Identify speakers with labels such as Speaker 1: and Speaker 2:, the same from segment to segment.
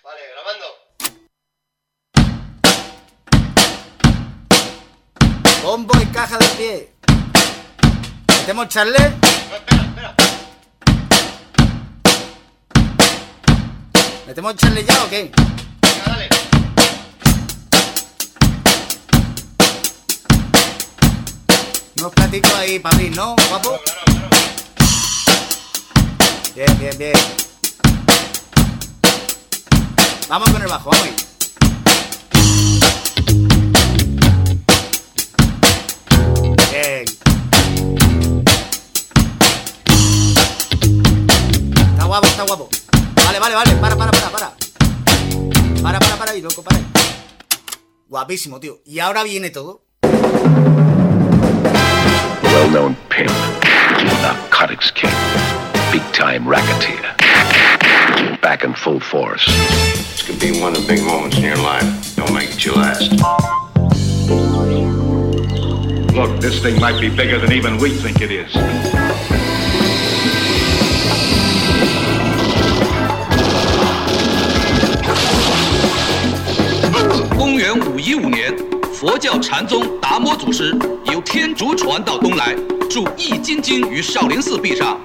Speaker 1: Vale, grabando.
Speaker 2: Bombo y caja de pie. ¿Metemos charle?
Speaker 1: No, espera.
Speaker 2: ¿Metemos charle ya o qué?
Speaker 1: Venga, dale.
Speaker 2: Unos platitos ahí para abrir, ¿no, guapo?
Speaker 1: Claro.
Speaker 2: Bien. Vamos con el bajo, vamos ahí. Bien. Está guapo. Vale. Para ahí, loco, para ahí. Guapísimo, tío. Y ahora viene todo.
Speaker 3: Well-known pimp, narcotics king, big-time racketeer, back in full force.
Speaker 4: This could be one of the big moments in your life. Don't make it your last.
Speaker 5: Look, this thing might be bigger than even we think it is.
Speaker 6: 公元515年，佛教禅宗达摩祖师由天竺传到东来，著《易筋经》于少林寺壁上。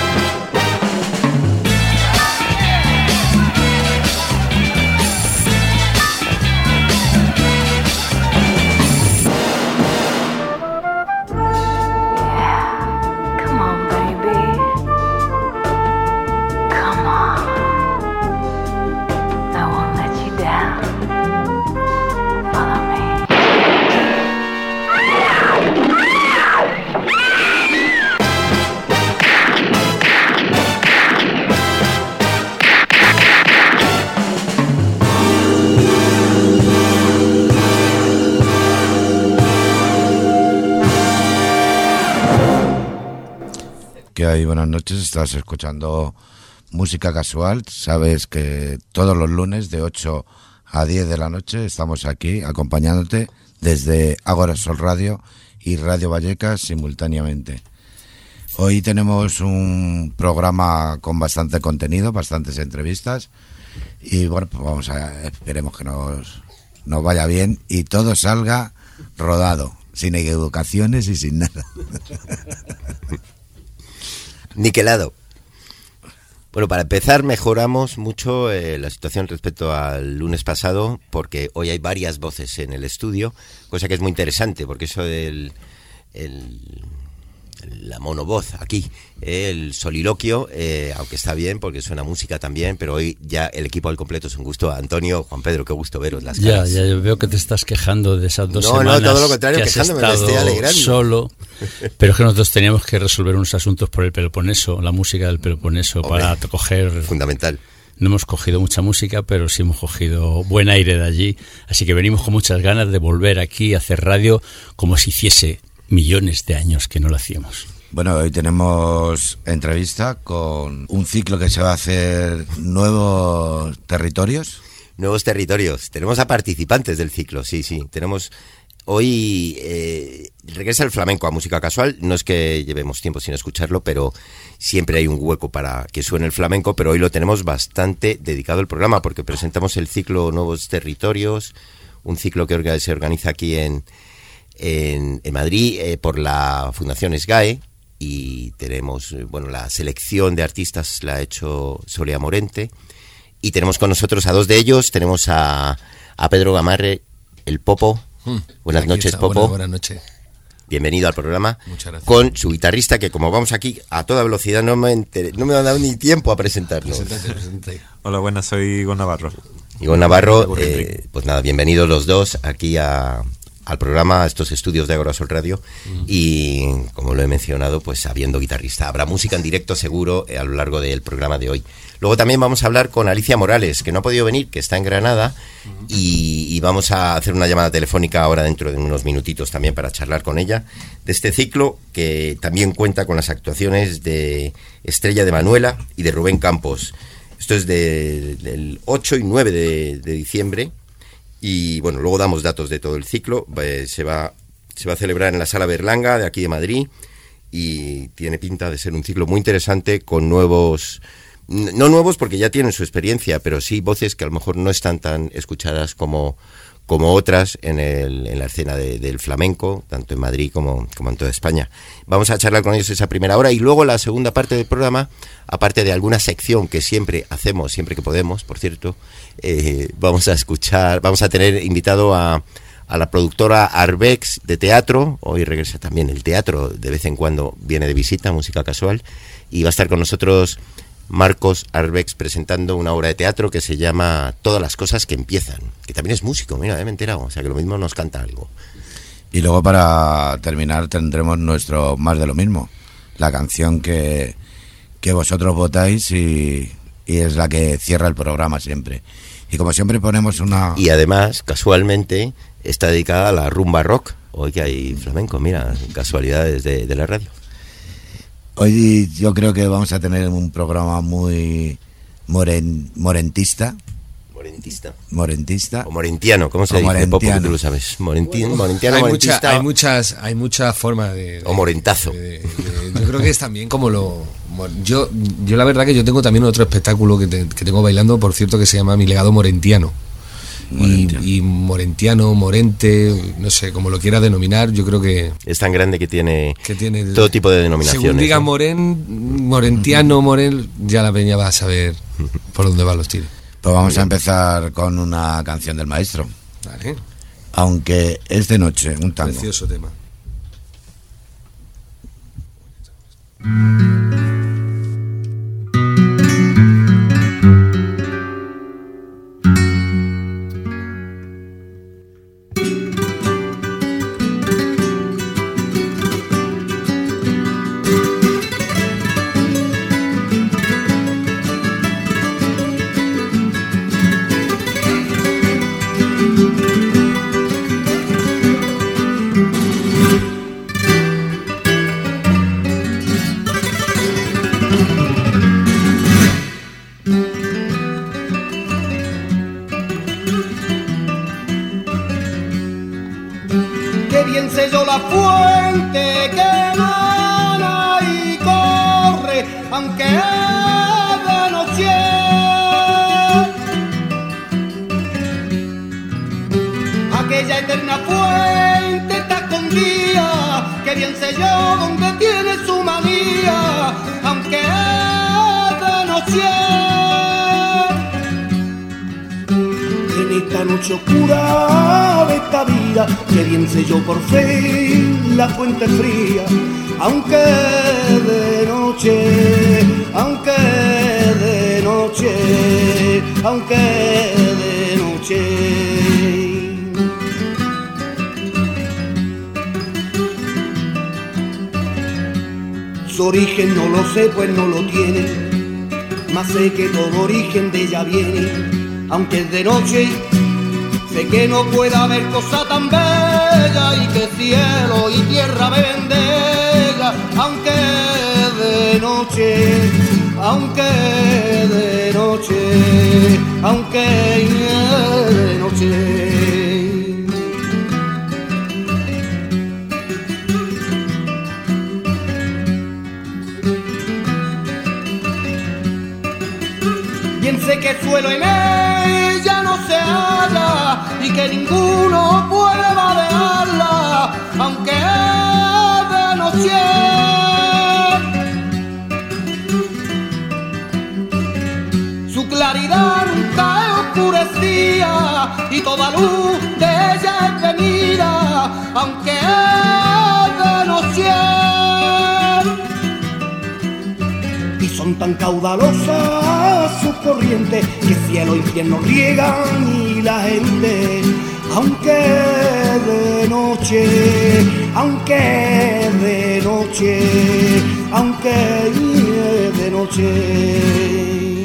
Speaker 7: ¿Qué hay? Buenas noches, estás escuchando Música Casual. Sabes que todos los lunes de 8 a 10 de la noche estamos aquí acompañándote desde Agora Sol Radio y Radio Vallecas simultáneamente. Hoy tenemos un programa con bastante contenido, bastantes entrevistas y bueno, pues esperemos que nos vaya bien y todo salga rodado, sin equivocaciones y sin nada.
Speaker 8: Niquelado. Bueno, para empezar, mejoramos mucho la situación respecto al lunes pasado, porque hoy hay varias voces en el estudio, cosa que es muy interesante, porque eso del la monovoz aquí, el soliloquio, aunque está bien porque suena música también, pero hoy ya el equipo al completo es un gusto. Antonio, Juan Pedro, qué gusto veros las caras.
Speaker 9: Ya veo que te estás quejando de esas 2 semanas.
Speaker 8: No, todo lo contrario,
Speaker 9: que has
Speaker 8: quejándome, me
Speaker 9: estado
Speaker 8: estoy alegrando.
Speaker 9: Solo, pero es que nosotros teníamos que resolver unos asuntos por el Peloponeso, la música del Peloponeso. Hombre, para coger...
Speaker 8: Fundamental.
Speaker 9: No hemos cogido mucha música, pero sí hemos cogido buen aire de allí, así que venimos con muchas ganas de volver aquí a hacer radio como si hiciese millones de años que no lo hacíamos.
Speaker 7: Bueno, hoy tenemos entrevista con un ciclo que se va a hacer Nuevos Territorios.
Speaker 8: Nuevos Territorios. Tenemos a participantes del ciclo, sí. Tenemos hoy regresa el flamenco a Música Casual. No es que llevemos tiempo sin escucharlo, pero siempre hay un hueco para que suene el flamenco. Pero hoy lo tenemos bastante dedicado al programa porque presentamos el ciclo Nuevos Territorios, un ciclo que se organiza aquí en Madrid por la Fundación SGAE. Y tenemos, la selección de artistas la ha hecho Soria Morente. Y tenemos con nosotros a 2 de ellos. Tenemos a Pedro Gamarre, el Popo. Buenas noches, Popo.
Speaker 10: Buenas noches.
Speaker 8: Bienvenido al programa.
Speaker 10: Muchas gracias.
Speaker 8: Con su guitarrista, que como vamos aquí a toda velocidad, no me ha dado ni tiempo a presentarnos.
Speaker 10: Preséntate.
Speaker 11: Hola, buenas, soy Igor Navarro.
Speaker 8: Igor Navarro, pues nada, bienvenidos los dos aquí al programa, a estos estudios de Agora Sol Radio. Y como lo he mencionado, pues habiendo guitarrista, habrá música en directo seguro a lo largo del programa de hoy. Luego también vamos a hablar con Alicia Morales, que no ha podido venir, que está en Granada, y vamos a hacer una llamada telefónica ahora dentro de unos minutitos también para charlar con ella de este ciclo, que también cuenta con las actuaciones de Estrella de Manuela y de Rubén Campos. Esto es del 8 y 9 de diciembre. Y bueno, luego damos datos de todo el ciclo. Se va a celebrar en la Sala Berlanga de aquí de Madrid y tiene pinta de ser un ciclo muy interesante con nuevos no nuevos porque ya tienen su experiencia, pero sí voces que a lo mejor no están tan escuchadas como otras en la escena del flamenco, tanto en Madrid como en toda España. Vamos a charlar con ellos esa primera hora y luego la segunda parte del programa, aparte de alguna sección que siempre hacemos, siempre que podemos, por cierto, vamos a tener invitado a la productora Arbex de teatro. Hoy regresa también el teatro, de vez en cuando viene de visita, Música Casual, y va a estar con nosotros Marcos Arbex presentando una obra de teatro que se llama Todas las cosas que empiezan, que también es músico, mira, me he enterado, o sea que lo mismo nos canta algo.
Speaker 7: Y luego para terminar tendremos nuestro Más de lo mismo, la canción que vosotros votáis y es la que cierra el programa siempre. Y como siempre ponemos una...
Speaker 8: Y además, casualmente, está dedicada a la rumba rock, hoy que hay flamenco, mira, casualidades de la radio.
Speaker 7: Hoy yo creo que vamos a tener un programa muy morentista.
Speaker 8: O morentiano, ¿cómo se dice? Popo, que tú lo sabes. Morentiano,
Speaker 10: hay muchas formas de...
Speaker 8: O morentazo.
Speaker 10: Yo creo que es también como lo... Yo la verdad que yo tengo también otro espectáculo que tengo bailando, por cierto, que se llama Mi legado morentiano. Y morentiano, morente, no sé, como lo quiera denominar, yo creo que...
Speaker 8: Es tan grande que tiene todo tipo de denominaciones.
Speaker 10: Según diga morentiano, ya la peña va a saber por dónde van los tiros.
Speaker 7: Pues vamos a empezar con una canción del maestro.
Speaker 10: Vale.
Speaker 7: Aunque es de noche, un tango.
Speaker 10: Precioso tema.
Speaker 12: Oscura de esta vida, que bien sé yo por fin la fuente fría, aunque de noche, aunque de noche, aunque de noche. Su origen no lo sé, pues no lo tiene, mas sé que todo origen de ella viene, aunque es de noche. Sé que no puede haber cosa tan bella y que cielo y tierra me bendiga, aunque de noche, aunque de noche, aunque de noche. Bien sé que suelo en ella no se halla y que ninguno puede vadearla, aunque de noche. Su claridad nunca es oscurecida y toda luz de ella es venida, aunque de noche. Y son tan caudalosas sus corrientes que cielo e infierno riegan y la gente, aunque de noche, aunque de noche, aunque de noche.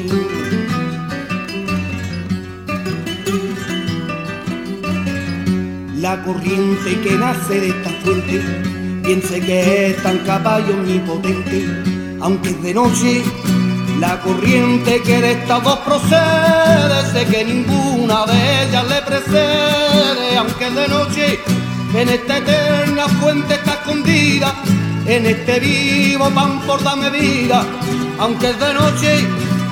Speaker 12: La corriente que nace de esta fuente, bien sé que es tan capaz y omnipotente, aunque es de noche. La corriente que de estas dos procede, sé que ninguna de ellas le precede, aunque de noche en esta eterna fuente está escondida, en este vivo pan por darme vida, aunque es de noche,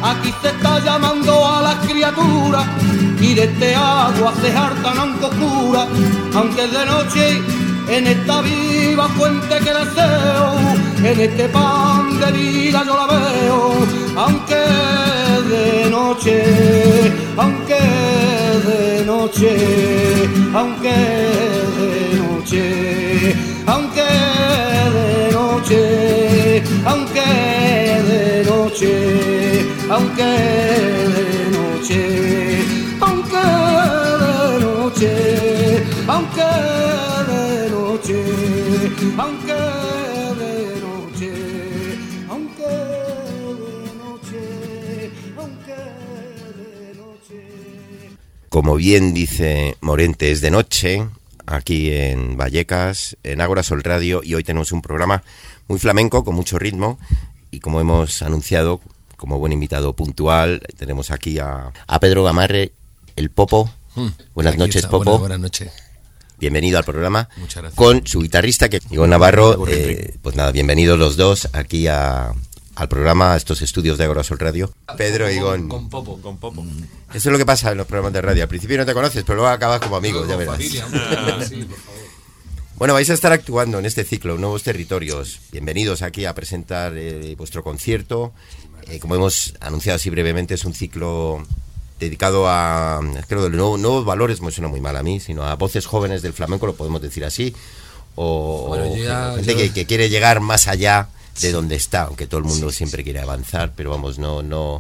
Speaker 12: Aquí se está llamando a las criaturas y de este agua se hartan aunque oscura, aunque es de noche en esta viva fuente que deseo, en este pan de vida yo la veo, aunque de noche, aunque de noche, aunque de noche, aunque de noche, aunque de noche, aunque de noche, aunque de noche, aunque de noche, aunque de noche, aunque de noche, aunque de noche.
Speaker 8: Como bien dice Morente, es de noche, aquí en Vallecas, en Ágora Sol Radio, y hoy tenemos un programa muy flamenco, con mucho ritmo, y como hemos anunciado, como buen invitado puntual, tenemos aquí a Pedro Gamarre, el Popo. Buenas noches,
Speaker 10: está.
Speaker 8: Popo.
Speaker 10: Buenas noches.
Speaker 8: Bienvenido al programa.
Speaker 10: Muchas gracias.
Speaker 8: Con su guitarrista, que Igón Navarro. Pues nada, bienvenidos los dos aquí al programa, a estos estudios de Ágora Sol Radio. Pedro y Igón.
Speaker 10: Con Popo.
Speaker 8: Eso es lo que pasa en los programas de radio. Al principio no te conoces, pero luego acabas como amigos, ya verás.
Speaker 10: Familia, sí, por favor.
Speaker 8: Bueno, vais a estar actuando en este ciclo, Nuevos Territorios. Bienvenidos aquí a presentar vuestro concierto. Como hemos anunciado así brevemente, es un ciclo dedicado a, creo, de nuevos valores, me suena muy mal a mí, sino a voces jóvenes del flamenco, lo podemos decir así, o gente que quiere llegar más allá de donde está, aunque todo el mundo siempre quiere avanzar, pero vamos, no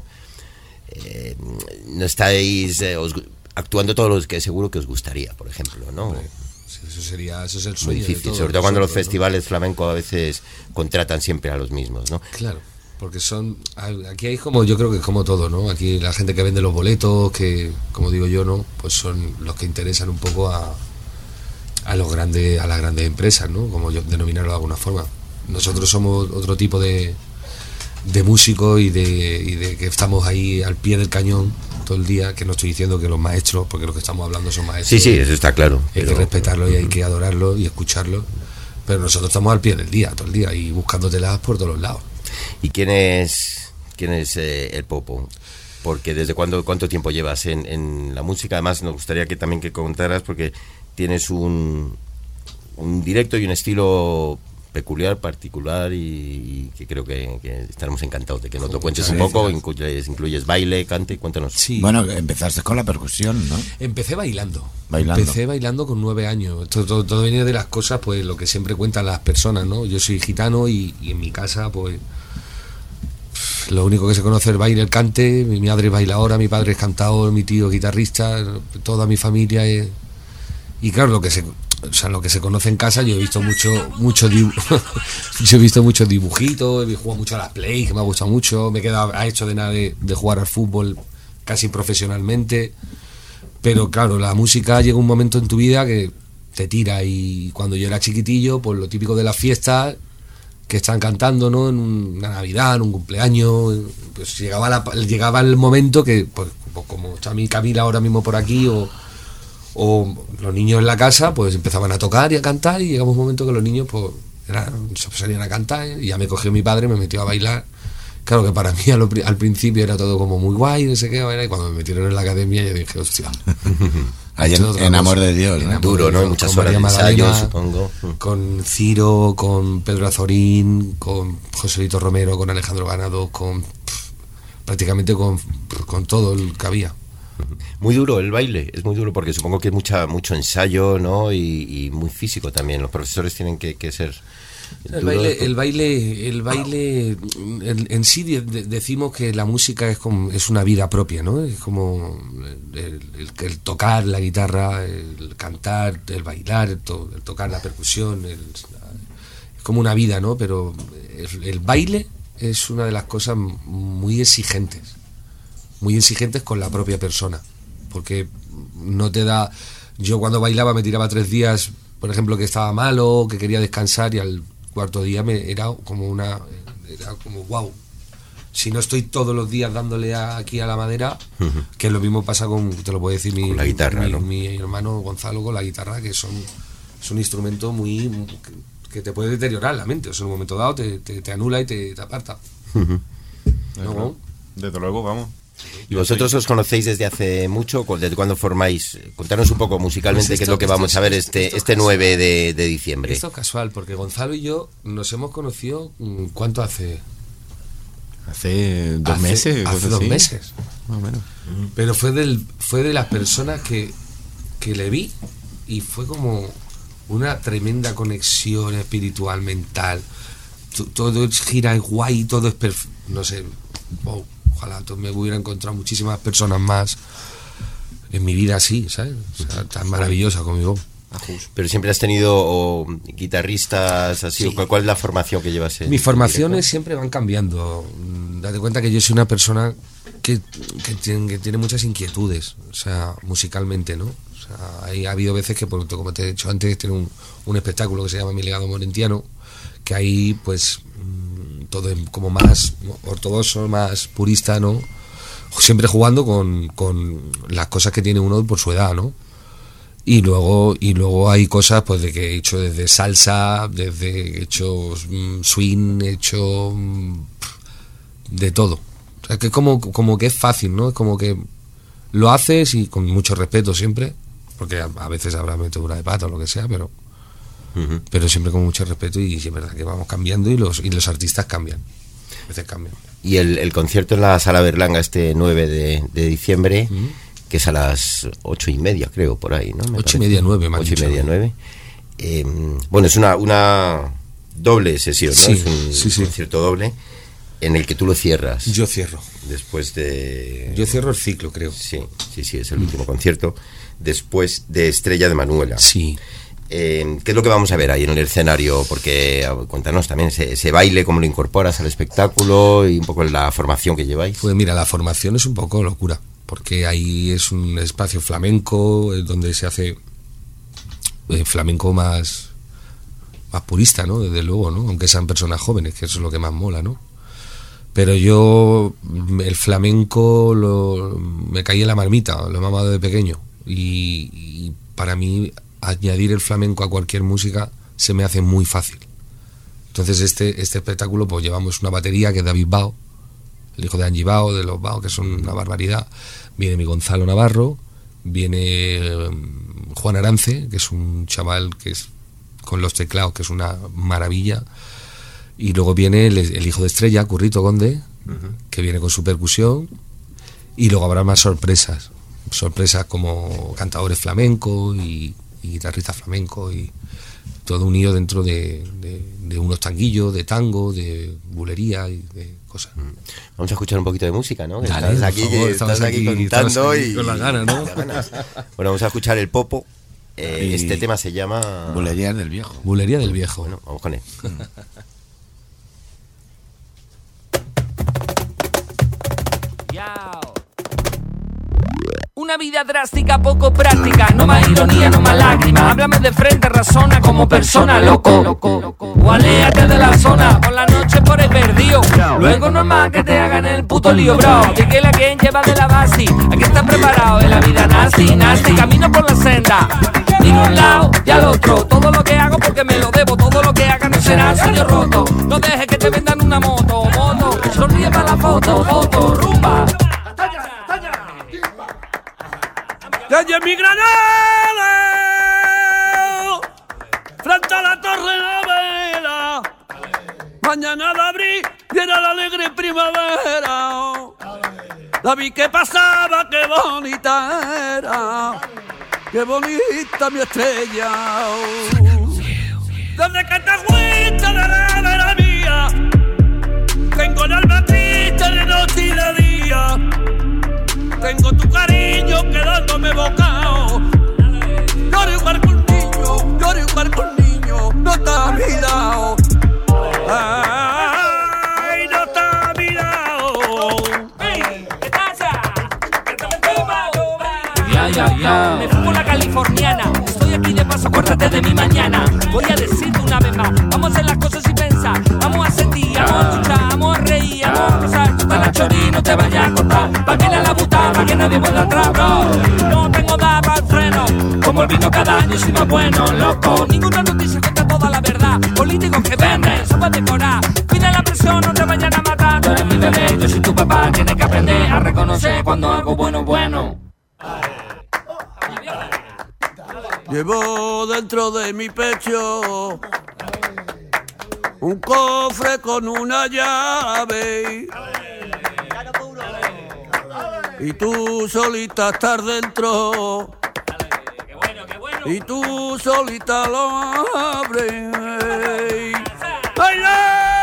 Speaker 8: estáis actuando todos los que seguro que os gustaría, por ejemplo, ¿no?
Speaker 10: Sí, eso es el sueño.
Speaker 8: Muy difícil, sobre todo cuando los festivales flamenco a veces contratan siempre a los mismos, ¿no?
Speaker 10: Claro. Porque aquí hay como, yo creo que es como todo, ¿no? Aquí la gente que vende los boletos, que, como digo yo, ¿no? Pues son los que interesan un poco a las grandes empresas, ¿no? Como yo denominarlo de alguna forma. Nosotros somos otro tipo de músicos y de que estamos ahí al pie del cañón todo el día, que no estoy diciendo que los maestros, porque los que estamos hablando son maestros.
Speaker 8: Sí, eso está claro.
Speaker 10: Hay que respetarlos y hay que adorarlos y escucharlos. Pero nosotros estamos al pie del día, todo el día, y buscándotelas por todos los lados.
Speaker 8: ¿Y quién es el Popo? Porque ¿desde cuánto tiempo llevas en la música? Además nos gustaría que también que contaras, porque tienes un directo y un estilo peculiar, particular, y que creo que estaremos encantados de que nos lo cuentes un poco. Incluyes baile, cante, cuéntanos.
Speaker 10: Sí.
Speaker 7: Bueno, empezaste con la percusión, ¿no?
Speaker 10: Empecé bailando. Empecé bailando con 9 años. Todo viene de las cosas, pues lo que siempre cuentan las personas, ¿no? Yo soy gitano y en mi casa, pues lo único que se conoce es el baile, el cante. Mi madre es bailadora, mi padre es cantador, mi tío es guitarrista, toda mi familia es... Y claro, lo que se conoce en casa, yo he visto muchos dibujitos, he jugado mucho a las play, que me ha gustado mucho, me he quedado a hecho de nada de jugar al fútbol casi profesionalmente, pero claro, la música llega un momento en tu vida que te tira, y cuando yo era chiquitillo, pues lo típico de las fiestas que están cantando, ¿no? En una Navidad, en un cumpleaños, pues llegaba el momento que, pues como está mi Camila ahora mismo por aquí, o los niños en la casa, pues empezaban a tocar y a cantar, y llegaba un momento que los niños pues salían a cantar, y ya me cogió mi padre, me metió a bailar. Claro que para mí al principio era todo como muy guay, no sé qué, y cuando me metieron en la academia yo dije, hostia.
Speaker 7: En Amor de Dios, ¿no?
Speaker 8: Duro, ¿no? Muchas horas de ensayo, supongo.
Speaker 10: Con Ciro, con Pedro Azorín, con Joselito Romero, con Alejandro Ganado, prácticamente con todo el que había.
Speaker 8: Muy duro el baile, es muy duro porque supongo que hay mucho ensayo, ¿no? Y muy físico también. Los profesores tienen que ser duros.
Speaker 10: El baile en sí decimos que la música es una vida propia, ¿no? Es como el tocar la guitarra, el cantar, el bailar, el tocar la percusión, es como una vida, ¿no? Pero el baile es una de las cosas muy exigentes con la propia persona, porque no te da... Yo cuando bailaba me tiraba 3 días, por ejemplo, que estaba malo, que quería descansar, y al 4.º día era como wow. Si no estoy todos los días dándole aquí a la madera, que lo mismo pasa con, te lo puede decir
Speaker 8: la guitarra, ¿no?
Speaker 10: mi hermano Gonzalo con la guitarra, que es un instrumento muy que te puede deteriorar la mente, o sea, en un momento dado te anula y te aparta.
Speaker 8: ¿No?
Speaker 11: Desde luego, vamos.
Speaker 8: ¿Y vosotros os conocéis desde hace mucho? ¿Desde cuándo formáis? Contanos un poco musicalmente
Speaker 10: Pues
Speaker 8: qué es lo que vamos a ver este 9 de diciembre.
Speaker 10: Esto es casual, porque Gonzalo y yo nos hemos conocido, ¿cuánto hace?
Speaker 11: Hace 2 meses.
Speaker 10: Hace 2 meses.
Speaker 11: Más o menos.
Speaker 10: Pero fue de las personas que le vi y fue como una tremenda conexión espiritual, mental. Todo gira guay, todo es perfecto. No sé, wow, ojalá me hubiera encontrado muchísimas personas más en mi vida así, ¿sabes? O sea, tan maravillosa como mi voz.
Speaker 8: Pero siempre has tenido guitarristas así,
Speaker 10: Sí.
Speaker 8: ¿cuál es la formación que llevas?
Speaker 10: Mis formaciones siempre van cambiando. Date cuenta que yo soy una persona que tiene muchas inquietudes, o sea, musicalmente, ¿no? O sea, ha habido veces que, como te he dicho antes, tiene un espectáculo que se llama Mi legado morentiano, que ahí, pues, todo es como más ortodoxo, más purista, ¿no? Siempre jugando con las cosas que tiene uno por su edad, ¿no? Y luego hay cosas pues de que he hecho desde salsa, desde he hecho swing, he hecho de todo. O sea, que como que es fácil, ¿no? Es como que lo haces y con mucho respeto siempre, porque a veces habrá metedura de pata o lo que sea, pero siempre con mucho respeto, y es verdad que vamos cambiando y los artistas cambian. A veces cambian.
Speaker 8: Y el concierto en la Sala Berlanga este 9 de diciembre, que es a las 8:30, creo, por ahí, ¿no?
Speaker 10: 8:30, 9, me han
Speaker 8: 8:30,
Speaker 10: dicho.
Speaker 8: 9. Bueno, es una doble sesión, ¿no?
Speaker 10: Sí,
Speaker 8: es un concierto doble en el que tú lo cierras.
Speaker 10: Yo cierro.
Speaker 8: Después de...
Speaker 10: Yo cierro el ciclo, creo.
Speaker 8: Sí, es el último concierto. Después de Estrella de Manuela.
Speaker 10: Sí.
Speaker 8: ¿Qué es lo que vamos a ver ahí en el escenario? Porque cuéntanos también ese baile, cómo lo incorporas al espectáculo y un poco la formación que lleváis.
Speaker 10: Pues mira, la formación es un poco locura, porque ahí es un espacio flamenco donde se hace flamenco más purista, ¿no? Desde luego, ¿no? Aunque sean personas jóvenes, que eso es lo que más mola, ¿no? Pero yo el flamenco me caí en la marmita, lo he mamado de pequeño, y para mí añadir el flamenco a cualquier música se me hace muy fácil. Entonces este espectáculo, pues llevamos una batería que es David Bao, el hijo de Angie Bao, de los Bao, que son una barbaridad. Viene mi Gonzalo Navarro, viene Juan Arance, que es un chaval que es con los teclados, que es una maravilla. Y luego viene el hijo de Estrella, Currito Conde, que viene con su percusión. Y luego habrá más sorpresas como cantadores flamenco y guitarristas flamenco, y todo unido dentro de unos tanguillos, de tango, de bulería y de cosas.
Speaker 8: Vamos a escuchar un poquito de música, ¿no? Que
Speaker 10: Dale,
Speaker 8: estás aquí contando
Speaker 10: aquí
Speaker 8: y
Speaker 10: con las ganas, ¿no?
Speaker 8: Bueno, vamos a escuchar el Popo. Este tema se llama...
Speaker 7: Bulería del Viejo.
Speaker 10: Bulería del Viejo.
Speaker 8: Bueno, vamos con él.
Speaker 13: Una vida drástica, poco práctica, no más ironía, no más lágrimas. Háblame de frente, razona como persona, loco. O aléjate de la zona, por la noche por el perdido. Luego no es más que te hagan el puto lío, bro. De que la quien lleva de la base, hay que estar preparado en la vida nasty, camino por la senda. Miro a un lado y al otro, todo lo que hago porque me lo debo, todo lo que haga no será sueño roto. No dejes que te vendan una moto, sonríe para la foto, rumba.
Speaker 14: Calle mi Granada, frente a la Torre de la Vela, mañana de abril viene la alegre primavera. La vi que pasaba, qué bonita era, qué bonita mi estrella. Desde que te fuiste de la vera mía, tengo el alma triste de noche y de día. Tengo tu cariño quedándome bocao. Lloro igual que un niño, no está a mi lado. Ay, no está a mi lado.
Speaker 13: ¿Qué pasa? Ya. Me fumo la californiana. Estoy aquí de paso, acuérdate de mi mañana. Voy a decirte una vez más, vamos a hacer las cosas sin pensar. Vamos a sentir, vamos a escuchar, vamos a reír, vamos a gozar. Tú te la chorí, no te vayas a cortar. Pa' que la buta, pa' que nadie pueda atrás, bro. No tengo nada para el freno. Como el vino cada año soy más bueno, loco. Ninguna noticia cuenta toda la verdad. Políticos que venden, eso va a decorar. Cuida la presión, no te vayan a matar. Tú eres mi bebé, yo soy tu papá, tienes que aprender a reconocer cuando algo bueno es bueno.
Speaker 14: Llevo dentro de mi pecho un cofre con una llave y tú solita estás dentro y tú solita lo abres. ¡Ay, la,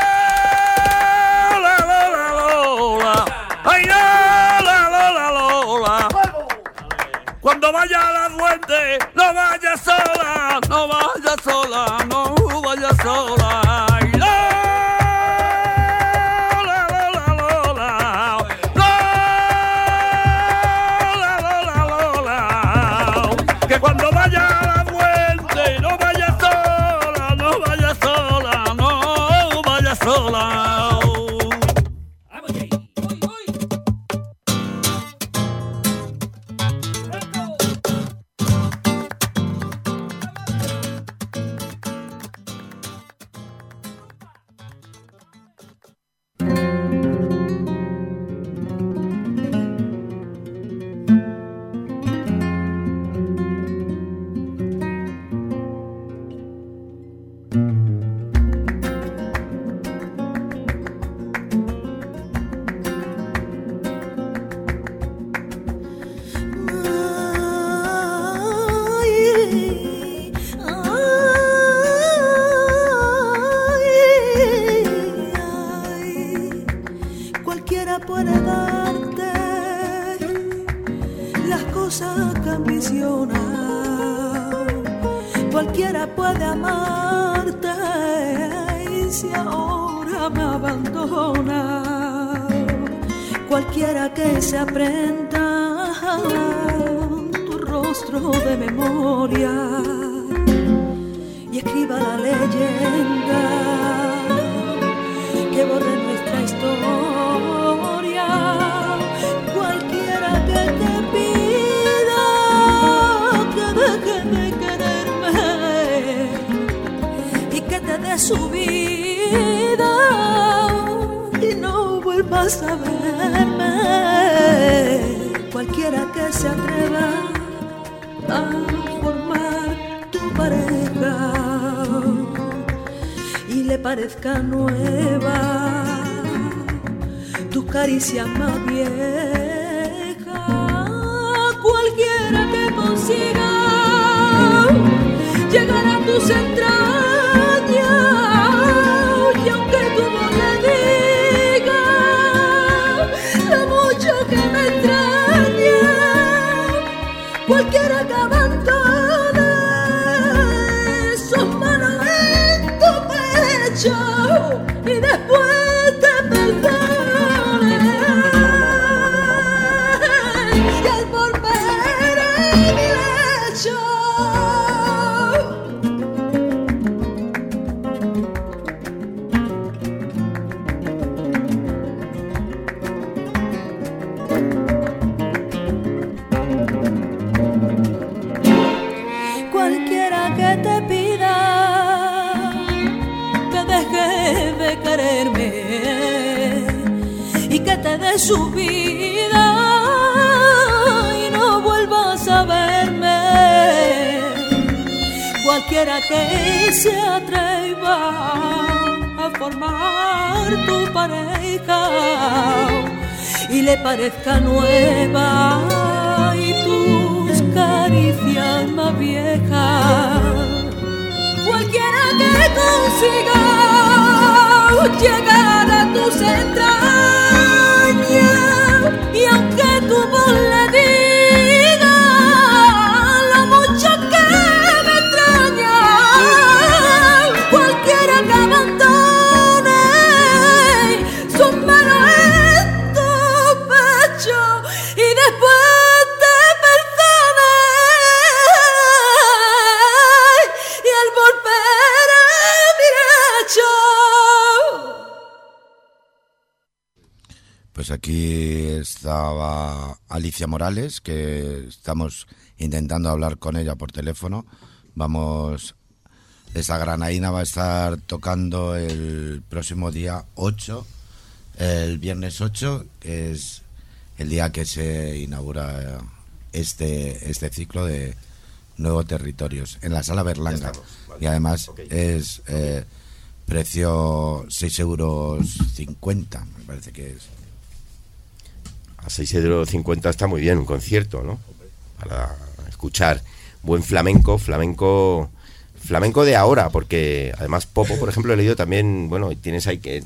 Speaker 14: la, la, la, la! ¡Ay, la, la, la, la, la! Cuando vaya a la fuente, no vayas sola, no vayas sola, no vayas sola. ¡Ay, la, la, la, la, la, la! ¡La, la, la, la, la! Que cuando vaya a la fuente, no vayas sola, no vayas sola, no vayas sola.
Speaker 15: Cualquiera puede darte las cosas que ambiciona, cualquiera puede amarte y si ahora me abandona, cualquiera que se aprenda tu rostro de memoria y escriba la leyenda que borre nuestra historia, cualquiera que te pida que deje de quererme y que te dé su vida y no vuelvas a verme, cualquiera que se atreva a formar tu pareja y le parezca nueva tu caricia más vieja, cualquiera que consiga llegar a tus entrañas y aunque tú no le digas lo mucho que me extraña, cualquiera que abandone sus manos en tu pecho y después te perdone y al volver a mi lecho cualquiera que te pida que dejes de quererme y que te dé su vida y no vuelvas a verme, cualquiera que se atreva a formar tu pareja y le parezca nueva y tus caricias más viejas, cualquiera que consiga llegar a tus entrañas y aunque tu voz le diga lo mucho que me extraña, cualquiera que abandone sus manos en tu pecho y después te perdone y al volver a mi lecho.
Speaker 7: Pues aquí estaba Alicia Morales, que estamos intentando hablar con ella por teléfono. Esa granaína va a estar tocando el próximo día 8 El viernes 8, que es el día que se inaugura este ciclo de Nuevos Territorios, en la Sala Berlanga. Y además es precio 6,50 €, me parece que es.
Speaker 8: A 6,50 € está muy bien un concierto, ¿no? Para escuchar buen flamenco de ahora, porque además Popo, por ejemplo, he leído también, bueno, tienes ahí que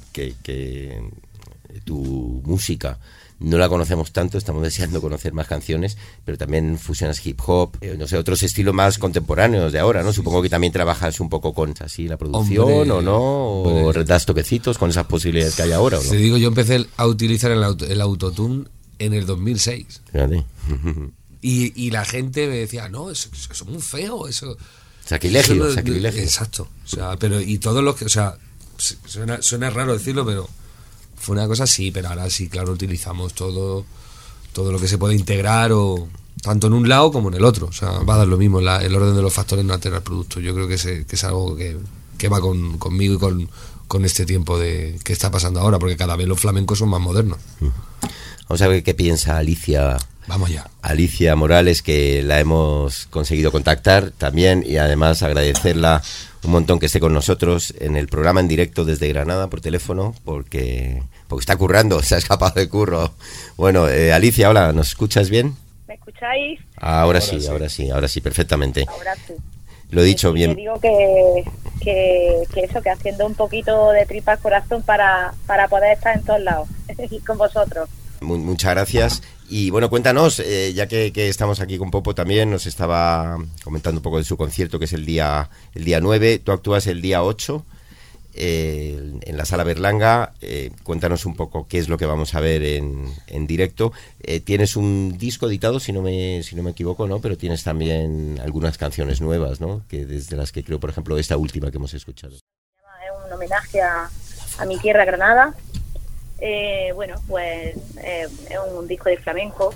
Speaker 8: tu música no la conocemos tanto, estamos deseando conocer más canciones, pero también fusionas hip hop, no sé, otros estilos más contemporáneos de ahora, ¿no? Supongo que también trabajas un poco con así la producción, hombre, o no, o das toquecitos con esas posibilidades que hay ahora, ¿o no?
Speaker 10: Te digo, yo empecé a utilizar el autotune en el 2006.
Speaker 8: Fíjate.
Speaker 10: Y la gente me decía, no, eso es muy feo, eso...
Speaker 8: Sacrilegio.
Speaker 10: Exacto. O sea, pero y todos los que, o sea, suena raro decirlo, pero fue una cosa así, pero ahora sí, claro, utilizamos todo lo que se puede integrar, o tanto en un lado como en el otro. O sea, va a dar lo mismo, el orden de los factores no altera el producto. Yo creo que es algo que va conmigo y con este tiempo que está pasando ahora, porque cada vez los flamencos son más modernos.
Speaker 8: Vamos a ver qué piensa Alicia.
Speaker 10: Vamos ya.
Speaker 8: Alicia Morales, que la hemos conseguido contactar también, y además agradecerla un montón que esté con nosotros en el programa en directo desde Granada por teléfono, porque está currando, se ha escapado de curro. Bueno, Alicia, hola, ¿nos escuchas bien?
Speaker 16: ¿Me escucháis?
Speaker 8: Ahora sí, perfectamente.
Speaker 16: Ahora sí.
Speaker 8: Lo he dicho bien.
Speaker 16: Te digo que haciendo un poquito de tripa al corazón para poder estar en todos lados y con vosotros.
Speaker 8: Muchas gracias. Y bueno, cuéntanos, ya que estamos aquí con Popo también, nos estaba comentando un poco de su concierto, que es el día 9, tú actúas el día 8 en la Sala Berlanga. Cuéntanos un poco qué es lo que vamos a ver en directo. Tienes un disco editado, si no me equivoco, ¿no? Pero tienes también algunas canciones nuevas, ¿no? Que desde las que creo, por ejemplo, esta última que hemos escuchado.
Speaker 16: Es un homenaje a mi tierra, Granada. Bueno, pues es un disco de flamenco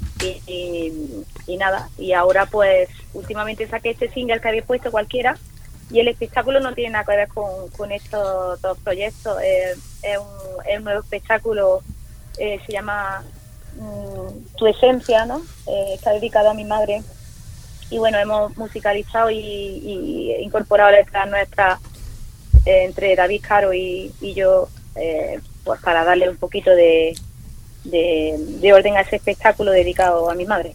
Speaker 16: y nada, y ahora pues últimamente saqué este single que habéis puesto, Cualquiera, y el espectáculo no tiene nada que ver con estos dos proyectos. Es un nuevo espectáculo, se llama Tu Esencia, ¿no? Está dedicado a mi madre, y bueno, hemos musicalizado y incorporado letras nuestras entre David Caro y yo, pues para darle un poquito de orden a ese espectáculo dedicado a mi madre.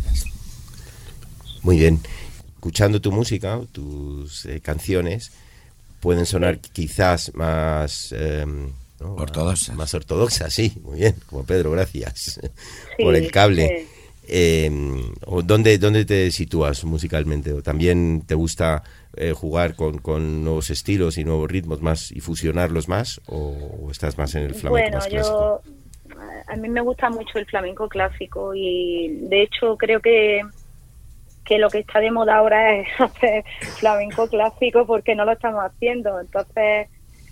Speaker 8: Muy bien. Escuchando tu música, tus canciones, pueden sonar quizás más
Speaker 7: ortodoxas.
Speaker 8: Más ortodoxas, sí, muy bien, como Pedro, gracias
Speaker 16: sí,
Speaker 8: por el cable.
Speaker 16: Sí.
Speaker 8: ¿Dónde te sitúas musicalmente? ¿O también te gusta jugar con nuevos estilos y nuevos ritmos más y fusionarlos más, o estás más en el flamenco más clásico?
Speaker 16: A mí me gusta mucho el flamenco clásico, y de hecho creo que lo que está de moda ahora es hacer flamenco clásico, porque no lo estamos haciendo. Entonces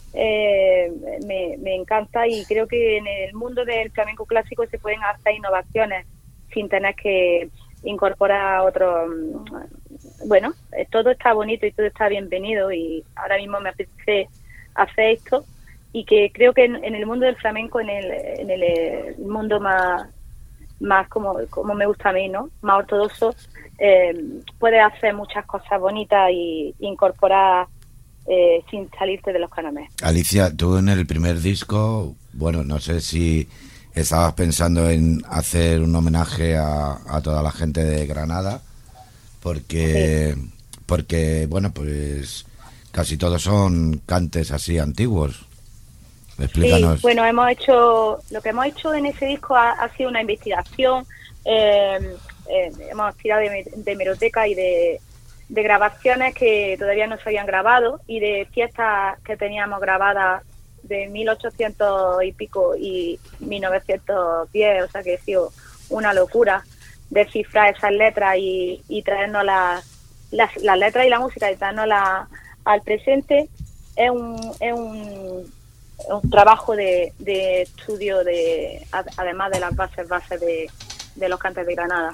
Speaker 16: me encanta, y creo que en el mundo del flamenco clásico se pueden hacer innovaciones sin tener que incorporar otros. Bueno, todo está bonito y todo está bienvenido, y ahora mismo me apetece hacer esto, y que creo que en el mundo del flamenco, en el mundo más como me gusta a mí, ¿no? Más ortodoxo, puedes hacer muchas cosas bonitas y incorporar sin salirte de los cánones.
Speaker 7: Alicia, tú en el primer disco, bueno, no sé si estabas pensando en hacer un homenaje a toda la gente de Granada, porque bueno, pues casi todos son cantes así antiguos. Explícanos.
Speaker 16: Sí, bueno, lo que hemos hecho en ese disco ha sido una investigación. Hemos tirado de hemeroteca y de grabaciones que todavía no se habían grabado, y de fiestas que teníamos grabadas de 1800 y pico y 1910, o sea que ha sido una locura descifrar esas letras y traernos las letras y la música, y traernoslas al presente. Es un trabajo de estudio, además de las bases de los cantes de Granada.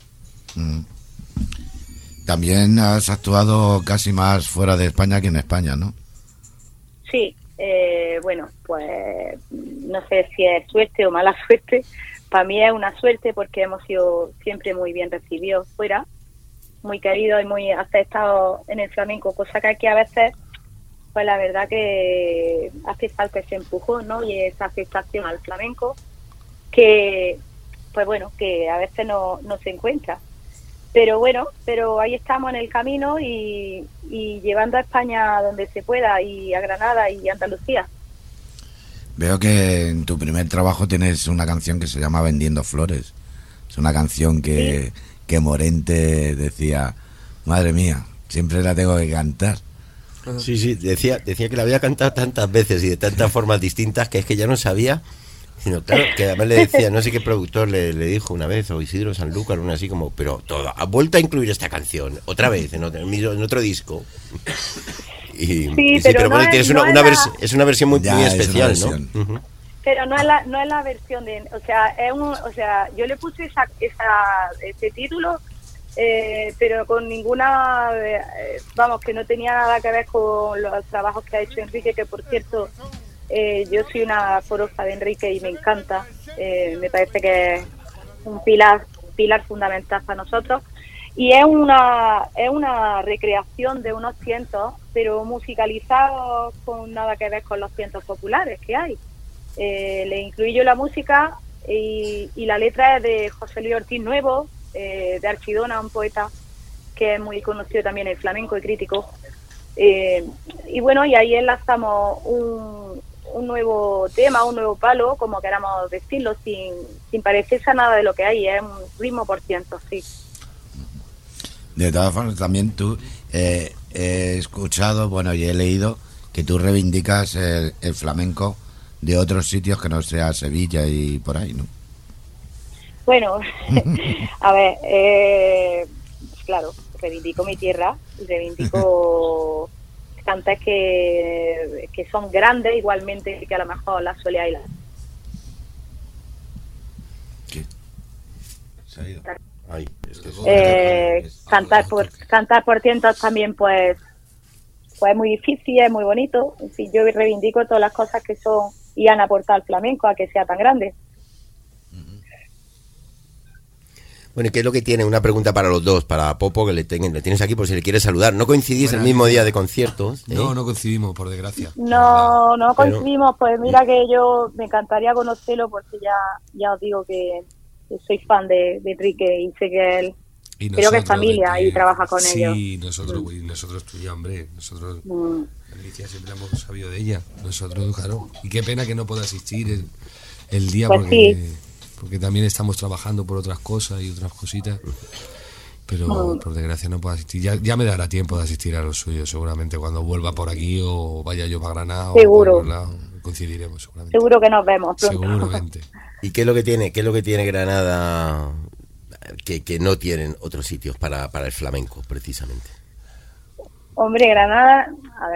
Speaker 7: También has actuado casi más fuera de España que en España, ¿no?
Speaker 16: Sí, bueno, pues no sé si es suerte o mala suerte. Para mí es una suerte porque hemos sido siempre muy bien recibidos fuera, muy queridos y muy aceptados en el flamenco, cosa que aquí a veces, pues la verdad que hace falta ese empujón, ¿no? Y esa aceptación al flamenco que, pues bueno, que a veces no se encuentra. Pero bueno, pero ahí estamos en el camino y llevando a España donde se pueda, y a Granada y Andalucía.
Speaker 7: Veo que en tu primer trabajo tienes una canción que se llama Vendiendo Flores. Es una canción que Morente decía, madre mía, siempre la tengo que cantar.
Speaker 8: Sí, decía que la había cantado tantas veces y de tantas formas distintas que es que ya no sabía. Sino, claro, que además le decía, no sé qué productor le dijo una vez, o Isidro Sanlúcar, una así como, pero todo, ha vuelto a incluir esta canción, otra vez, en otro disco. Pero bueno, es una versión muy especial, ¿no? Uh-huh.
Speaker 16: Pero no es la versión de, o sea, yo le puse ese título, pero con ninguna, vamos, que no tenía nada que ver con los trabajos que ha hecho Enrique, que por cierto, yo soy una forofa de Enrique y me encanta, me parece que es un pilar fundamental para nosotros, y es una recreación de unos tientos, pero musicalizados con nada que ver con los tientos populares que hay. Le incluí yo la música y la letra es de José Luis Ortiz Nuevo, de Archidona, un poeta que es muy conocido también en el flamenco y crítico, y bueno, y ahí enlazamos un nuevo tema, un nuevo palo, como queramos decirlo, sin parecerse a nada de lo que hay, es un ritmo por ciento, sí.
Speaker 7: De todas formas, también tú he escuchado, bueno, y he leído que tú reivindicas el flamenco de otros sitios que no sea Sevilla y por ahí, ¿no?
Speaker 16: Bueno, a ver, claro, reivindico mi tierra, reivindico cantantes que son grandes igualmente que a lo mejor la Soleá y la...
Speaker 7: ¿Qué? Se ha ido.
Speaker 8: Ay, es que
Speaker 16: cantar por tientos también pues es muy difícil, es muy bonito. En fin, yo reivindico todas las cosas que son y han aportado al flamenco a que sea tan grande.
Speaker 8: Bueno, ¿qué es lo que tiene? Una pregunta para los dos, para Popo, que le tienes aquí por si le quieres saludar. ¿No coincidís el mismo día de conciertos?
Speaker 10: No coincidimos, por desgracia.
Speaker 16: No coincidimos, pues mira que yo me encantaría conocerlo porque ya os digo que soy fan de Enrique y sé que él, creo que es familia y trabaja con ellos.
Speaker 10: Sí, nosotros tuya, hombre, nosotros, Alicia, siempre hemos sabido de ella, nosotros, claro. Y qué pena que no pueda asistir el día
Speaker 16: pues
Speaker 10: porque también estamos trabajando por otras cosas y otras cositas, pero por desgracia no puedo asistir. Ya me dará tiempo de asistir a lo suyo, seguramente cuando vuelva por aquí o vaya yo para Granada.
Speaker 16: Seguro.
Speaker 10: O por lado, coincidiremos seguramente.
Speaker 16: Seguro que nos vemos pronto.
Speaker 10: Seguramente.
Speaker 8: ¿Y qué es lo que tiene Granada que no tienen otros sitios para el flamenco, precisamente?
Speaker 16: Hombre, Granada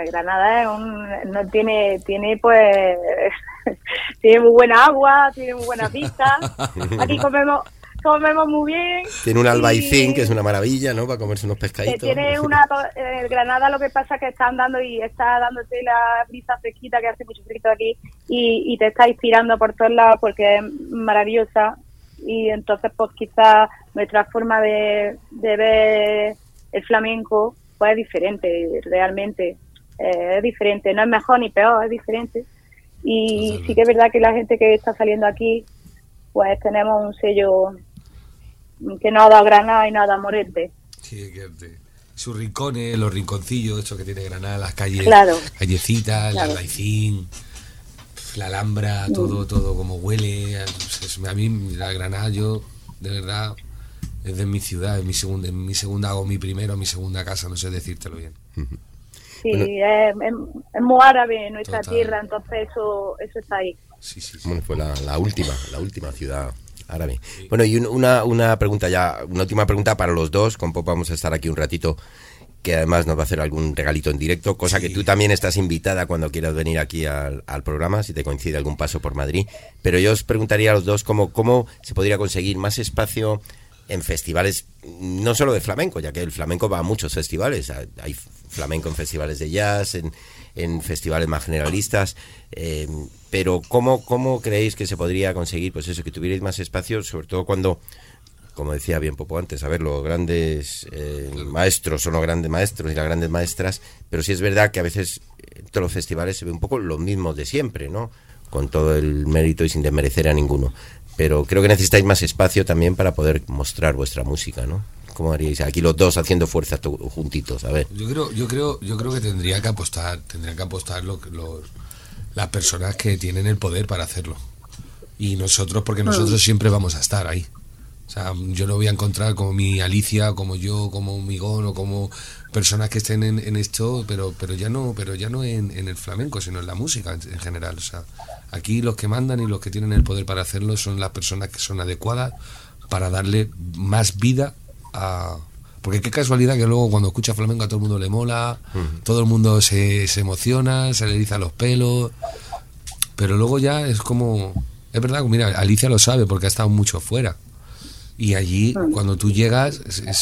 Speaker 16: no tiene pues tiene muy buena agua, tiene muy buena vista. Aquí comemos muy bien.
Speaker 8: Tiene un albaicín que es una maravilla, ¿no? Para comerse unos pescaditos.
Speaker 16: Tiene Granada, lo que pasa es que está dándote la brisa fresquita, que hace mucho frío aquí, y te está inspirando por todos lados porque es maravillosa. Y entonces pues quizás nuestra forma de ver el flamenco pues es diferente, realmente es diferente, no es mejor ni peor, es diferente. Y sí que es verdad que la gente que está saliendo aquí pues tenemos un sello que no ha dado Granada y no ha dado Morente.
Speaker 10: Sí, sus rincones, los rinconcillos, eso que tiene Granada, las calles,
Speaker 16: claro,
Speaker 10: callecitas, el albaicín, la Alhambra, todo como huele. A mí la Granada, yo de verdad, es de mi ciudad, es mi segunda o mi segunda casa, no sé decírtelo bien.
Speaker 16: Sí, bueno, es muy árabe nuestra tierra, entonces eso está ahí.
Speaker 8: Sí. Bueno, fue la última ciudad árabe. Sí. Bueno, y una pregunta ya, una última pregunta para los dos. Con Popo vamos a estar aquí un ratito, que además nos va a hacer algún regalito en directo, cosa que tú también estás invitada cuando quieras venir aquí al programa, si te coincide algún paso por Madrid. Pero yo os preguntaría a los dos cómo se podría conseguir más espacio en festivales, no solo de flamenco, ya que el flamenco va a muchos festivales, hay flamenco en festivales de jazz, en festivales más generalistas, pero ¿cómo creéis que se podría conseguir, pues eso, que tuvierais más espacio, sobre todo cuando, como decía bien Popo antes, a ver, los grandes maestros son los grandes maestros y las grandes maestras, pero sí es verdad que a veces en todos los festivales se ve un poco lo mismo de siempre, ¿no? Con todo el mérito y sin desmerecer a ninguno. Pero creo que necesitáis más espacio también para poder mostrar vuestra música, ¿no? ¿Cómo haríais? Aquí los dos haciendo fuerza juntitos, a ver.
Speaker 10: Yo creo que tendrían que apostar las personas que tienen el poder para hacerlo. Y nosotros, porque nosotros siempre vamos a estar ahí. O sea, yo no voy a encontrar como mi Alicia, como yo, como Migón o como personas que estén en esto, pero ya no en el flamenco, sino en la música en general. O sea, aquí los que mandan y los que tienen el poder para hacerlo son las personas que son adecuadas para darle más vida a... Porque qué casualidad que luego cuando escucha flamenco a todo el mundo le mola, todo el mundo se emociona, se le erizan los pelos, pero luego ya es como... Es verdad, mira, Alicia lo sabe porque ha estado mucho fuera. Y allí, cuando tú llegas,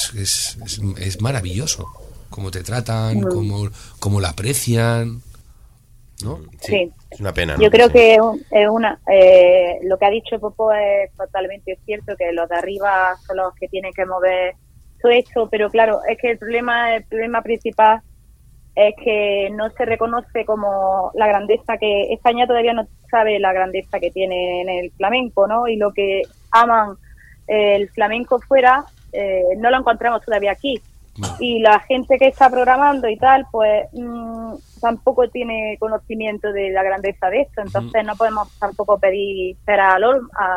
Speaker 10: es maravilloso. Cómo te tratan, cómo la aprecian, ¿no?
Speaker 16: Sí.
Speaker 8: Es una pena, ¿no?
Speaker 16: Yo creo que es lo que ha dicho Popo es totalmente cierto, que los de arriba son los que tienen que mover todo esto, pero claro, es que el problema principal es que no se reconoce como la grandeza que España todavía no sabe la grandeza que tiene en el flamenco, ¿no? Y lo que aman el flamenco fuera no lo encontramos todavía aquí. Y la gente que está programando y tal, pues tampoco tiene conocimiento de la grandeza de esto, entonces no podemos tampoco pedir cera al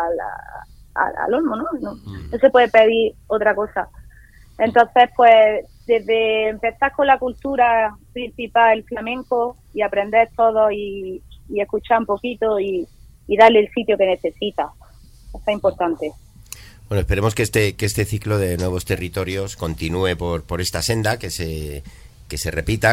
Speaker 16: olmo, ¿no? No se puede pedir otra cosa. Entonces, pues, desde empezar con la cultura principal, el flamenco, y aprender todo y escuchar un poquito y darle el sitio que necesita. Eso es importante.
Speaker 8: Bueno, esperemos que este ciclo de nuevos territorios continúe por esta senda, que se repita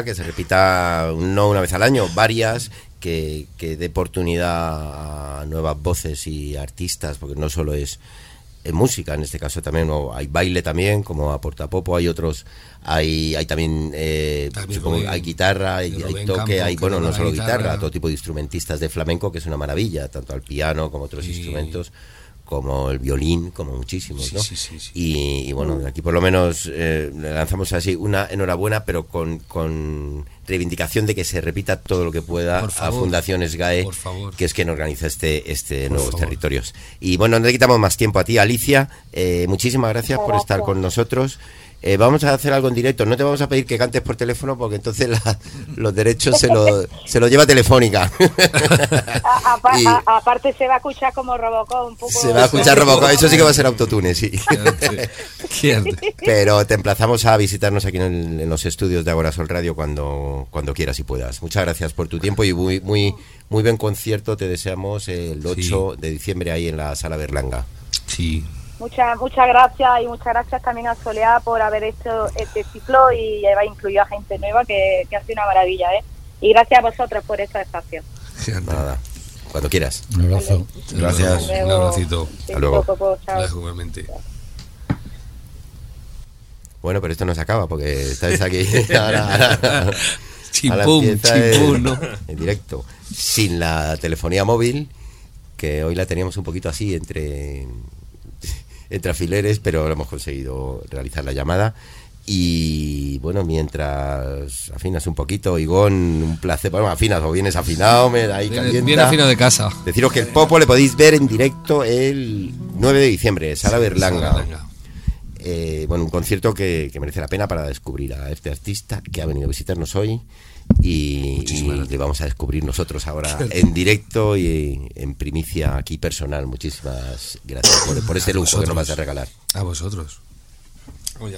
Speaker 8: no una vez al año, varias, que dé oportunidad a nuevas voces y artistas, porque no solo es música, en este caso también hay baile también, como aporta Popo, hay otros, hay también supongo, hay guitarra, hay toque, hay, bueno, no solo guitarra, todo tipo de instrumentistas de flamenco, que es una maravilla, tanto al piano como otros instrumentos, como el violín, como muchísimos, ¿no? Sí. Y bueno, aquí por lo menos le lanzamos así una enhorabuena, pero con reivindicación de que se repita todo lo que pueda a Fundación SGAE, que es quien organiza este Nuevos Territorios. Y bueno, no le quitamos más tiempo a ti, Alicia, muchísimas gracias por estar con nosotros. Vamos a hacer algo en directo, no te vamos a pedir que cantes por teléfono porque entonces los derechos se lo lleva Telefónica.
Speaker 16: Aparte se va a escuchar como Robocop un poco.
Speaker 8: Se va a escuchar Robocop, eso sí que va a ser autotune, sí. Pero te emplazamos a visitarnos aquí en los estudios de Agora Sol Radio cuando quieras y puedas. Muchas gracias por tu tiempo y muy buen concierto te deseamos el 8 de diciembre ahí en la Sala Berlanga.
Speaker 10: Sí.
Speaker 16: Muchas gracias, y muchas gracias también a Soleá por haber hecho este ciclo y haber incluido a gente nueva, que ha sido una maravilla, ¿eh? Y gracias a vosotros por este espacio.
Speaker 8: Nada, cuando quieras.
Speaker 10: Un abrazo.
Speaker 8: Gracias.
Speaker 10: Un abracito.
Speaker 8: Hasta luego.
Speaker 10: Igualmente.
Speaker 8: Bueno, pero esto no se acaba porque estáis aquí ahora
Speaker 10: chimpum, ¿no?
Speaker 8: En directo, sin la telefonía móvil, que hoy la teníamos un poquito así entre alfileres, pero lo hemos conseguido realizar la llamada. Y bueno, mientras afinas un poquito, Igón, un placer. Bueno, afinas o vienes afinado, ahí calienta.
Speaker 10: Bien afinado de casa.
Speaker 8: Deciros que el Popo le podéis ver en directo el 9 de diciembre, Sala Berlanga. Bueno, un concierto que merece la pena para descubrir a este artista que ha venido a visitarnos hoy. Y le vamos a descubrir nosotros ahora en directo y en primicia aquí personal. Muchísimas gracias por este lujo que nos vas a regalar.
Speaker 10: A vosotros. Oye,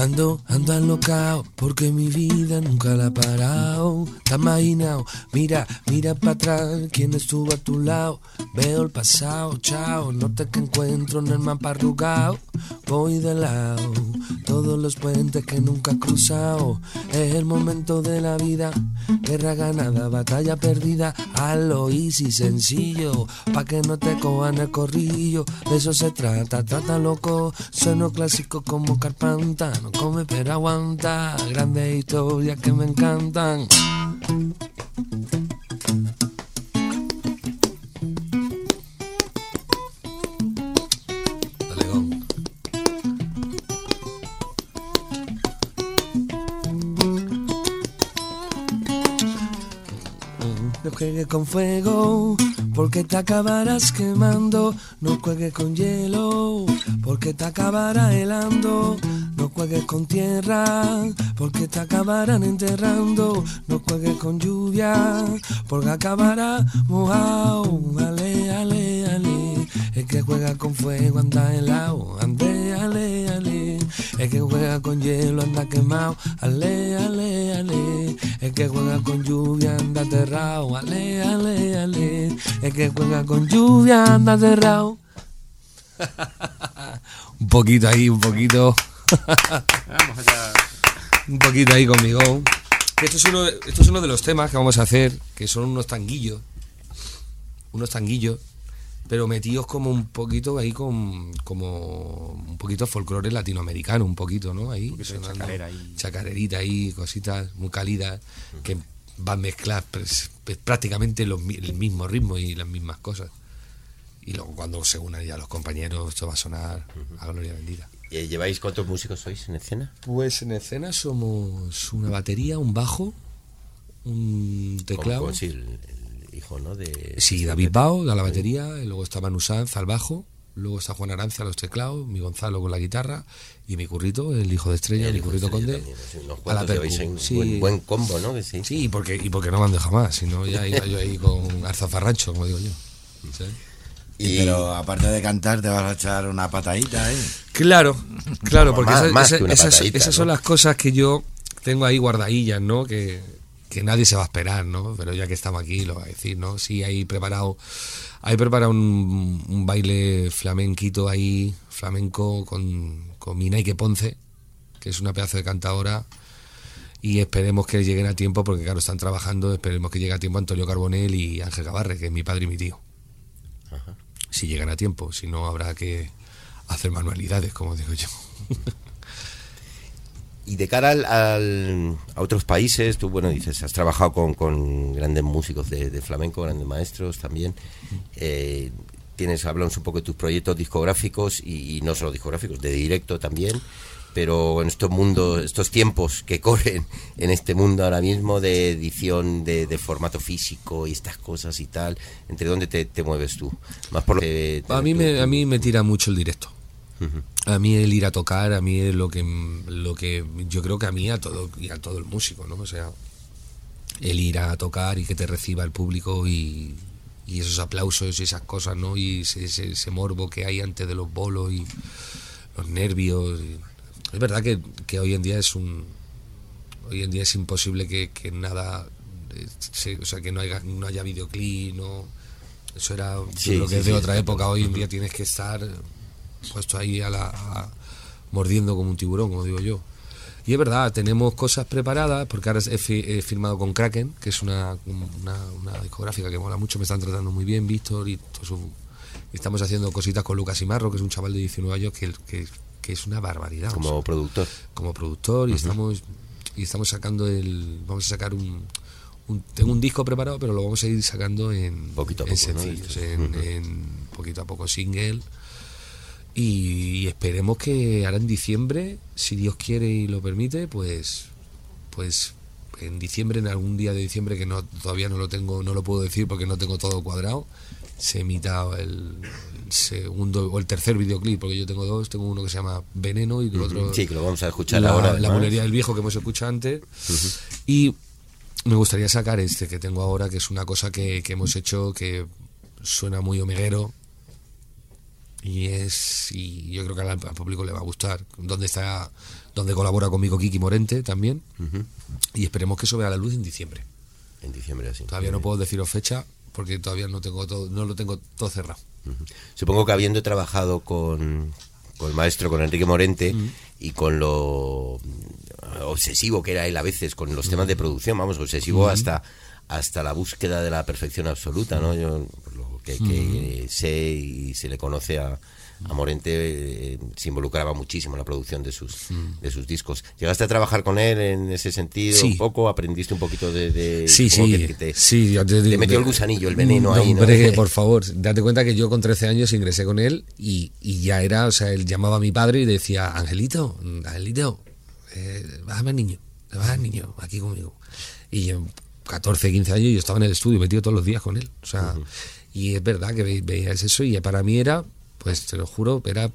Speaker 17: Ando alocao, porque mi vida nunca la ha parado. Te has imaginado, mira para atrás, quién estuvo a tu lado. Veo el pasado, chao, norte que encuentro en el mapa arrugado. Voy de lado, todos los puentes que nunca he cruzado. Es el momento de la vida, guerra ganada, batalla perdida. Hazlo easy, sencillo, pa' que no te cojan el corrillo. De eso se trata, trata loco, sueno clásico como Carpanta. No come pero aguanta, grandes historias que me encantan. Dale, gong. No juegues con fuego, porque te acabarás quemando. No juegues con hielo, porque te acabarás helando. No juegues con tierra, porque te acabarán enterrando. No juegues con lluvia, porque acabarás mojado. Ale, ale, ale. El que juega con fuego anda helado. Ande, ale, ale. El que juega con hielo anda quemado. Ale, ale, ale. El que juega con lluvia anda aterrado. Ale, ale, ale. El que juega con lluvia anda aterrado. Un poquito ahí, un poquito.
Speaker 11: Vamos allá.
Speaker 17: Un poquito ahí conmigo. Esto es uno de los temas que vamos a hacer, que son unos tanguillos, pero metidos como un poquito ahí como un poquito folclore latinoamericano, un poquito, ¿no? Ahí sonando, chacarera ahí. Chacarerita ahí, cositas muy cálidas que van mezcladas prácticamente el mismo ritmo y las mismas cosas. Y luego cuando se unan ya los compañeros, esto va a sonar a gloria bendita.
Speaker 8: ¿Lleváis cuántos músicos sois en escena?
Speaker 17: Pues en escena somos una batería, un bajo, un teclado.
Speaker 8: Sí, el hijo, ¿no?
Speaker 17: Sí, David Bao a la batería, y luego está Manu Sanz al bajo, luego está Juan Arancia a los teclados, mi Gonzalo con la guitarra y mi Currito, el hijo de Estrella, mi Currito Conde, a la percu.
Speaker 8: Sí. Buen combo, ¿no? Que sí.
Speaker 17: Sí, y porque no me han dejado más, sino ya iba yo ahí con Arzafarrancho, como digo yo. ¿Sí?
Speaker 7: Pero aparte de cantar te vas a echar una patadita, ¿eh?
Speaker 17: Claro, porque
Speaker 8: esas
Speaker 17: son las cosas que yo tengo ahí guardadillas, ¿no? Que nadie se va a esperar, ¿no? Pero ya que estamos aquí lo va a decir, ¿no? Sí, hay preparado un baile flamenquito ahí, flamenco con Minaike Ponce, que es una pedazo de cantadora, y esperemos que lleguen a tiempo, porque claro, están trabajando, esperemos que llegue a tiempo Antonio Carbonell y Ángel Gabarre, que es mi padre y mi tío. Ajá. Si llegan a tiempo, si no habrá que hacer manualidades, como digo yo.
Speaker 8: Y de cara a otros países, tú, bueno, dices, has trabajado con grandes músicos de flamenco, grandes maestros también. Hablamos un poco de tus proyectos discográficos y no solo discográficos, de directo también. Pero en estos tiempos que corren en este mundo ahora mismo de edición de formato físico y estas cosas y tal, ¿entre dónde te mueves tú? Más por
Speaker 17: a mí me tira mucho el directo. Uh-huh. A mí el ir a tocar, a mí es lo que yo creo que a mí a todo el músico, ¿no? O sea, el ir a tocar y que te reciba el público y esos aplausos y esas cosas, ¿no? Y ese morbo que hay antes de los bolos y los nervios. Es verdad que hoy en día es imposible que nada, o sea, que no haya videoclip, no. Eso era, yo creo que es de otra época. Hoy en día tienes que estar puesto ahí mordiendo como un tiburón, como digo yo. Y es verdad, tenemos cosas preparadas, porque ahora he firmado con Kraken, que es una discográfica que mola mucho, me están tratando muy bien, Víctor, y estamos haciendo cositas con Lucas Imarro, que es un chaval de 19 años que es una barbaridad.
Speaker 8: Como productor.
Speaker 17: Como productor, y
Speaker 8: uh-huh.
Speaker 17: estamos sacando vamos a sacar tengo un disco preparado, pero lo vamos a ir sacando en sencillos, ¿no? en poquito a poco single. Y esperemos que ahora en diciembre, si Dios quiere y lo permite, pues en diciembre, en algún día de diciembre que todavía no lo puedo decir porque no tengo todo cuadrado, se emita el segundo o el tercer videoclip, porque yo tengo dos, tengo uno que se llama Veneno y el otro,
Speaker 8: sí, que lo vamos a escuchar ahora,
Speaker 17: la Bulería del Viejo, que hemos escuchado antes. Uh-huh. Y me gustaría sacar este que tengo ahora, que es una cosa que hemos hecho que suena muy omeguero y yo creo que al público le va a gustar. Donde colabora conmigo Kiki Morente también. Y esperemos que eso vea la luz en diciembre.
Speaker 8: En diciembre, sí.
Speaker 17: Todavía no puedo deciros fecha porque todavía no lo tengo todo cerrado.
Speaker 8: Supongo que habiendo trabajado con el maestro, con Enrique Morente, y con lo obsesivo que era él a veces con los temas de producción, vamos, obsesivo hasta la búsqueda de la perfección absoluta, ¿no? Yo, por lo que sé y se le conoce a Morente, se involucraba muchísimo en la producción de sus discos. ¿Llegaste a trabajar con él en ese sentido un poco? ¿Aprendiste un poquito de
Speaker 17: Sí, yo
Speaker 8: te metió el gusanillo, el veneno ahí, ¿no?
Speaker 17: Hombre, por favor, date cuenta que yo con 13 años ingresé con él y ya era, o sea, él llamaba a mi padre y decía, Angelito, bájame niño, aquí conmigo. Y yo, 14, 15 años, yo estaba en el estudio metido todos los días con él, o sea, y es verdad que veías eso y para mí era, pues te lo juro, era...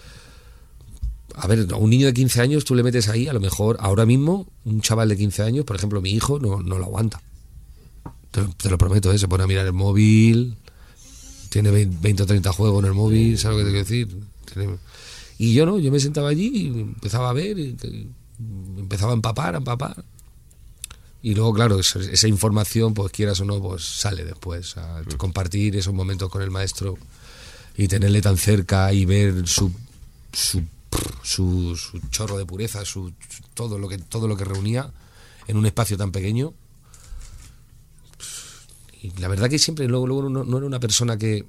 Speaker 17: A ver, a un niño de 15 años tú le metes ahí, a lo mejor ahora mismo, un chaval de 15 años, por ejemplo, mi hijo, no lo aguanta. Te lo prometo, se pone a mirar el móvil, tiene 20 o 30 juegos en el móvil, ¿sabes lo que te quiero decir? Y yo no, yo me sentaba allí y empezaba a ver, y empezaba a empapar. Y luego, claro, esa información, pues quieras o no, pues sale después. Compartir esos momentos con el maestro y tenerle tan cerca y ver su chorro de pureza, todo lo que reunía en un espacio tan pequeño. Y la verdad que siempre luego no era una persona que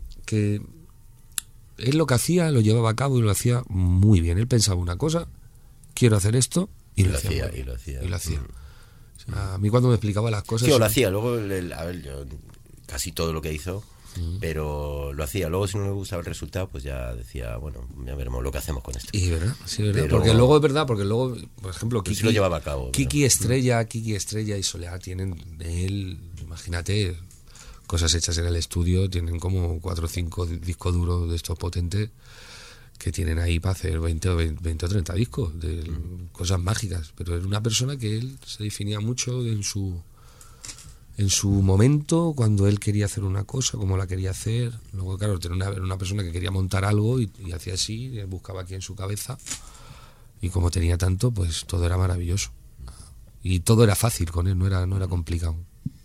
Speaker 17: él lo que hacía lo llevaba a cabo y lo hacía muy bien. Él pensaba una cosa, quiero hacer esto, y lo hacía. O sea, a mí cuando me explicaba las cosas...
Speaker 8: Sí, lo hacía. Luego, yo casi todo lo que hizo, pero lo hacía. Luego, si no me gustaba el resultado, pues ya decía, bueno, ya veremos lo que hacemos con esto.
Speaker 17: Y verdad, sí, verdad. Pero, porque luego es verdad, por ejemplo, Kiki,
Speaker 8: sí lo llevaba a cabo.
Speaker 17: Kiki Estrella y Soleá tienen de él, imagínate, cosas hechas en el estudio, tienen como 4 o 5 discos duros de estos potentes que tienen ahí para hacer 20 o 30 discos de cosas mágicas, pero era una persona que él se definía mucho en su momento, cuando él quería hacer una cosa, cómo la quería hacer. Luego, claro, era una persona que quería montar algo y hacía así, buscaba aquí en su cabeza, y como tenía tanto, pues todo era maravilloso y todo era fácil con él, no era complicado.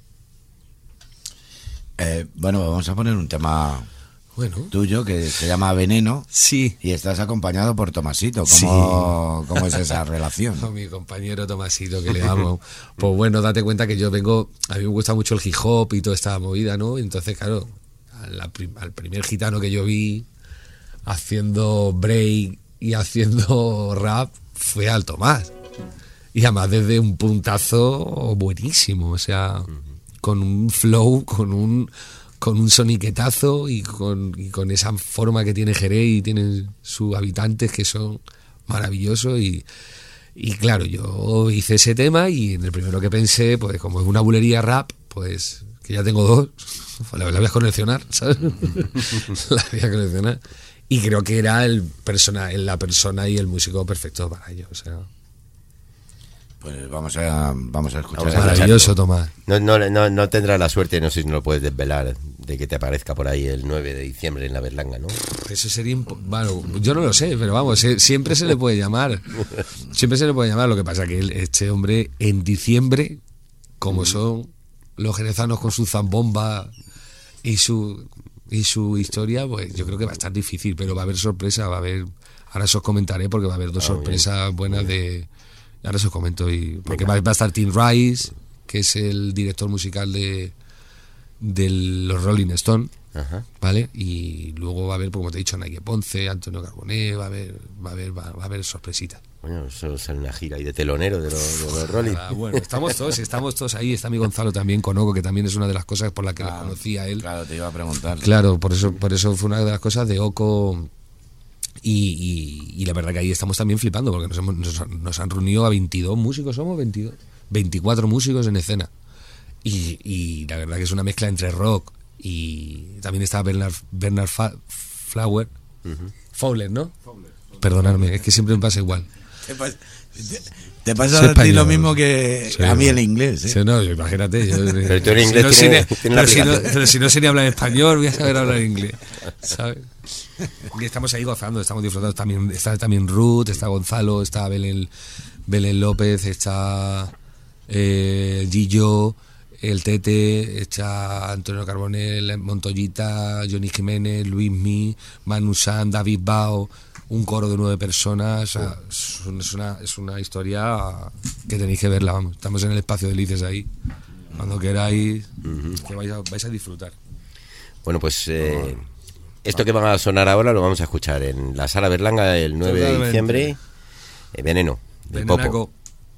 Speaker 7: Bueno, vamos a poner un tema tuyo que se llama Veneno.
Speaker 17: Sí.
Speaker 7: Y estás acompañado por Tomasito. ¿Cómo es esa relación?
Speaker 17: Con mi compañero Tomasito, que le amo. Pues bueno, date cuenta que yo vengo... A mí me gusta mucho el hip hop y toda esta movida, ¿no? Entonces, claro, al primer gitano que yo vi haciendo break y haciendo rap fue al Tomás. Y además desde un puntazo buenísimo, o sea... con un flow, con un soniquetazo y con esa forma que tiene Jerez y tienen sus habitantes que son maravillosos y claro, yo hice ese tema y en el primero que pensé, pues como es una bulería rap, pues que ya tengo 2, pues la voy a coleccionar, ¿sabes? La voy a coleccionar y creo que era la persona y el músico perfecto para ello, o sea...
Speaker 7: Pues vamos a escuchar.
Speaker 17: Maravilloso, Tomás.
Speaker 8: No tendrás la suerte, no sé si no lo puedes desvelar, de que te aparezca por ahí el 9 de diciembre en la Berlanga, ¿no?
Speaker 17: Eso sería... Bueno, yo no lo sé, pero vamos, siempre se le puede llamar. Siempre se le puede llamar. Lo que pasa que este hombre en diciembre, como son los jerezanos con su zambomba y su historia, pues yo creo que va a estar difícil, pero va a haber sorpresa, ahora os comentaré porque va a haber 2 sorpresas buenas de... Ahora os comento, porque va a estar Tim Rice, que es el director musical de los Rolling Stones, ¿vale? Y luego va a haber, como te he dicho, Nike Ponce, Antonio Carboné, va a haber sorpresitas.
Speaker 8: Bueno, eso sale una gira ahí de telonero de los Rolling.
Speaker 17: Bueno, estamos todos ahí. Está mi Gonzalo también con Oco, que también es una de las cosas por las que lo conocí a él.
Speaker 7: Claro, te iba a preguntar.
Speaker 17: Claro, por eso fue una de las cosas de Oco. Y la verdad que ahí estamos también flipando porque nos han reunido a 22 músicos, somos 24 músicos en escena y la verdad que es una mezcla entre rock y también está Bernard Fowler, ¿no? Perdonadme, es que siempre me pasa igual.
Speaker 7: Te pasa a ti lo mismo que
Speaker 17: Sí,
Speaker 7: a mí el inglés, ¿eh?
Speaker 17: Sí, no, imagínate.
Speaker 8: Pero tú en inglés
Speaker 17: si no sé ni hablar español, voy a saber hablar inglés, ¿sabes? Y estamos ahí gozando, estamos disfrutando. También, está también Ruth, está Gonzalo, está Belén López, está Gillo, el Tete, está Antonio Carbonell, Montoyita, Johnny Jiménez, Luismi, Manu San, David Bao, un coro de 9 personas. O sea, es una historia que tenéis que verla, vamos. Estamos en el espacio de Lices ahí. Cuando queráis, que vais a disfrutar.
Speaker 8: Bueno, pues esto que van a sonar ahora lo vamos a escuchar en la Sala Berlanga el 9 de diciembre. Veneno, de Popo.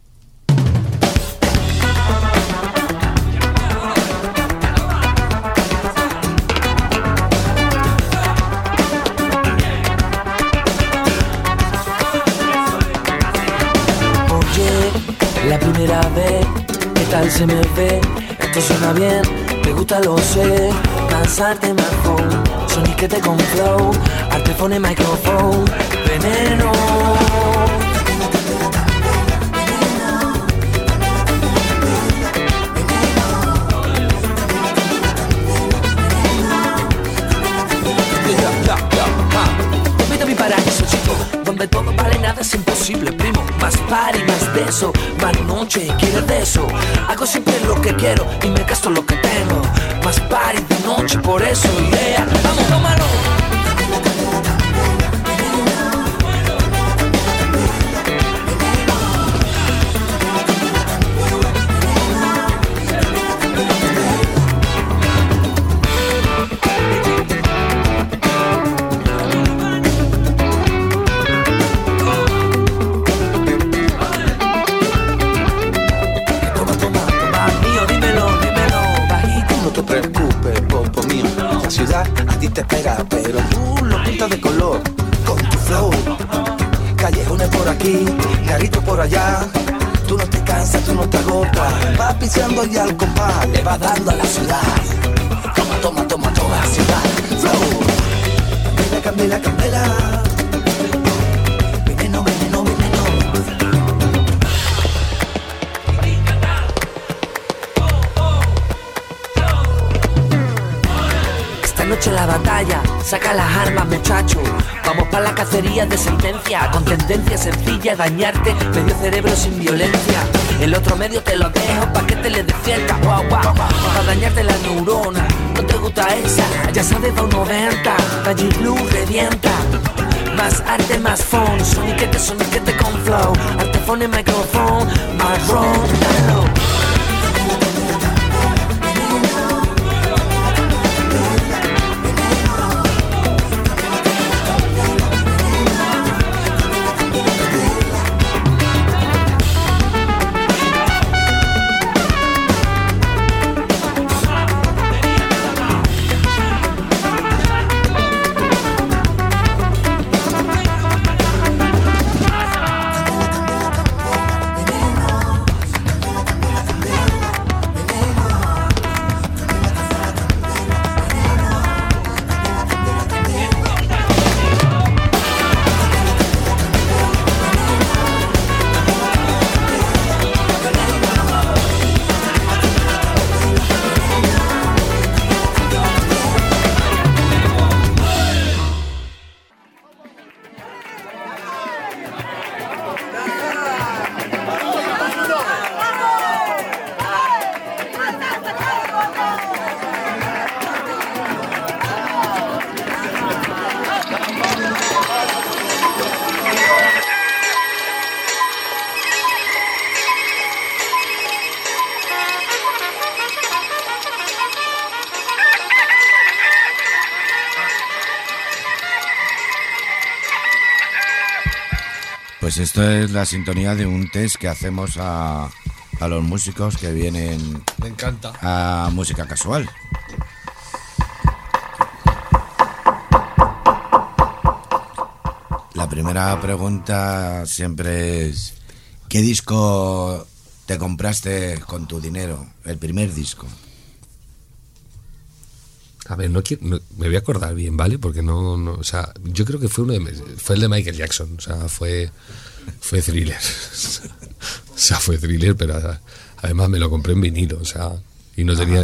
Speaker 13: La primera vez, ¿qué tal se me ve? Esto suena bien, me gusta, lo sé. Lanzarte mejor, soniquete con flow, artefone, micrófono, veneno. Vete a mi paraíso, chico, donde todo vale, nada es imposible, primo. Más party, más de eso, más noche, quieres de eso. Hago siempre lo que quiero y me gasto lo que tengo. Más party de noche, por eso, yeah. Vamos, tómalo.
Speaker 18: A ti te espera, pero tú lo pintas de color con tu flow. Callejones por aquí, garritos por allá. Tú no te cansas, tú no te agotas. Vas piseando y al compás le vas dando a la ciudad. Toma, ciudad. Flow. Candela, candela. Veneno, veneno, veneno.
Speaker 13: Noche la batalla, saca las armas, muchacho. Vamos pa' la cacería de sentencia, con tendencia sencilla, dañarte, medio cerebro sin violencia. El otro medio te lo dejo pa' que te le defienda, guau, guau. Pa' dañarte la neurona, no te gusta esa, ya sabes, da un 90, Magic Blue revienta. Más arte, más phone, soniquete con flow, artefone, micrófono, más ron, dale.
Speaker 7: Pues esto es la sintonía de un test que hacemos a los músicos que vienen.
Speaker 17: Me encanta.
Speaker 7: A música casual. La primera pregunta siempre es: ¿qué disco te compraste con tu dinero? El primer disco.
Speaker 17: A ver, me voy a acordar bien, ¿vale? Porque no, o sea, yo creo que fue fue el de Michael Jackson, o sea, fue Thriller. O sea, fue Thriller, pero además me lo compré en vinilo, o sea, y no tenía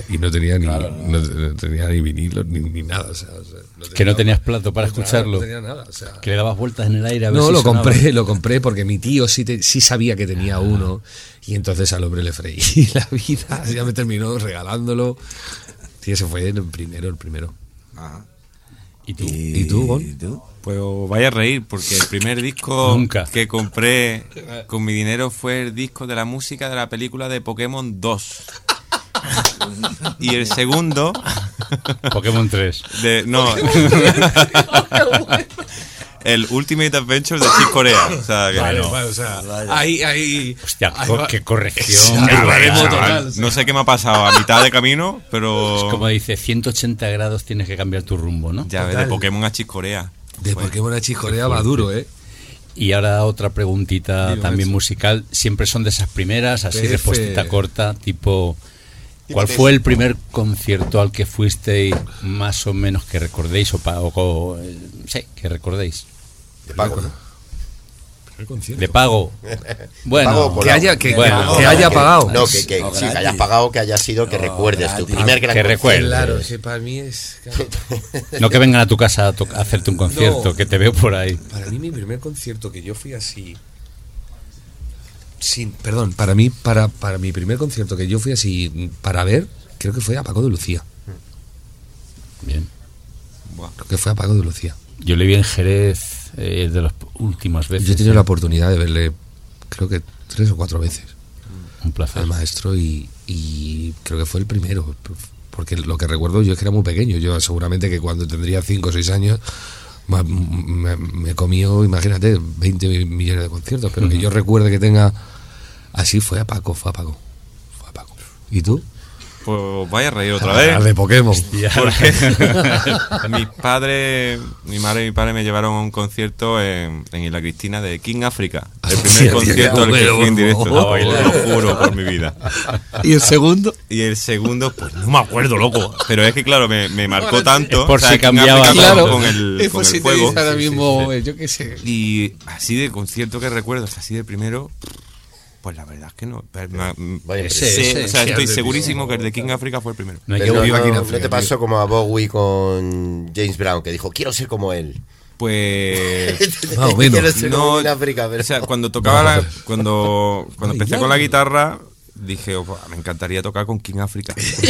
Speaker 17: ni vinilo ni nada, o sea,
Speaker 9: que no tenías plato para escucharlo.
Speaker 17: No tenía nada, o sea,
Speaker 9: que le dabas vueltas en el aire a ver
Speaker 17: no,
Speaker 9: si
Speaker 17: lo
Speaker 9: sonaba.
Speaker 17: compré porque mi tío sí sabía que tenía uno, y entonces al hombre le freí la vida, ya me terminó regalándolo. Sí, ese fue el primero.
Speaker 7: Ajá.
Speaker 9: ¿Y tú, Gon?
Speaker 7: ¿Y tú?
Speaker 11: Pues os vais a reír, porque el primer disco que compré con mi dinero fue el disco de la música de la película de Pokémon 2. Y el segundo...
Speaker 9: Pokémon 3.
Speaker 11: El Ultimate Adventure de Chick Corea. O sea, que
Speaker 17: ahí.
Speaker 9: Hostia, qué corrección.
Speaker 11: No sé qué me ha pasado a mitad de camino, pero.
Speaker 9: Es como dice, 180 grados tienes que cambiar tu rumbo, ¿no?
Speaker 11: Ya ves, de Pokémon a Chick Corea.
Speaker 17: De Pokémon a Chick Corea va duro, ¿eh?
Speaker 9: Y ahora otra preguntita también musical. Siempre son de esas primeras, así respuesta corta, tipo. ¿Cuál fue el primer concierto al que fuisteis más o menos que recordéis sí, que recordéis?
Speaker 8: De pago, ¿no?
Speaker 9: De pago. Bueno,
Speaker 17: que haya pagado.
Speaker 8: No, que hayas pagado, que haya sido, que recuerdes tu primer gran
Speaker 9: que recuerdes.
Speaker 17: Claro, que para mí es... Claro.
Speaker 9: No que vengan a tu casa a hacerte un concierto, que te veo por ahí.
Speaker 17: Para mí mi primer concierto que yo fui así... para mi primer concierto que yo fui así para ver, creo que fue a Paco de Lucía.
Speaker 9: Bien.
Speaker 17: Creo que fue a Paco de Lucía.
Speaker 9: Yo le vi en Jerez de las últimas veces.
Speaker 17: Yo he tenido la oportunidad de verle, creo que 3 o 4 veces.
Speaker 9: Un placer.
Speaker 17: Al maestro y creo que fue el primero. Porque lo que recuerdo yo es que era muy pequeño. Yo seguramente que cuando tendría 5 o 6 años me comió, imagínate, 20 millones de conciertos. Pero que yo recuerde que tenga... Así fue a Paco. ¿Y tú?
Speaker 11: Pues vaya a reír otra vez.
Speaker 17: De Pokémon.
Speaker 11: Porque mi madre y mi padre me llevaron a un concierto en Isla Cristina de King África. El primer concierto al que fui en directo. Te lo juro por mi vida.
Speaker 17: ¿Y el segundo?
Speaker 11: Y el segundo, pues no me acuerdo, loco. Pero es que claro, me marcó tanto.
Speaker 9: Es por si cambiaba.
Speaker 11: Claro. Con el juego.
Speaker 17: Ahora mismo, yo qué sé.
Speaker 11: Y así de concierto que recuerdo, así de primero... Pues la verdad es que no. Estoy segurísimo que el de King África fue el primero.
Speaker 8: No te pasó como a Bowie con James Brown, que dijo, quiero ser como él.
Speaker 11: Pues
Speaker 8: quiero ser como King África, pero...
Speaker 11: O sea, cuando tocaba cuando empecé con la guitarra, dije, me encantaría tocar con King África.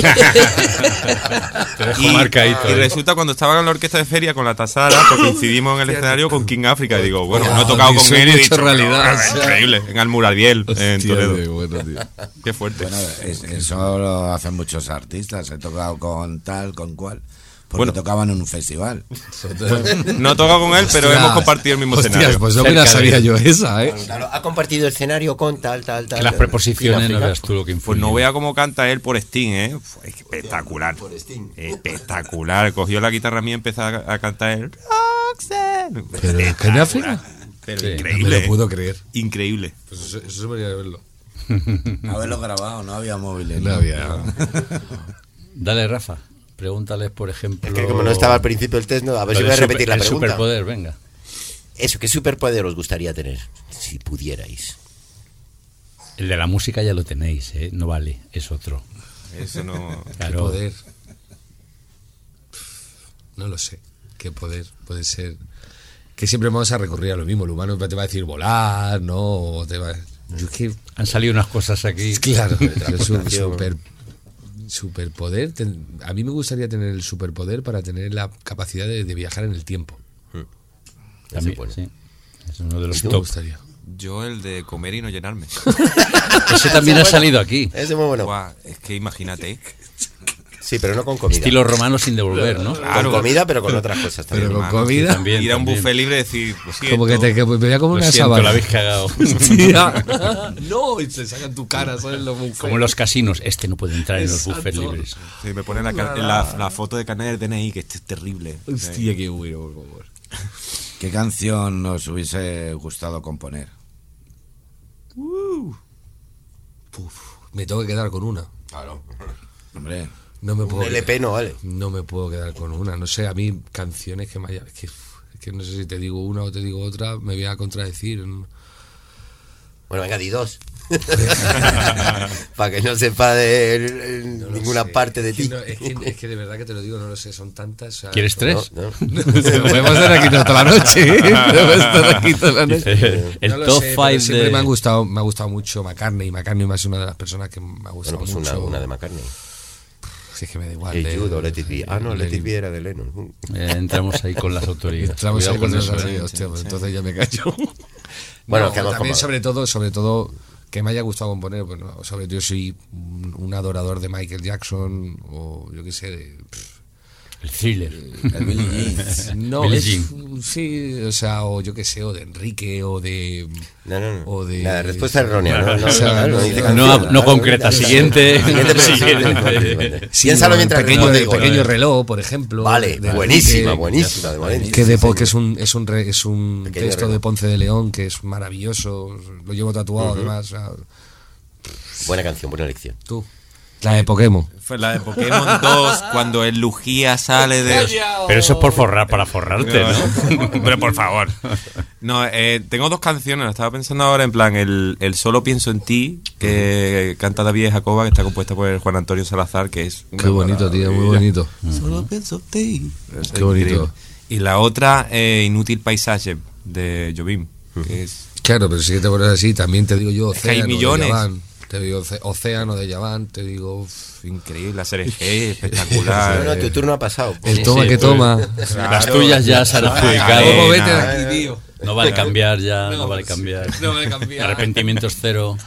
Speaker 11: Y resulta cuando estaba en la orquesta de feria con la Tasara, pues coincidimos en el escenario con King África y digo, bueno, no he tocado con él y he dicho,
Speaker 17: realidad,
Speaker 11: increíble, en Almuradiel, en Toledo.
Speaker 17: Bueno, tío.
Speaker 11: Qué fuerte.
Speaker 7: Bueno, eso lo hacen muchos artistas. He tocado con tal, con cual. Porque tocaban en un festival.
Speaker 11: No he tocado con él, pero hemos compartido el mismo escenario.
Speaker 17: Pues no me la sabía yo esa, ¿eh?
Speaker 8: Claro, ha compartido escenario con tal.
Speaker 9: Que las preposiciones no veas tú lo que influye.
Speaker 11: Pues no vea cómo canta él por Sting, ¿eh? Fue espectacular. Espectacular. Cogió la guitarra mía y empezó a cantar él.
Speaker 17: ¿Pero en África?
Speaker 11: Pero
Speaker 17: sí,
Speaker 11: increíble.
Speaker 17: No me lo puedo creer.
Speaker 11: Increíble.
Speaker 17: Pues eso se debería verlo.
Speaker 7: Haberlo grabado, no había móviles.
Speaker 17: No había.
Speaker 9: Dale, Rafa. Pregúntales, por ejemplo...
Speaker 8: Es que como no estaba al principio el test, no, a ver si voy a repetir la pregunta.
Speaker 9: El superpoder, venga.
Speaker 8: Eso, ¿qué superpoder os gustaría tener? Si pudierais.
Speaker 9: El de la música ya lo tenéis, ¿eh? No vale, es otro.
Speaker 11: Eso no...
Speaker 17: Claro. ¿Qué poder? No lo sé. ¿Qué poder puede ser? Que siempre vamos a recurrir a lo mismo. El humano te va a decir volar, ¿no? O te va... Yo es que...
Speaker 9: Han salido unas cosas aquí.
Speaker 17: Claro, es un superpoder. A mí me gustaría tener el superpoder para tener la capacidad de viajar en el tiempo.
Speaker 9: También, sí. Es uno de los top.
Speaker 17: Me gustaría.
Speaker 11: Yo el de comer y no llenarme.
Speaker 9: Ese también ha salido aquí.
Speaker 8: Ese es muy bueno.
Speaker 11: Guau, es que imagínate.
Speaker 8: Sí, pero no con comida.
Speaker 9: Estilo romano sin devolver, ¿no?
Speaker 8: Claro. Con comida, pero con otras cosas también.
Speaker 17: Pero con comida.
Speaker 9: También,
Speaker 11: ir a un buffet libre y decir, pues sí,
Speaker 17: como que me voy a comer una
Speaker 9: sábana.
Speaker 17: La
Speaker 9: habéis cagado.
Speaker 17: No, y se sacan tu cara, ¿sabes?
Speaker 9: Como en los casinos, este no puede entrar en los buffets libres.
Speaker 11: Sí, me ponen la foto de carnet del DNI, que este es terrible.
Speaker 17: Hostia, qué bueno, por favor.
Speaker 7: ¿Qué canción nos hubiese gustado componer?
Speaker 17: Me tengo que quedar con una.
Speaker 8: Claro.
Speaker 7: Hombre.
Speaker 10: No me puedo
Speaker 8: un LP no vale.
Speaker 10: No me puedo quedar con una. No sé, a mí canciones que me haya... Es que no sé si te digo una o te digo otra, me voy a contradecir.
Speaker 8: Bueno, venga, di dos. Para que no sepa de ninguna parte de ti.
Speaker 10: Es que de verdad que te lo digo, no lo sé, son tantas. ¿Sabes?
Speaker 9: ¿Quieres tres?
Speaker 10: No. Podemos estar aquí toda la noche.
Speaker 9: El
Speaker 10: no
Speaker 9: top 5
Speaker 10: de... Siempre me ha gustado mucho McCartney. McCartney es una de las personas que me ha gustado mucho.
Speaker 8: Una de McCartney.
Speaker 10: Sí, es que me da igual.
Speaker 8: Hey Jude o Let It Be. Ah, no, Let It Be era de Lennon.
Speaker 9: Entramos ahí con las autoridades.
Speaker 10: Entramos ahí con las autoridades, hostia, pues entonces ya me callo.
Speaker 8: Bueno,
Speaker 10: también sobre todo que me haya gustado componer, pues no, sobre todo yo soy un adorador de Michael Jackson o yo qué sé,
Speaker 9: el Thriller,
Speaker 10: el Billie Jean. No, sí, o sea, o yo qué sé, o de Enrique o de o de
Speaker 8: la respuesta errónea,
Speaker 9: no concreta. Siguiente.
Speaker 8: Piénsalo mientras
Speaker 10: pequeño reloj, por ejemplo.
Speaker 8: Vale, buenísima.
Speaker 10: Que es un texto de Ponce de León que es maravilloso, lo llevo tatuado además.
Speaker 8: Buena canción, buena elección.
Speaker 10: Tú. La de Pokémon.
Speaker 11: Fue la de Pokémon 2, cuando el Lugía sale de...
Speaker 9: Pero eso es para forrarte, ¿no?
Speaker 11: Pero por favor. No, tengo dos canciones, lo estaba pensando ahora, en plan, el Solo pienso en ti, que canta David Jacoba, que está compuesta por Juan Antonio Salazar, que es...
Speaker 10: Qué bonito, tío, muy bonito.
Speaker 11: Solo pienso en ti.
Speaker 10: Qué bonito.
Speaker 11: Y la otra, Inútil paisaje, de Jobim, que es...
Speaker 10: Claro, pero si te pones así, también te digo yo,
Speaker 11: es que hay millones.
Speaker 10: Te digo Océano de Yaván, te digo...
Speaker 11: Increíble, la serie G, espectacular.
Speaker 8: No, tu turno ha pasado.
Speaker 10: El toma que toma.
Speaker 9: Claro. Las tuyas ya se han adjudicado.
Speaker 10: ¿Cómo vete de aquí, tío?
Speaker 9: No vale cambiar ya, no vale cambiar.
Speaker 10: No vale cambiar.
Speaker 9: Arrepentimientos cero.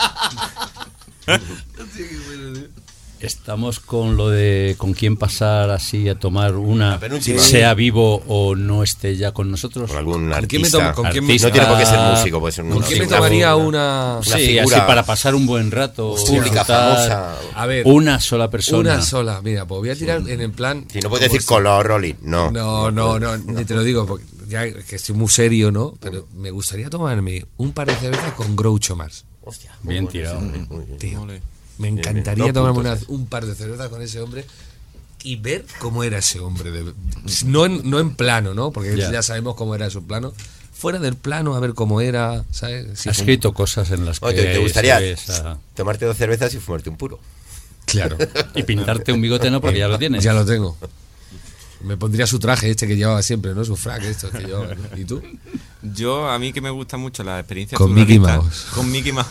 Speaker 9: Estamos con lo de con quién pasar así a tomar una, sea vivo o no esté ya con nosotros.
Speaker 8: Con algún artista.
Speaker 10: ¿Con quién
Speaker 8: no tiene por qué ser músico, puede ser
Speaker 10: ¿Con quién me tomaría una
Speaker 9: sí, así para pasar un buen rato,
Speaker 8: pública, famosa?
Speaker 10: A ver,
Speaker 9: una sola persona.
Speaker 10: Una sola, mira, pues voy a tirar en el plan.
Speaker 8: Si no puedes decir color, Rolly, no.
Speaker 10: No, ni te lo digo, porque ya que estoy muy serio, ¿no? Pero me gustaría tomarme un par de cervezas con Groucho Marx.
Speaker 8: Hostia,
Speaker 9: bien tirado.
Speaker 10: Tío. Me encantaría tomarme un par de cervezas con ese hombre y ver cómo era ese hombre. No en plano, ¿no? Porque ya sabemos cómo era su plano. Fuera del plano, a ver cómo era, ¿sabes?
Speaker 9: Ha escrito cosas en las que...
Speaker 8: ¿Te gustaría tomarte 2 cervezas y fumarte un puro?
Speaker 10: Claro.
Speaker 9: Y pintarte un bigote no, porque ya lo tienes.
Speaker 10: Ya lo tengo. Me pondría su traje que llevaba siempre, ¿no? Su frac que llevaba. ¿Y tú?
Speaker 11: Yo, a mí que me gusta mucho la experiencia
Speaker 10: con Mickey Mouse.
Speaker 11: Con Mickey Mouse.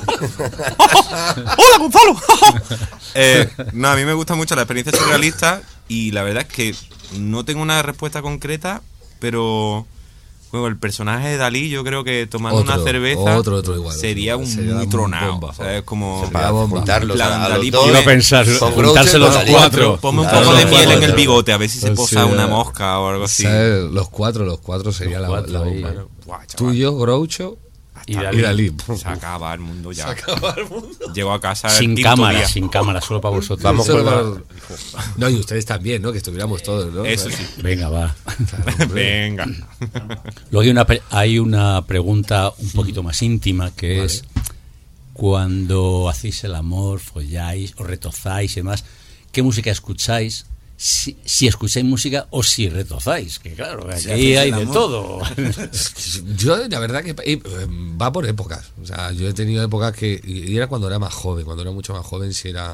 Speaker 11: ¡Hola, Gonzalo! No, a mí me gusta mucho la experiencia surrealista y la verdad es que no tengo una respuesta concreta, pero bueno, el personaje de Dalí, yo creo que tomando una cerveza
Speaker 10: igual,
Speaker 11: sería muy tronado. O sea, es como
Speaker 8: para juntarlos a los
Speaker 9: dos. Iba a pensar, juntarse los 4.
Speaker 11: Ponme un poco de miel en el bigote, a ver si se posa una mosca o algo así.
Speaker 10: Los cuatro sería la bomba. Tuyo, Groucho y Dalí.
Speaker 11: Se acaba el mundo ya. Llego a casa
Speaker 9: sin cámara, solo para vosotros.
Speaker 10: Vamos No, y ustedes también, ¿no? Que estuviéramos todos, ¿no?
Speaker 11: Eso sí.
Speaker 9: Venga, va.
Speaker 11: Venga.
Speaker 9: Luego hay una pregunta un poquito más íntima que es cuando hacéis el amor, folláis o retozáis y demás, ¿qué música escucháis? Si escucháis música o si retozáis, que claro, aquí hay de todo.
Speaker 10: Yo la verdad que va por épocas. O sea, yo he tenido épocas que y era cuando era más joven, cuando era mucho más joven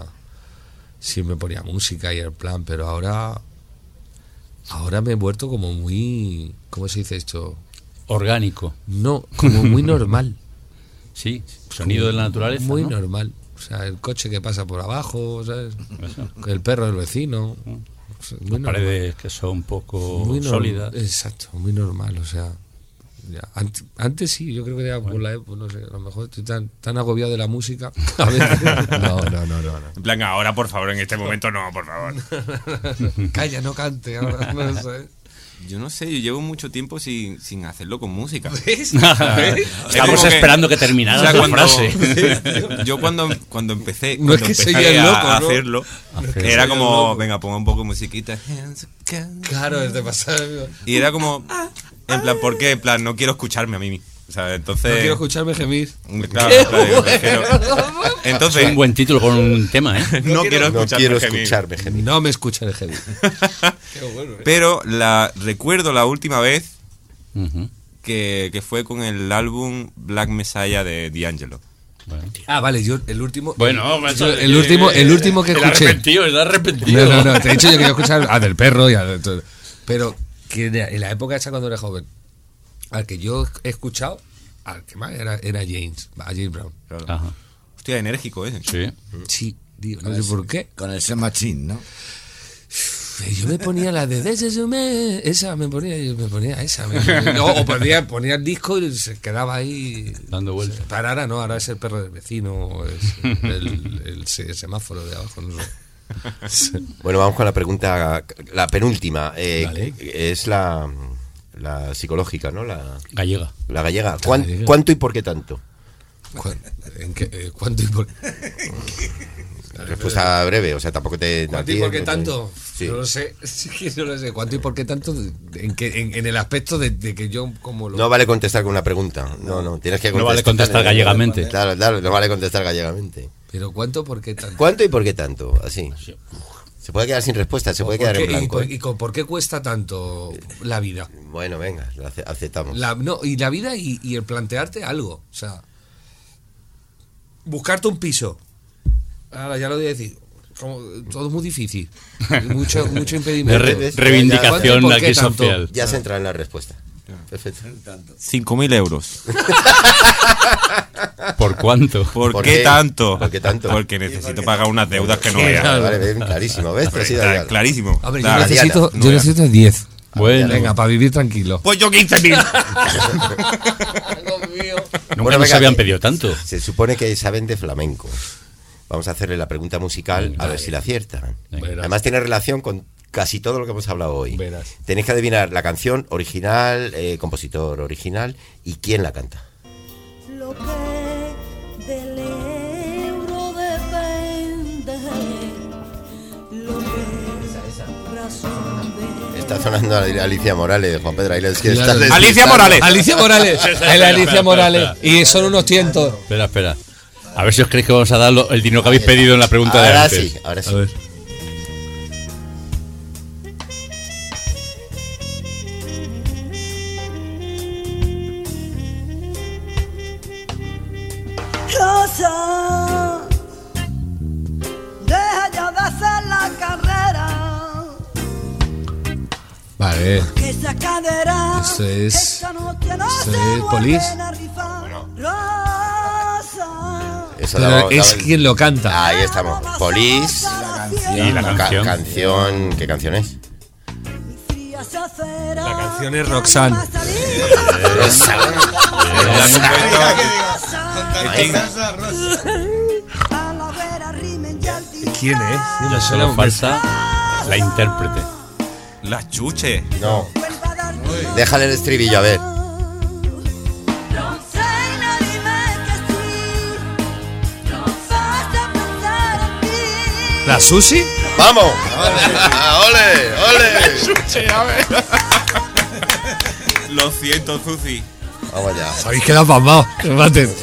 Speaker 10: si me ponía música y el plan, pero ahora me he vuelto como muy, ¿cómo se dice esto?
Speaker 9: Orgánico.
Speaker 10: No, como muy normal.
Speaker 9: Sí, sonido de la naturaleza.
Speaker 10: Muy
Speaker 9: ¿no?
Speaker 10: normal. O sea, el coche que pasa por abajo, ¿sabes? El perro del vecino.
Speaker 9: Las paredes que son un poco sólidas.
Speaker 10: Exacto, muy normal, o sea. Ya. Antes sí, yo creo que ya por la época, no sé, a lo mejor estoy tan agobiado de la música. A veces, no.
Speaker 11: En plan, ahora, por favor, en este momento no, por favor.
Speaker 10: Calla, no cante, ahora no sé.
Speaker 11: Yo no sé, yo llevo mucho tiempo sin hacerlo con música.
Speaker 10: ¿Ves?
Speaker 9: Estamos esperando que terminara la frase.
Speaker 11: Yo cuando empecé,
Speaker 10: no es que empecé
Speaker 11: a hacerlo, era como, venga, ponga un poco de musiquita.
Speaker 10: Claro, es de pasar.
Speaker 11: Y era como, en plan, ¿por qué? En plan, no quiero escucharme a mí. O sea, entonces...
Speaker 17: No quiero escucharme gemir.
Speaker 11: Claro, entonces...
Speaker 9: Es un buen título con un tema, ¿eh?
Speaker 11: No quiero
Speaker 8: escucharme gemir.
Speaker 17: No me escucharé gemir.
Speaker 11: Pero recuerdo la última vez que fue con el álbum Black Messiah de D'Angelo.
Speaker 17: Bueno. Ah, vale, yo el último.
Speaker 9: Bueno,
Speaker 17: el último que escuché.
Speaker 9: El arrepentido.
Speaker 17: No, te he dicho yo que quería escuchar del perro y pero que en la época esa cuando era joven, al que yo he escuchado, al que más era James Brown.
Speaker 11: Claro. Ajá. Hostia, enérgico ese.
Speaker 17: Sí, digo, no sé por qué.
Speaker 7: Con el Sam Machine, ¿no?
Speaker 17: Yo me ponía la de esa, me ponía esa. O ponía el disco y se quedaba ahí
Speaker 9: dando vueltas.
Speaker 17: Para ahora es el perro del vecino, es el semáforo de abajo, no sé.
Speaker 8: Bueno, vamos con la pregunta, la penúltima. Es la psicológica, ¿no? La
Speaker 9: gallega.
Speaker 8: La gallega. ¿Cuánto y por qué tanto?
Speaker 17: ¿Cuánto y por qué?
Speaker 8: Respuesta breve, o sea, tampoco te...
Speaker 17: ¿Cuánto y por qué tanto? Sí. No lo sé. No lo sé. ¿Cuánto y por qué tanto? En el aspecto de que yo como lo...
Speaker 8: No vale contestar con una pregunta. No, tienes que contestar.
Speaker 9: No vale contestar gallegamente.
Speaker 8: Claro, no vale contestar gallegamente.
Speaker 17: Pero ¿cuánto, por qué tanto?
Speaker 8: ¿Cuánto y por qué tanto? Así. Se puede quedar sin respuesta, se puede quedar en blanco.
Speaker 17: ¿Y por qué cuesta tanto la vida?
Speaker 8: Bueno, venga, aceptamos.
Speaker 17: Y la vida y el plantearte algo. O sea, buscarte un piso. Ahora ya lo voy a decir. Todo es muy difícil. Mucho impedimento.
Speaker 9: Reivindicación aquí social.
Speaker 8: Ya se entra en la respuesta. Perfecto.
Speaker 11: 5.000 euros.
Speaker 9: ¿Por cuánto?
Speaker 11: ¿Por qué tanto?
Speaker 8: ¿Por qué tanto?
Speaker 11: Porque necesito pagar unas deudas que no veas.
Speaker 8: Vale, clarísimo, ¿ves?
Speaker 11: Clarísimo.
Speaker 17: A ver, yo necesito 10.
Speaker 9: Bueno.
Speaker 17: Venga, para vivir tranquilo.
Speaker 11: Pues yo 15.000.
Speaker 9: Nunca nos habían pedido tanto.
Speaker 8: Se supone que saben de flamenco. Vamos a hacerle la pregunta musical a ver si la aciertan. Además tiene relación con casi todo lo que hemos hablado hoy. Tenéis que adivinar la canción original, compositor original y quién la canta.
Speaker 15: Lo que del euro depende, lo que razón de...
Speaker 8: Está sonando Alicia Morales, Juan Pedro Aguilera.
Speaker 11: ¡Alicia Morales!
Speaker 17: ¡Alicia Morales! ¡El Alicia Morales! Y son unos tientos.
Speaker 9: Espera. A ver si os creéis que vamos a dar el dinero que habéis pedido en la pregunta de antes.
Speaker 8: Ahora sí.
Speaker 9: A ver.
Speaker 15: Rosa, deja ya de hacer la carrera.
Speaker 17: Vale.
Speaker 15: Que esa cadera,
Speaker 17: Esto es Police. Es quien lo canta.
Speaker 8: Ahí estamos. Police.
Speaker 9: Y la
Speaker 8: canción. ¿Qué canción es?
Speaker 17: La canción es Roxanne. ¿Quién es?
Speaker 9: Solo falta la intérprete.
Speaker 11: La Chuche.
Speaker 8: No. Déjale el estribillo, a ver.
Speaker 17: ¿La Susi?
Speaker 8: ¡Vamos! ¡Ole!
Speaker 11: A ver. Lo siento, Susi.
Speaker 8: Vamos ya.
Speaker 17: Sabéis que la pasmado. Que me maten.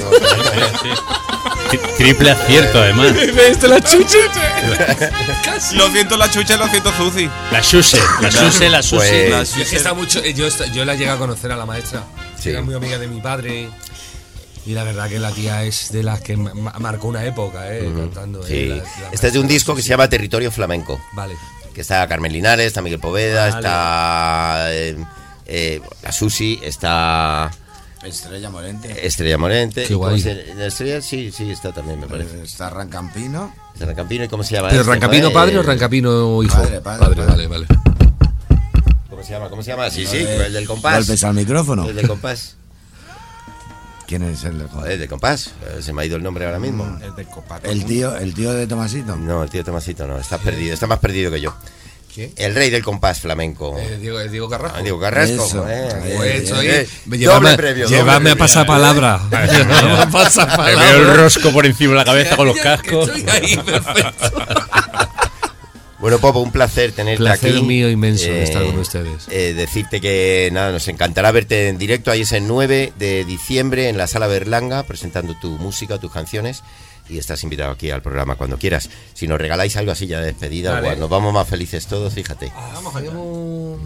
Speaker 9: Triple acierto, además.
Speaker 17: ¿Ves la Chuche?
Speaker 11: Lo siento, la Chuche, lo siento, Susi.
Speaker 9: La Susi.
Speaker 8: Pues,
Speaker 17: Está mucho, yo la llegué a conocer a la maestra.
Speaker 8: Sí.
Speaker 17: Era muy amiga de mi padre. Y la verdad que la tía es de las que marcó una época, cantando.
Speaker 8: Sí. Este es de un disco que se llama Territorio Flamenco.
Speaker 17: Vale.
Speaker 8: Que está Carmen Linares, está Miguel Poveda, está la Susi, está
Speaker 7: Estrella Morente.
Speaker 17: Qué guay.
Speaker 8: Estrella sí está también, me parece.
Speaker 7: Está Rancampino.
Speaker 8: Está Rancapino, ¿y cómo se llama?
Speaker 17: ¿Pero Rancapino padre o Rancapino hijo?
Speaker 7: Padre.
Speaker 17: Vale.
Speaker 8: ¿Cómo se llama? Sí, el del compás.
Speaker 7: Golpes al micrófono.
Speaker 8: El del compás.
Speaker 7: ¿Quién es el
Speaker 8: del compás? Se me ha ido el nombre ahora mismo.
Speaker 11: El del compás.
Speaker 7: ¿El tío de Tomasito?
Speaker 8: No, el tío de Tomasito no. Está perdido. Está más perdido que yo.
Speaker 17: ¿Quién?
Speaker 8: El rey del compás flamenco.
Speaker 17: Diego Carrasco.
Speaker 8: Diego Carrasco.
Speaker 17: Doble premio. Llévame a pasar palabra.
Speaker 9: Me veo el rosco por encima de la cabeza con los cascos.
Speaker 17: Estoy ahí, perfecto.
Speaker 8: Bueno, Popo, un placer tenerte
Speaker 17: placer
Speaker 8: aquí.
Speaker 17: Mío inmenso de estar con ustedes.
Speaker 8: Decirte que nada, nos encantará verte en directo. Ahí es el 9 de diciembre en la Sala Berlanga, presentando tu música, tus canciones. Y estás invitado aquí al programa cuando quieras. Si nos regaláis algo así ya de despedida, vale. Nos vamos más felices todos, fíjate.
Speaker 17: Vamos, hagamos...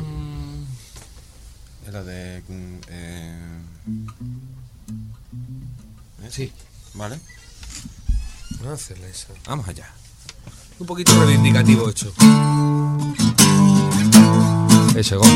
Speaker 11: Era de...
Speaker 17: Sí.
Speaker 11: Vale.
Speaker 17: Vamos a hacerle eso.
Speaker 11: Vamos allá.
Speaker 17: Un poquito reivindicativo hecho. Ese gol.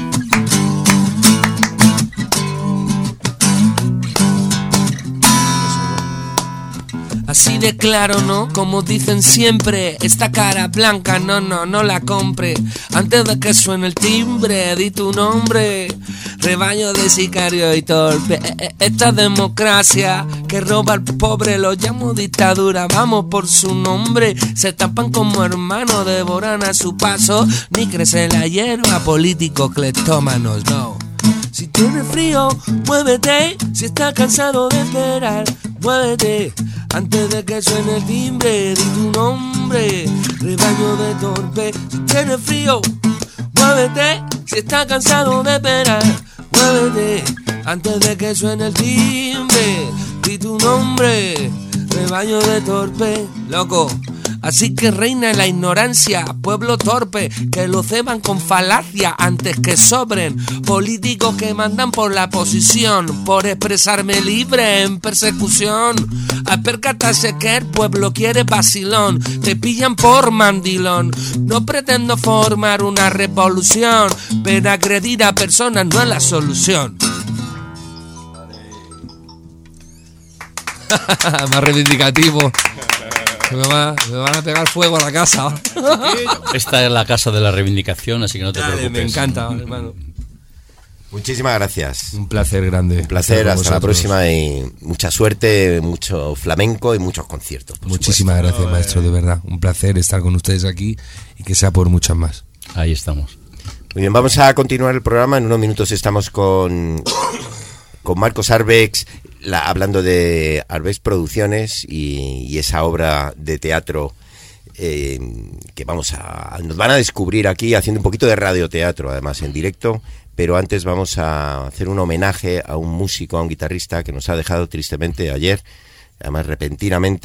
Speaker 13: Así de claro, ¿no? Como dicen siempre, esta cara blanca, no la compre. Antes de que suene el timbre, di tu nombre. Rebaño de sicario y torpe. Esta democracia que roba al pobre, lo llamo dictadura, vamos por su nombre. Se tapan como hermanos, devoran a su paso. Ni crece la hierba, políticos cleptómanos, no. Si tienes frío, muévete. Si estás cansado de esperar, muévete. Antes de que suene el timbre, di tu nombre. Rebaño de torpe. Si tienes frío, muévete. Si estás cansado de esperar, muévete. Antes de que suene el timbre, di tu nombre. Rebaño de torpe, loco. Así que reina la ignorancia, pueblo torpe, que lo ceban con falacia antes que sobren. Políticos que mandan por la posición, por expresarme libre en persecución. Al percatarse que el pueblo quiere vacilón, te pillan por mandilón. No pretendo formar una revolución, pero agredir a personas no es la solución.
Speaker 17: Más reivindicativo. Me van a pegar fuego a la casa.
Speaker 9: Esta es la casa de la reivindicación, así que no te preocupes.
Speaker 17: Me encanta, hermano.
Speaker 8: Muchísimas gracias.
Speaker 17: Un placer grande.
Speaker 8: Un placer, hasta la próxima y mucha suerte, mucho flamenco y muchos conciertos.
Speaker 17: Muchísimas gracias, maestro, de verdad. Un placer estar con ustedes aquí y que sea por muchas más.
Speaker 9: Ahí estamos.
Speaker 8: Muy bien, vamos a continuar el programa. En unos minutos estamos con Marcos Arbex, hablando de Arbex Producciones y esa obra de teatro que nos van a descubrir aquí, haciendo un poquito de radioteatro, además en directo. Pero antes vamos a hacer un homenaje a un músico, a un guitarrista que nos ha dejado tristemente ayer, además repentinamente,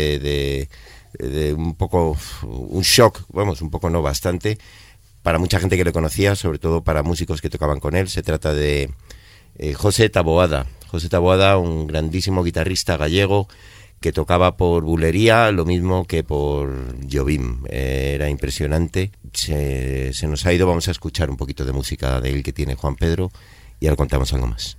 Speaker 8: de un poco un shock, un poco no, bastante, para mucha gente que le conocía, sobre todo para músicos que tocaban con él. Se trata de José Taboada. José Taboada, un grandísimo guitarrista gallego que tocaba por bulería, lo mismo que por Jobim. Era impresionante. Se nos ha ido. Vamos a escuchar un poquito de música de él que tiene Juan Pedro y ahora contamos algo más.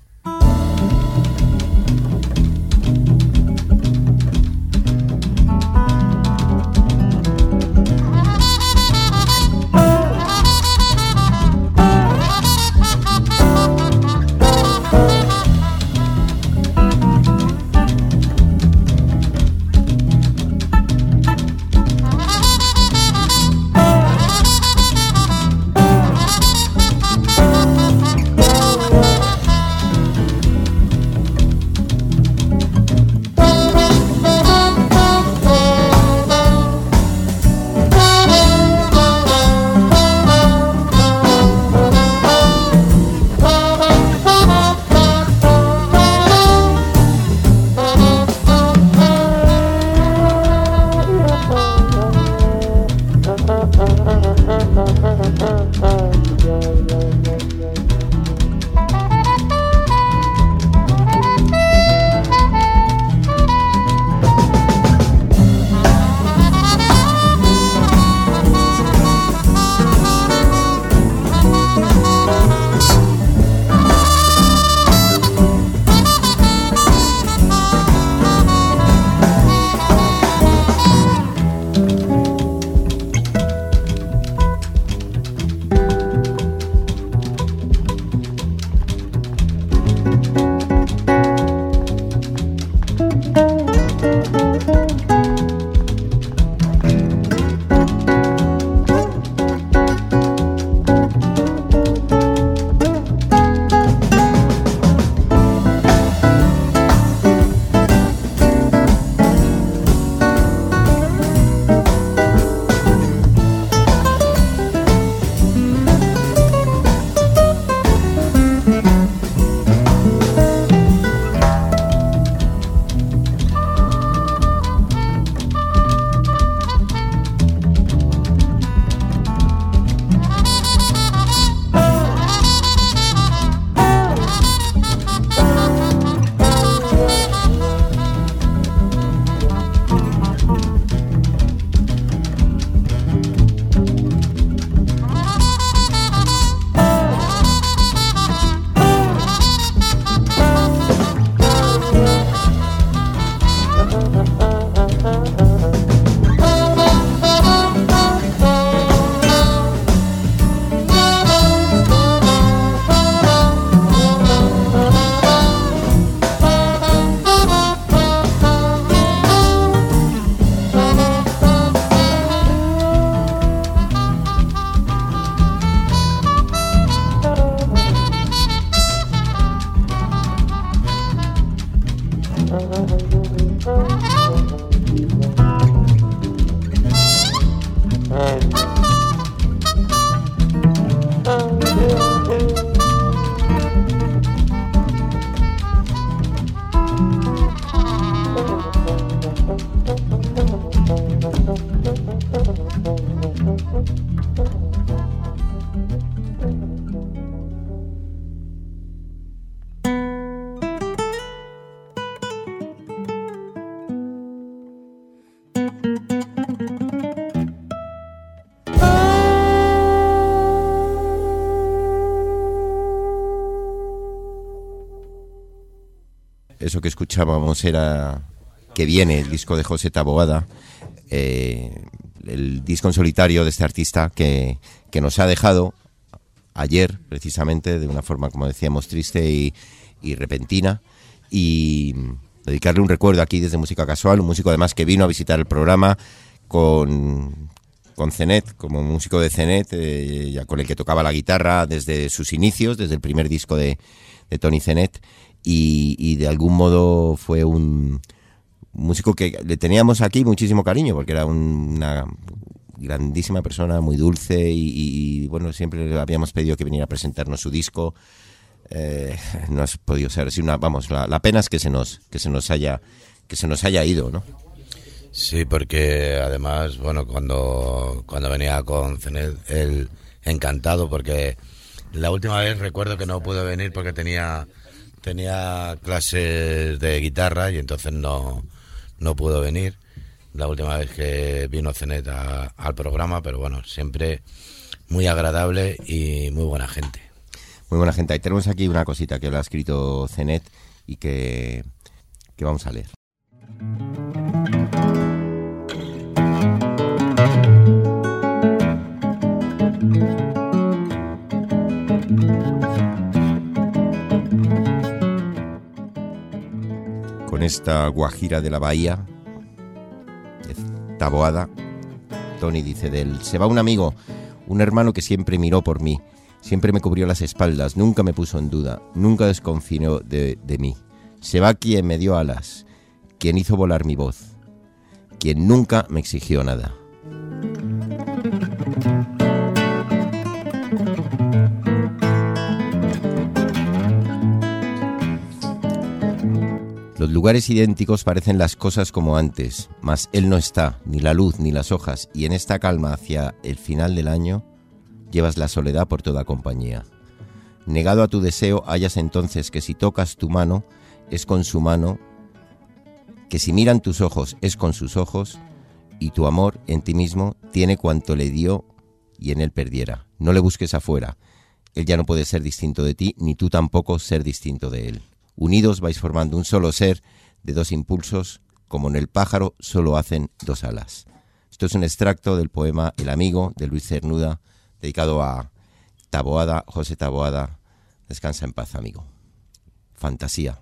Speaker 8: Eso que escuchábamos era Que viene, el disco de José Taboada, el disco en solitario de este artista que nos ha dejado ayer, precisamente, de una forma, como decíamos, triste y repentina, y dedicarle un recuerdo aquí desde Música Casual, un músico además que vino a visitar el programa con Zenet, como músico de Zenet, ya con el que tocaba la guitarra desde sus inicios, desde el primer disco de Tony Zenet, y de algún modo fue un músico que le teníamos aquí muchísimo cariño, porque era una grandísima persona, muy dulce, y bueno, siempre le habíamos pedido que viniera a presentarnos su disco. No ha podido ser así. La pena es que se nos haya ido, ¿no?
Speaker 7: Sí, porque además, bueno, cuando venía con Zenet, él encantado, porque la última vez recuerdo que no pudo venir porque tenía clases de guitarra y entonces no pudo venir la última vez que vino Zenet al programa, pero bueno, siempre muy agradable y muy buena gente.
Speaker 8: Muy buena gente. Ahí tenemos aquí una cosita que lo ha escrito Zenet y que vamos a leer. Con esta guajira de la bahía de Taboada, Tony dice de él: se va un amigo, un hermano que siempre miró por mí, siempre me cubrió las espaldas, nunca me puso en duda, nunca desconfió de mí. Se va quien me dio alas, quien hizo volar mi voz, quien nunca me exigió nada. Los lugares idénticos parecen las cosas como antes, mas él no está, ni la luz ni las hojas, y en esta calma hacia el final del año llevas la soledad por toda compañía. Negado a tu deseo, hallas entonces que si tocas tu mano, es con su mano, que si miran tus ojos, es con sus ojos, y tu amor en ti mismo tiene cuanto le dio y en él perdiera. No le busques afuera, él ya no puede ser distinto de ti, ni tú tampoco ser distinto de él. Unidos vais formando un solo ser de dos impulsos, como en el pájaro solo hacen dos alas. Esto es un extracto del poema El amigo, de Luis Cernuda, dedicado a Taboada, José Taboada. Descansa en paz, amigo. Fantasía.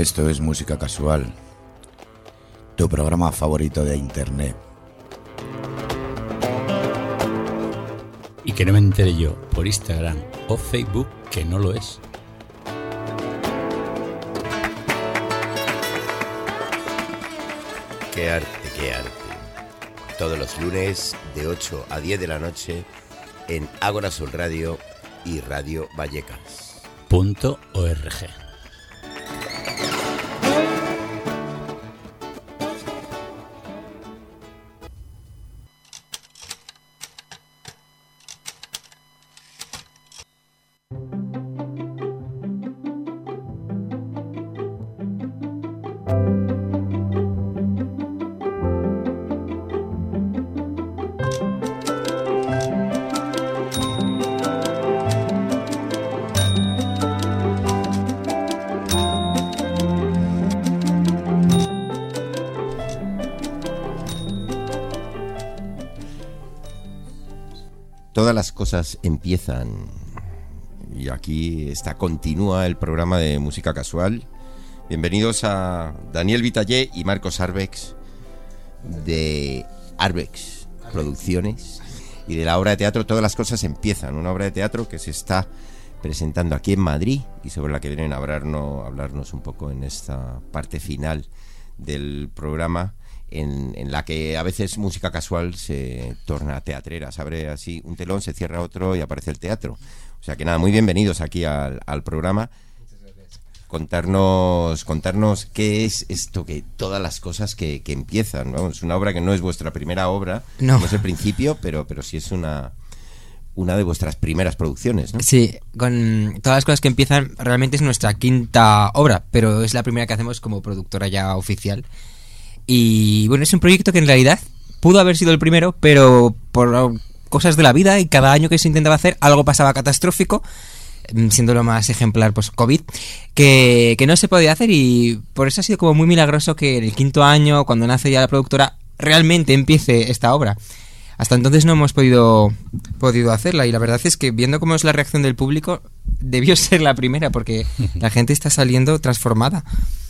Speaker 7: Esto es Música Casual, tu programa favorito de internet.
Speaker 9: Y que no me entere yo por Instagram o Facebook que no lo es.
Speaker 8: Qué arte, qué arte. Todos los lunes de 8 a 10 de la noche en Ágora Sol Radio y Radio Vallecas.
Speaker 9: .org.
Speaker 8: Todas las cosas empiezan. Y aquí continúa el programa de Música Casual. Bienvenidos a Daniel Vitallé y Marcos Arbex de Arbex Producciones y de la obra de teatro Todas las cosas empiezan, una obra de teatro que se está presentando aquí en Madrid y sobre la que vienen a hablarnos un poco en esta parte final del programa, en la que a veces Música Casual se torna teatrera, se abre así un telón, se cierra otro y aparece el teatro. O sea que nada, muy bienvenidos aquí al programa. Contarnos qué es esto, que todas las cosas que empiezan, ¿no? Es una obra que no es vuestra primera obra, no es el principio, pero sí es una de vuestras primeras producciones, ¿no?
Speaker 19: Sí, con todas las cosas que empiezan realmente es nuestra quinta obra, pero es la primera que hacemos como productora ya oficial. Y bueno, es un proyecto que en realidad pudo haber sido el primero, pero por cosas de la vida y cada año que se intentaba hacer algo pasaba catastrófico, siendo lo más ejemplar pues COVID, que no se podía hacer, y por eso ha sido como muy milagroso que en el quinto año, cuando nace ya la productora, realmente empiece esta obra. Hasta entonces no hemos podido hacerla, y la verdad es que viendo cómo es la reacción del público, debió ser la primera, porque la gente está saliendo transformada.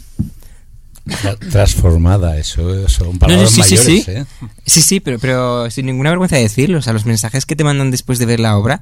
Speaker 9: Transformada, eso son palabras mayores,
Speaker 19: sí.
Speaker 9: ¿eh?
Speaker 19: Sí, pero sin ninguna vergüenza de decirlo. O sea, los mensajes que te mandan después de ver la obra,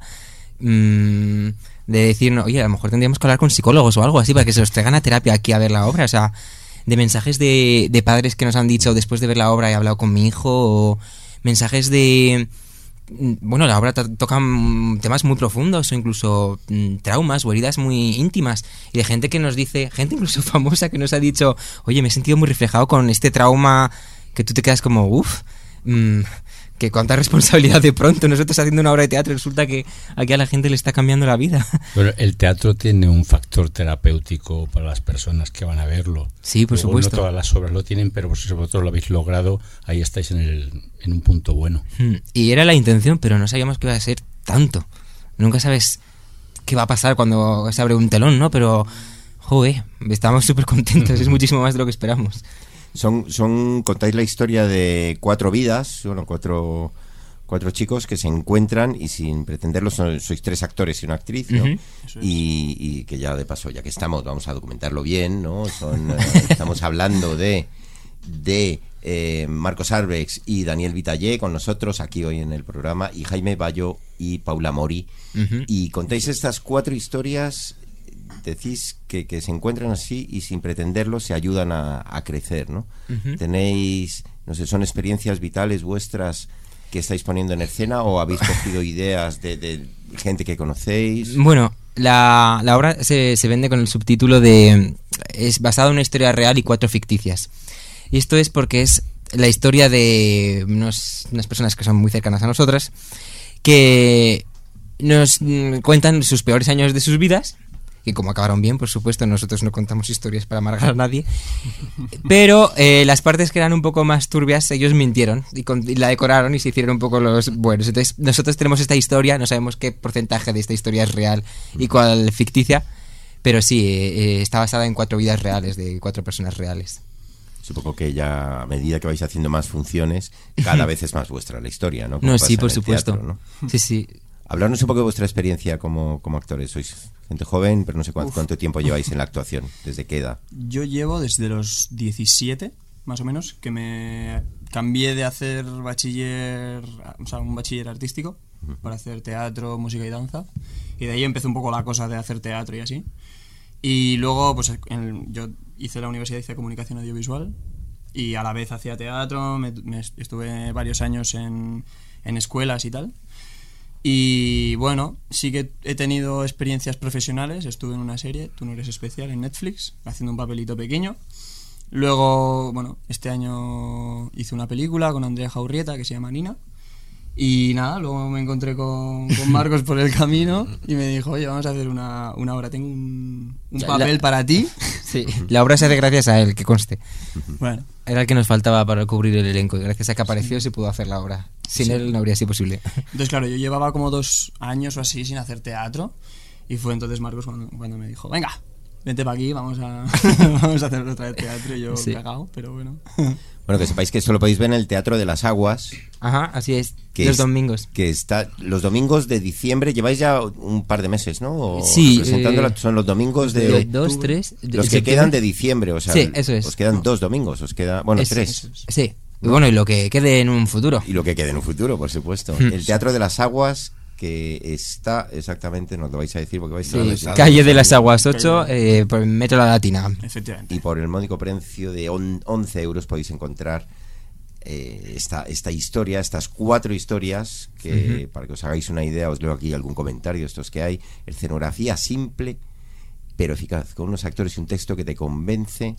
Speaker 19: de decir, no, oye, a lo mejor tendríamos que hablar con psicólogos o algo así para que se los traigan a terapia aquí a ver la obra. O sea, de mensajes de padres que nos han dicho después de ver la obra he hablado con mi hijo, o mensajes de... Bueno, la obra toca temas muy profundos o incluso traumas o heridas muy íntimas, y de gente que nos dice, gente incluso famosa que nos ha dicho, oye, me he sentido muy reflejado con este trauma, que tú te quedas como, uff, que cuánta responsabilidad de pronto. Nosotros haciendo una obra de teatro resulta que aquí a la gente le está cambiando la vida.
Speaker 9: Bueno, el teatro tiene un factor terapéutico para las personas que van a verlo.
Speaker 19: Sí, por supuesto.
Speaker 9: No todas las obras lo tienen, pero si vosotros lo habéis logrado, ahí estáis en un punto bueno.
Speaker 19: Y era la intención, pero no sabíamos que iba a ser tanto. Nunca sabes qué va a pasar cuando se abre un telón, ¿no? Pero, joder, estamos súper contentos, es muchísimo más de lo que esperamos.
Speaker 8: Contáis la historia de 4 vidas, bueno, cuatro chicos que se encuentran y sin pretenderlo sois 3 actores y una actriz, ¿no? Uh-huh. Y que ya de paso, ya que estamos, vamos a documentarlo bien, ¿no? Estamos hablando de Marcos Arbex y Daniel Vitallé con nosotros aquí hoy en el programa, y Jaime Bayo y Paula Mori. Uh-huh. Y contáis estas 4 historias. Decís que se encuentran así y sin pretenderlo se ayudan a crecer, ¿no? Uh-huh. Tenéis, no sé, ¿son experiencias vitales vuestras que estáis poniendo en escena, o habéis cogido ideas de gente que conocéis?
Speaker 19: Bueno, la obra se vende con el subtítulo de es basada en una historia real y 4 ficticias. Y esto es porque es la historia de unas personas que son muy cercanas a nosotras, que nos cuentan sus peores años de sus vidas, que como acabaron bien, por supuesto, nosotros no contamos historias para amargar a nadie, pero las partes que eran un poco más turbias, ellos mintieron y la decoraron y se hicieron un poco los buenos. Entonces nosotros tenemos esta historia, no sabemos qué porcentaje de esta historia es real y cuál ficticia, pero sí, está basada en 4 vidas reales de 4 personas reales.
Speaker 8: Supongo que ya a medida que vais haciendo más funciones, cada vez es más vuestra la historia, ¿no?
Speaker 19: No, sí, por supuesto. Teatro, ¿no? Sí.
Speaker 8: Hablarnos un poco de vuestra experiencia como actores. Sois gente joven, pero no sé cuánto tiempo lleváis en la actuación. ¿Desde qué edad?
Speaker 20: Yo llevo desde los 17, más o menos, que me cambié de hacer bachiller, o sea, un bachiller artístico, para hacer teatro, música y danza. Y de ahí empezó un poco la cosa de hacer teatro y así. Y luego, pues yo hice la universidad, hice comunicación audiovisual y a la vez hacía teatro, me estuve varios años en escuelas y tal. Y bueno, sí que he tenido experiencias profesionales. Estuve en una serie, Tú no eres especial, en Netflix, haciendo un papelito pequeño. Luego, bueno, este año hice una película con Andrea Jaurrieta que se llama Nina. Y nada, luego me encontré con Marcos por el camino y me dijo, oye, vamos a hacer una obra, tengo un papel para ti.
Speaker 19: Sí, la obra se hace gracias a él, que conste.
Speaker 20: Bueno.
Speaker 19: Era el que nos faltaba para cubrir el elenco y gracias a que apareció se pudo hacer la obra. Sin él no habría sido posible.
Speaker 20: Entonces, claro, yo llevaba como 2 años o así sin hacer teatro y fue entonces Marcos cuando me dijo, venga, vente para aquí, vamos a hacer otra vez teatro. Y yo cagado, pero bueno.
Speaker 8: Bueno, que sepáis que esto lo podéis ver en el Teatro de las Aguas.
Speaker 19: Ajá, así es, los domingos.
Speaker 8: Que está los domingos de diciembre, lleváis ya un par de meses, ¿no? O
Speaker 19: sí.
Speaker 8: Son los domingos de...
Speaker 19: 2, 3...
Speaker 8: Los que quedan de diciembre, o sea...
Speaker 19: Sí, eso es.
Speaker 8: Os quedan 2 domingos, os queda... Bueno, 3.
Speaker 19: Sí, y bueno, y lo que quede en un futuro.
Speaker 8: Y lo que quede en un futuro, por supuesto. El Teatro de las Aguas, que está exactamente, nos lo vais a decir porque vais a...
Speaker 19: Calle de las Aguas 8, por Metro La Latina.
Speaker 20: Efectivamente.
Speaker 8: Y por el módico precio de 11 euros podéis encontrar esta historia, estas 4 historias que, para que os hagáis una idea, os leo aquí algún comentario de estos que hay. Escenografía simple pero eficaz, con unos actores y un texto que te convence.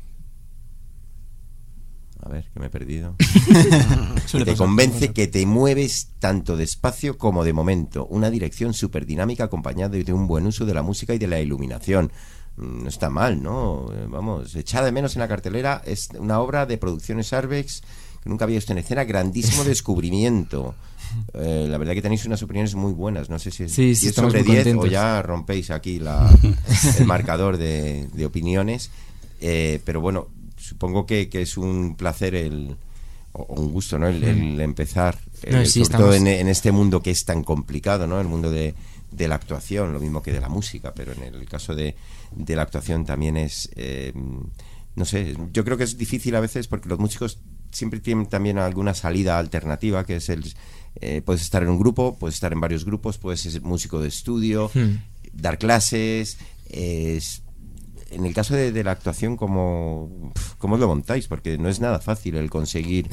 Speaker 8: A ver, que me he perdido. Que te convence, que te mueves tanto despacio como de momento. Una dirección súper dinámica acompañada de un buen uso de la música y de la iluminación. No está mal, ¿no? Vamos, echada de menos en la cartelera. Es una obra de Producciones Arbex que nunca había visto en escena. Grandísimo descubrimiento. La verdad que tenéis unas opiniones muy buenas. No sé si es 10 sobre 10 o ya rompéis aquí el marcador de opiniones. Pero bueno, supongo que es un placer o un gusto, ¿no? El empezar, sobre todo en este mundo que es tan complicado, ¿no? El mundo de la actuación, lo mismo que de la música, pero en el caso de la actuación también es, no sé, yo creo que es difícil a veces porque los músicos siempre tienen también alguna salida alternativa, que es puedes estar en un grupo, puedes estar en varios grupos, puedes ser músico de estudio, dar clases. En el caso de la actuación, ¿cómo lo montáis? Porque no es nada fácil el conseguir,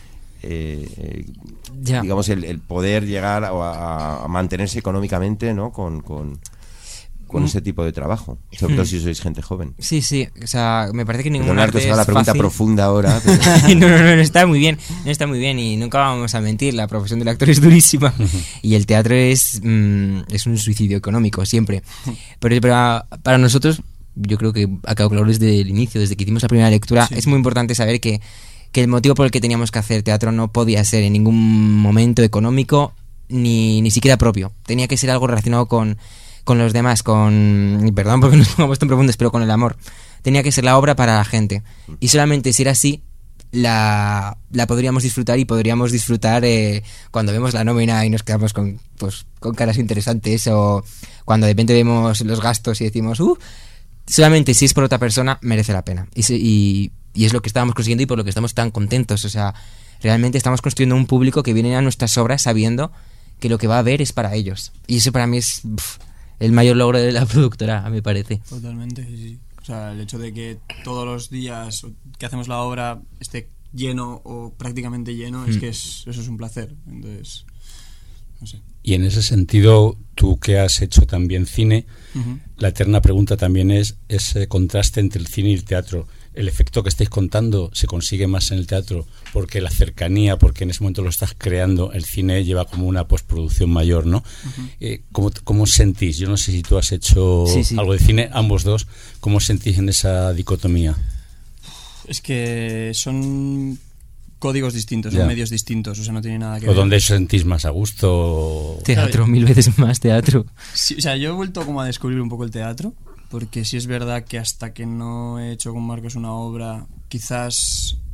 Speaker 8: digamos, el poder llegar a mantenerse económicamente, ¿no? Con ese tipo de trabajo, sobre todo si sois gente joven.
Speaker 19: Sí, o sea, me parece que ninguna arte es
Speaker 8: la pregunta
Speaker 19: fácil.
Speaker 8: Profunda ahora. Pero...
Speaker 19: no, está muy bien, y nunca vamos a mentir, la profesión del actor es durísima y el teatro es un suicidio económico, siempre. Pero para nosotros, yo creo que ha quedado claro desde el inicio, desde que hicimos la primera lectura, es muy importante saber que el motivo por el que teníamos que hacer teatro no podía ser en ningún momento económico ni siquiera propio, tenía que ser algo relacionado con los demás, perdón porque nos pongamos tan profundos, pero con el amor. Tenía que ser la obra para la gente. Y solamente si era así, la podríamos disfrutar y podríamos disfrutar cuando vemos la nómina y nos quedamos con caras interesantes, o cuando de repente vemos los gastos y decimos, solamente si es por otra persona merece la pena. Y es lo que estábamos consiguiendo y por lo que estamos tan contentos. O sea, realmente estamos construyendo un público que viene a nuestras obras sabiendo que lo que va a ver es para ellos. Y eso para mí es... el mayor logro de la productora, me parece.
Speaker 20: Totalmente, sí. O sea, el hecho de que todos los días que hacemos la obra esté lleno o prácticamente lleno, es que eso es un placer. Entonces, no sé.
Speaker 9: Y en ese sentido, tú que has hecho también cine, la eterna pregunta también es ese contraste entre el cine y el teatro. El efecto que estáis contando se consigue más en el teatro porque la cercanía, porque en ese momento lo estás creando, el cine lleva como una postproducción mayor, ¿no? ¿Cómo sentís? Yo no sé si tú has hecho algo de cine, ambos dos, ¿cómo sentís en esa dicotomía?
Speaker 20: Es que son códigos distintos, son medios distintos, o sea, no tiene nada que ver.
Speaker 9: ¿O dónde os sentís más a gusto?
Speaker 19: Teatro, 1000 veces más teatro.
Speaker 20: Sí, o sea, yo he vuelto como a descubrir un poco el teatro, porque sí es verdad que hasta que no he hecho con Marcos una obra, quizás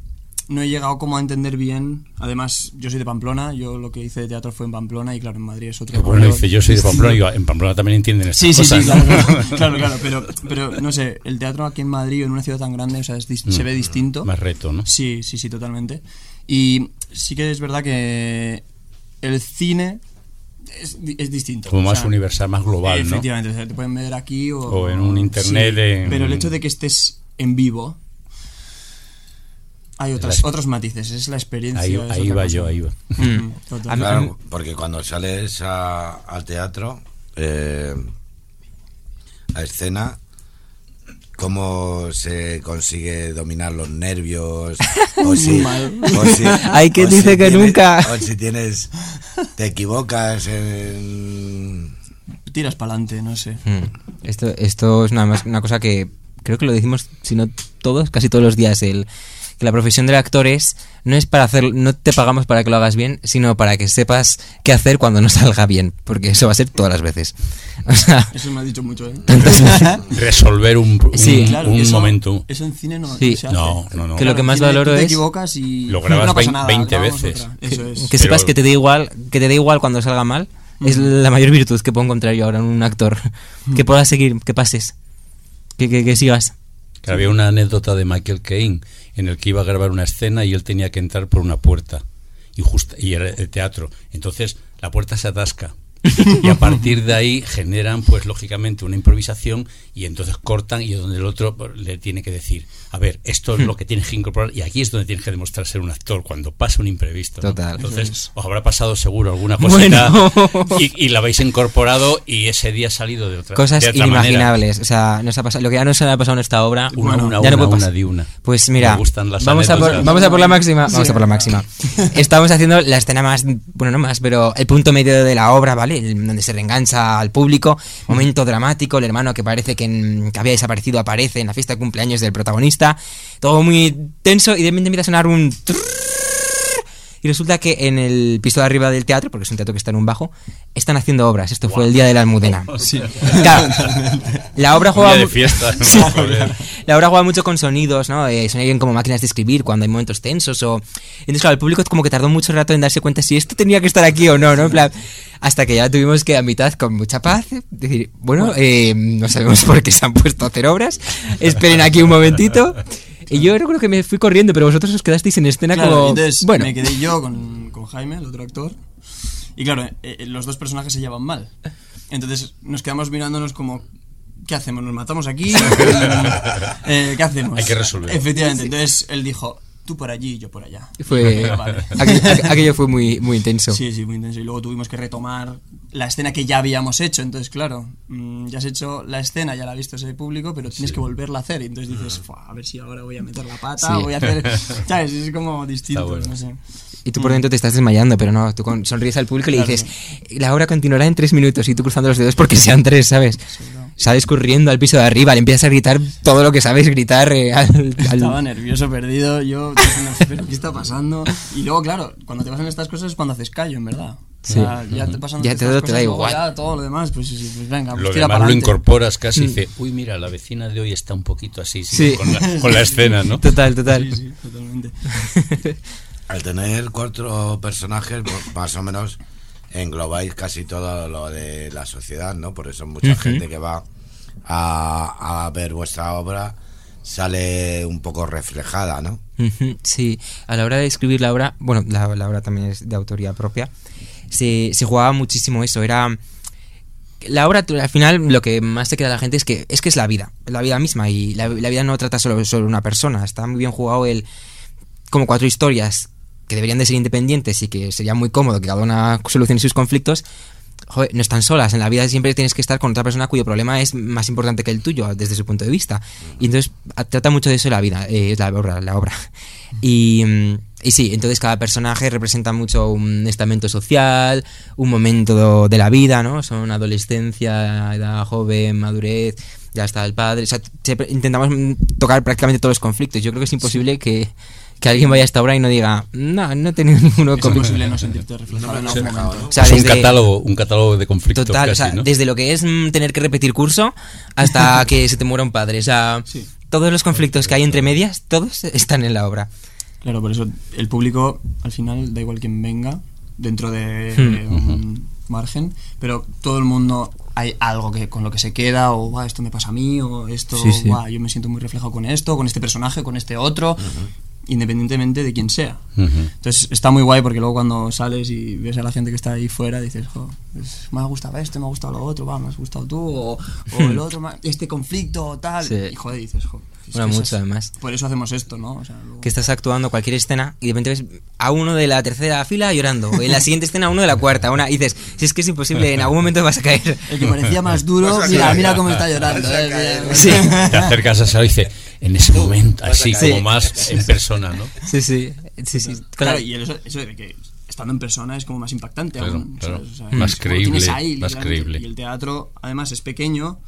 Speaker 20: no he llegado como a entender bien. Además, yo soy de Pamplona, yo lo que hice de teatro fue en Pamplona y claro, en Madrid es otro.
Speaker 9: Bueno, dice, yo soy de Pamplona y en Pamplona también entienden estas cosas.
Speaker 20: Sí, claro, pero no sé, el teatro aquí en Madrid, en una ciudad tan grande, o sea, se ve distinto.
Speaker 9: Más reto, ¿no?
Speaker 20: Sí, totalmente. Y sí que es verdad que el cine es distinto.
Speaker 9: Como más universal, más global, ¿no?
Speaker 20: Efectivamente, o sea, te pueden ver aquí
Speaker 9: o en un internet.
Speaker 20: Sí, pero el hecho de que estés en vivo, hay otros matices, es la experiencia.
Speaker 9: Ahí va yo.
Speaker 7: Claro, porque cuando sales al teatro, a escena, ¿cómo se consigue dominar los nervios?
Speaker 19: Hay quien dice que nunca.
Speaker 7: O si te equivocas
Speaker 20: tiras para adelante, no sé.
Speaker 19: Esto es una cosa que creo que lo decimos, si no todos, casi todos los días, que la profesión del actor no es para hacer, no te pagamos para que lo hagas bien, sino para que sepas qué hacer cuando no salga bien, porque eso va a ser todas las veces. O sea,
Speaker 20: eso me has dicho mucho, ¿eh?
Speaker 9: Resolver un momento.
Speaker 20: Eso en cine no
Speaker 19: se
Speaker 20: hace.
Speaker 9: No.
Speaker 19: Que lo que más valoro
Speaker 20: te
Speaker 19: es
Speaker 20: equivocas y
Speaker 9: lo grabas
Speaker 20: no pasa nada,
Speaker 9: 20 veces.
Speaker 20: Eso es.
Speaker 19: Que sepas que te da igual cuando salga mal. Es la mayor virtud que puedo encontrar yo ahora en un actor. Que puedas seguir, que pases, que sigas.
Speaker 9: Que había una anécdota de Michael Caine en el que iba a grabar una escena y él tenía que entrar por una puerta y era el teatro, entonces la puerta se atasca y a partir de ahí generan pues lógicamente una improvisación y entonces cortan y es donde el otro le tiene que decir, a ver, esto es lo que tienes que incorporar y aquí es donde tienes que demostrar ser un actor cuando pasa un imprevisto, ¿no?
Speaker 19: Total.
Speaker 9: Entonces os habrá pasado seguro alguna cosita y la habéis incorporado y ese día ha salido de otra
Speaker 19: cosas
Speaker 9: de otra
Speaker 19: inimaginables
Speaker 9: manera.
Speaker 19: O sea, nos ha pasado, lo que ya nos ha pasado en esta obra
Speaker 9: una,
Speaker 19: Pues mira, vamos a por la máxima. Vamos a por la máxima. Estamos haciendo la escena más, bueno, no más, pero el punto medio de la obra, ¿vale? Donde se reengancha al público, momento dramático, el hermano que parece que había desaparecido aparece en la fiesta de cumpleaños del protagonista, todo muy tenso y de repente empieza a sonar un y resulta que en el piso de arriba del teatro, porque es un teatro que está en un bajo, están haciendo obras. Esto fue el día de la Almudena.
Speaker 20: Sí.
Speaker 19: Claro, la obra juega
Speaker 9: de fiesta, ¿no?
Speaker 19: Sí. La obra juega mucho con sonidos, ¿no? Sonan como máquinas de escribir cuando hay momentos tensos o... Entonces, claro, el público como que tardó mucho rato en darse cuenta si esto tenía que estar aquí o no, ¿no? En plan, hasta que ya tuvimos que a mitad, con mucha paz, decir, bueno, no sabemos por qué se han puesto a hacer obras, esperen aquí un momentito. Y yo creo que me fui corriendo, pero vosotros os quedasteis en escena, claro, como...
Speaker 20: Entonces
Speaker 19: bueno,
Speaker 20: me quedé yo con Jaime, el otro actor, y claro, los dos personajes se llevan mal. Entonces nos quedamos mirándonos como... ¿Qué hacemos? ¿Nos matamos aquí? ¿Qué hacemos?
Speaker 9: Hay que resolver.
Speaker 20: Efectivamente, entonces él dijo... Tú por allí y yo por allá.
Speaker 19: Vale. Aquello fue muy, muy intenso.
Speaker 20: Sí, muy intenso. Y luego tuvimos que retomar la escena que ya habíamos hecho. Entonces, claro, ya has hecho la escena, ya la ha visto ese público, pero tienes que volverla a hacer. Y entonces dices, a ver si ahora voy a meter la pata, voy a hacer... ¿Sabes? Es como distinto, bueno. No sé.
Speaker 19: Y tú por dentro te estás desmayando, pero no, tú sonríes al público y le dices, la obra continuará en 3 minutos, y tú cruzando los dedos porque sean 3, ¿sabes? Sales corriendo al piso de arriba, le empiezas a gritar todo lo que sabes gritar.
Speaker 20: Estaba nervioso, perdido, yo, pero ¿qué está pasando? Y luego, claro, cuando te pasan estas cosas es cuando haces callo, en verdad.
Speaker 19: Sí.
Speaker 20: O sea, ya te pasan
Speaker 19: ya
Speaker 20: estas
Speaker 19: todo
Speaker 20: cosas,
Speaker 19: te da igual.
Speaker 20: Ya todo lo demás, pues venga, pues
Speaker 9: lo
Speaker 20: tira
Speaker 9: demás
Speaker 20: para
Speaker 9: lo
Speaker 20: adelante.
Speaker 9: incorporas casi y dices, uy, mira, la vecina de hoy está un poquito así,
Speaker 19: sí.
Speaker 9: con la escena, ¿no?
Speaker 19: Total.
Speaker 20: Sí, totalmente.
Speaker 7: Al tener 4 personajes, más o menos englobáis casi todo lo de la sociedad, ¿no? Por eso mucha gente que va a ver vuestra obra sale un poco reflejada, ¿no?
Speaker 19: Sí, a la hora de escribir la obra, bueno, la obra también es de autoría propia, se jugaba muchísimo eso, era... La obra, al final, lo que más te queda a la gente es que es la vida misma, y la vida no trata solo sobre una persona, está muy bien jugado como 4 historias que deberían de ser independientes y que sería muy cómodo que cada una solucione sus conflictos. Joder, no están solas, en la vida siempre tienes que estar con otra persona cuyo problema es más importante que el tuyo desde su punto de vista, y entonces trata mucho de eso la vida, es la obra. Y sí, entonces cada personaje representa mucho un estamento social, un momento de la vida, ¿no? Son adolescencia, edad joven, madurez, ya está el padre, o sea, intentamos tocar prácticamente todos los conflictos. Yo creo que es imposible que alguien vaya a esta obra y no diga, no he tenido ninguno
Speaker 20: conflicto. Es imposible no sentirte reflejado en algún momento.
Speaker 19: O sea,
Speaker 9: es un catálogo de conflictos.
Speaker 19: Total,
Speaker 9: casi,
Speaker 19: o sea,
Speaker 9: ¿no?
Speaker 19: desde lo que es tener que repetir curso hasta que se te muera un padre. O sea, todos los conflictos que hay entre medias, todos están en la obra.
Speaker 20: Claro, por eso el público, al final, da igual quien venga, dentro de un margen, pero todo el mundo hay algo que con lo que se queda, o esto me pasa a mí, o esto, yo me siento muy reflejado con esto, con este personaje, con este otro, independientemente de quién sea. Entonces está muy guay, porque luego cuando sales y ves a la gente que está ahí fuera, dices, pues, me ha gustado esto, me ha gustado lo otro, me has gustado tú, o el otro, este conflicto, tal, y joder, dices,
Speaker 19: bueno, mucho además.
Speaker 20: Por eso hacemos esto, ¿no? O sea, luego...
Speaker 19: Que estás actuando cualquier escena y de repente ves a uno de la tercera fila llorando, o en la siguiente escena a uno de la cuarta, y dices, si es que es imposible, en algún momento vas a caer.
Speaker 20: El que parecía más duro, mira cómo está llorando.
Speaker 9: Sí. Te acercas a esa y dice, en ese momento, así como más en persona, ¿no?
Speaker 19: Sí.
Speaker 20: Claro, y eso de que estando en persona es como más impactante aún.
Speaker 9: Claro.
Speaker 20: O sea,
Speaker 9: más creíble.
Speaker 20: Ahí,
Speaker 9: más creíble.
Speaker 20: Y el teatro, además, es pequeño.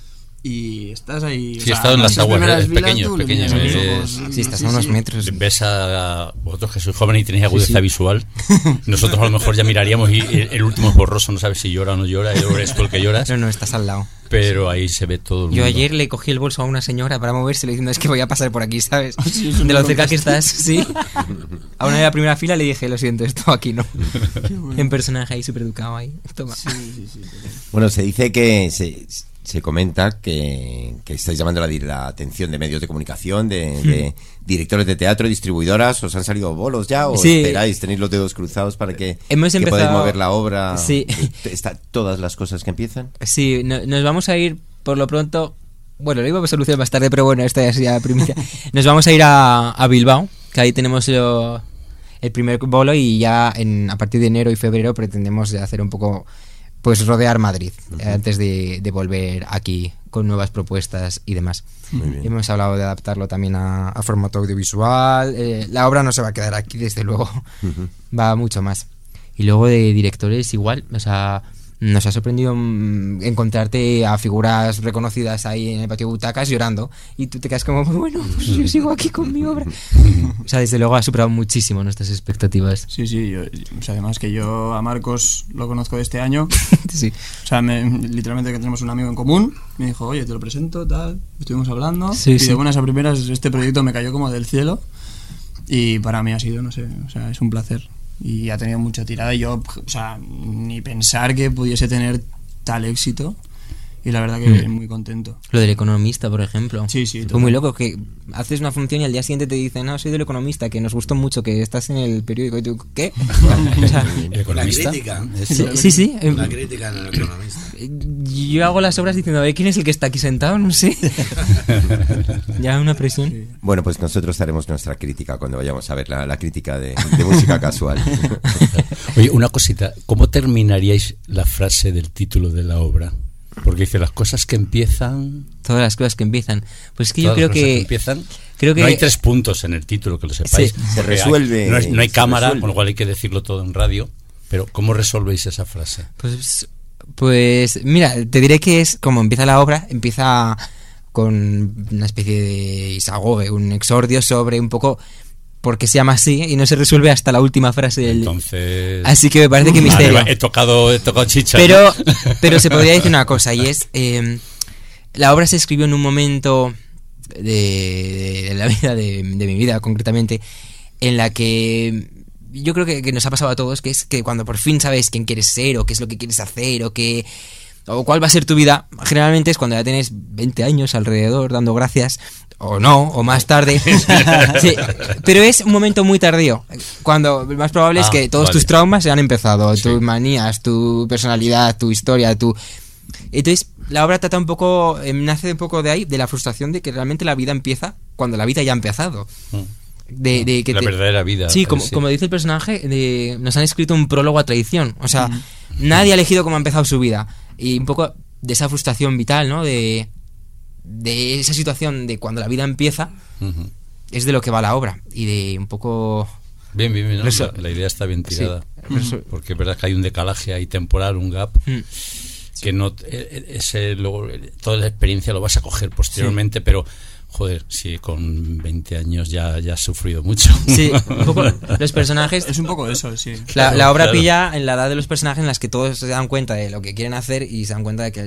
Speaker 20: Y estás ahí.
Speaker 9: Sí, he estado en las aguas, es pequeño.
Speaker 19: Sí, estás a unos metros.
Speaker 9: Ves a vosotros que sois jóvenes y tenéis agudeza visual. Nosotros a lo mejor ya miraríamos y el último es borroso, no sabes si llora o no llora, eres tú el que lloras.
Speaker 19: No, estás al lado.
Speaker 9: Pero ahí se ve todo el mundo.
Speaker 19: Yo ayer le cogí el bolso a una señora para moverse, diciendo, es que voy a pasar por aquí, ¿sabes? De lo cerca que estás, sí. A una de la primera fila le dije, lo siento, esto aquí no. En personaje ahí, súper educado ahí. Toma.
Speaker 8: Sí. Bueno, se dice que se comenta que estáis llamando la atención de medios de comunicación, de directores de teatro, distribuidoras. ¿Os han salido bolos ya? ¿O esperáis? ¿Tenéis los dedos cruzados para que podáis mover la obra?
Speaker 19: Sí.
Speaker 8: ¿Todas las cosas que empiezan?
Speaker 19: Sí, nos vamos a ir por lo pronto. Bueno, lo íbamos a solucionar más tarde, pero bueno, esta ya sería primicia. Nos vamos a ir a Bilbao, que ahí tenemos el primer bolo, y ya a partir de enero y febrero pretendemos hacer un poco... Pues rodear Madrid antes de volver aquí con nuevas propuestas y demás. Hemos hablado de adaptarlo también a formato audiovisual. La obra no se va a quedar aquí, desde luego. Va mucho más. Y luego de directores igual, o sea, nos ha sorprendido encontrarte a figuras reconocidas ahí en el patio de butacas llorando, y tú te quedas como, bueno, pues yo sigo aquí con mi obra. O sea, desde luego ha superado muchísimo nuestras expectativas.
Speaker 20: Sí, o sea, además que yo a Marcos lo conozco de este año.
Speaker 19: Sí.
Speaker 20: O sea, literalmente que tenemos un amigo en común, me dijo, oye, te lo presento, tal, estuvimos hablando, y de buenas a primeras este proyecto me cayó como del cielo, y para mí ha sido, no sé, o sea, es un placer. Y ha tenido mucha tirada, y yo, o sea, ni pensar que pudiese tener tal éxito, y la verdad que muy contento.
Speaker 19: Lo del Economista, por ejemplo.
Speaker 20: Sí.
Speaker 19: Fue muy loco, que haces una función y al día siguiente te dicen, no, soy del Economista, que nos gustó mucho, que estás en el periódico, y tú, ¿qué?
Speaker 9: O sea, ¿El Economista?
Speaker 7: La crítica.
Speaker 19: Sí.
Speaker 7: La crítica en el Economista.
Speaker 19: Yo hago las obras diciendo, ¿quién es el que está aquí sentado? No sé. Ya una presión.
Speaker 8: Sí. Bueno, pues nosotros haremos nuestra crítica cuando vayamos a ver la crítica de música casual.
Speaker 9: Oye, una cosita, ¿cómo terminaríais la frase del título de la obra? Porque dice, las cosas que empiezan...
Speaker 19: Todas las cosas que empiezan. Pues es que yo creo que...
Speaker 9: No hay 3 puntos en el título, que lo sepáis.
Speaker 19: Sí.
Speaker 8: Se resuelve.
Speaker 9: No hay cámara, con lo cual hay que decirlo todo en radio. Pero ¿cómo resolvéis esa frase?
Speaker 19: Pues mira, te diré que es como empieza la obra. Empieza con una especie de isagoge, un exordio sobre un poco... porque se llama así y no se resuelve hasta la última frase del...
Speaker 9: Entonces...
Speaker 19: Así que me parece que misterio.
Speaker 9: He tocado chicha.
Speaker 19: Pero se podría decir una cosa, y es... la obra se escribió en un momento de la vida, de mi vida concretamente, en la que yo creo que nos ha pasado a todos, que es que cuando por fin sabes quién quieres ser, o qué es lo que quieres hacer, o cuál va a ser tu vida, generalmente es cuando ya tienes 20 años alrededor dando gracias, o no, o más tarde. Sí, pero es un momento muy tardío, cuando lo más probable es que todos tus traumas se han empezado, tus manías, tu personalidad, tu historia, Entonces la obra trata un poco, nace un poco de ahí, de la frustración de que realmente la vida empieza cuando la vida ya ha empezado.
Speaker 9: La verdadera vida.
Speaker 19: Sí, como dice el personaje, nos han escrito un prólogo a traición. O sea, nadie ha elegido cómo ha empezado su vida. Y un poco de esa frustración vital, ¿no? De esa situación de cuando la vida empieza, es de lo que va la obra. Y de un poco...
Speaker 9: Bien, ¿no? La idea está bien tirada. Sí. Porque es verdad que hay un decalaje ahí temporal, un gap, que no... luego, toda la experiencia lo vas a coger posteriormente, pero... Joder, sí, con 20 años ya has sufrido mucho.
Speaker 19: Sí, un poco los personajes...
Speaker 20: Es un poco eso, sí.
Speaker 19: La obra pilla en la edad de los personajes en las que todos se dan cuenta de lo que quieren hacer y se dan cuenta de que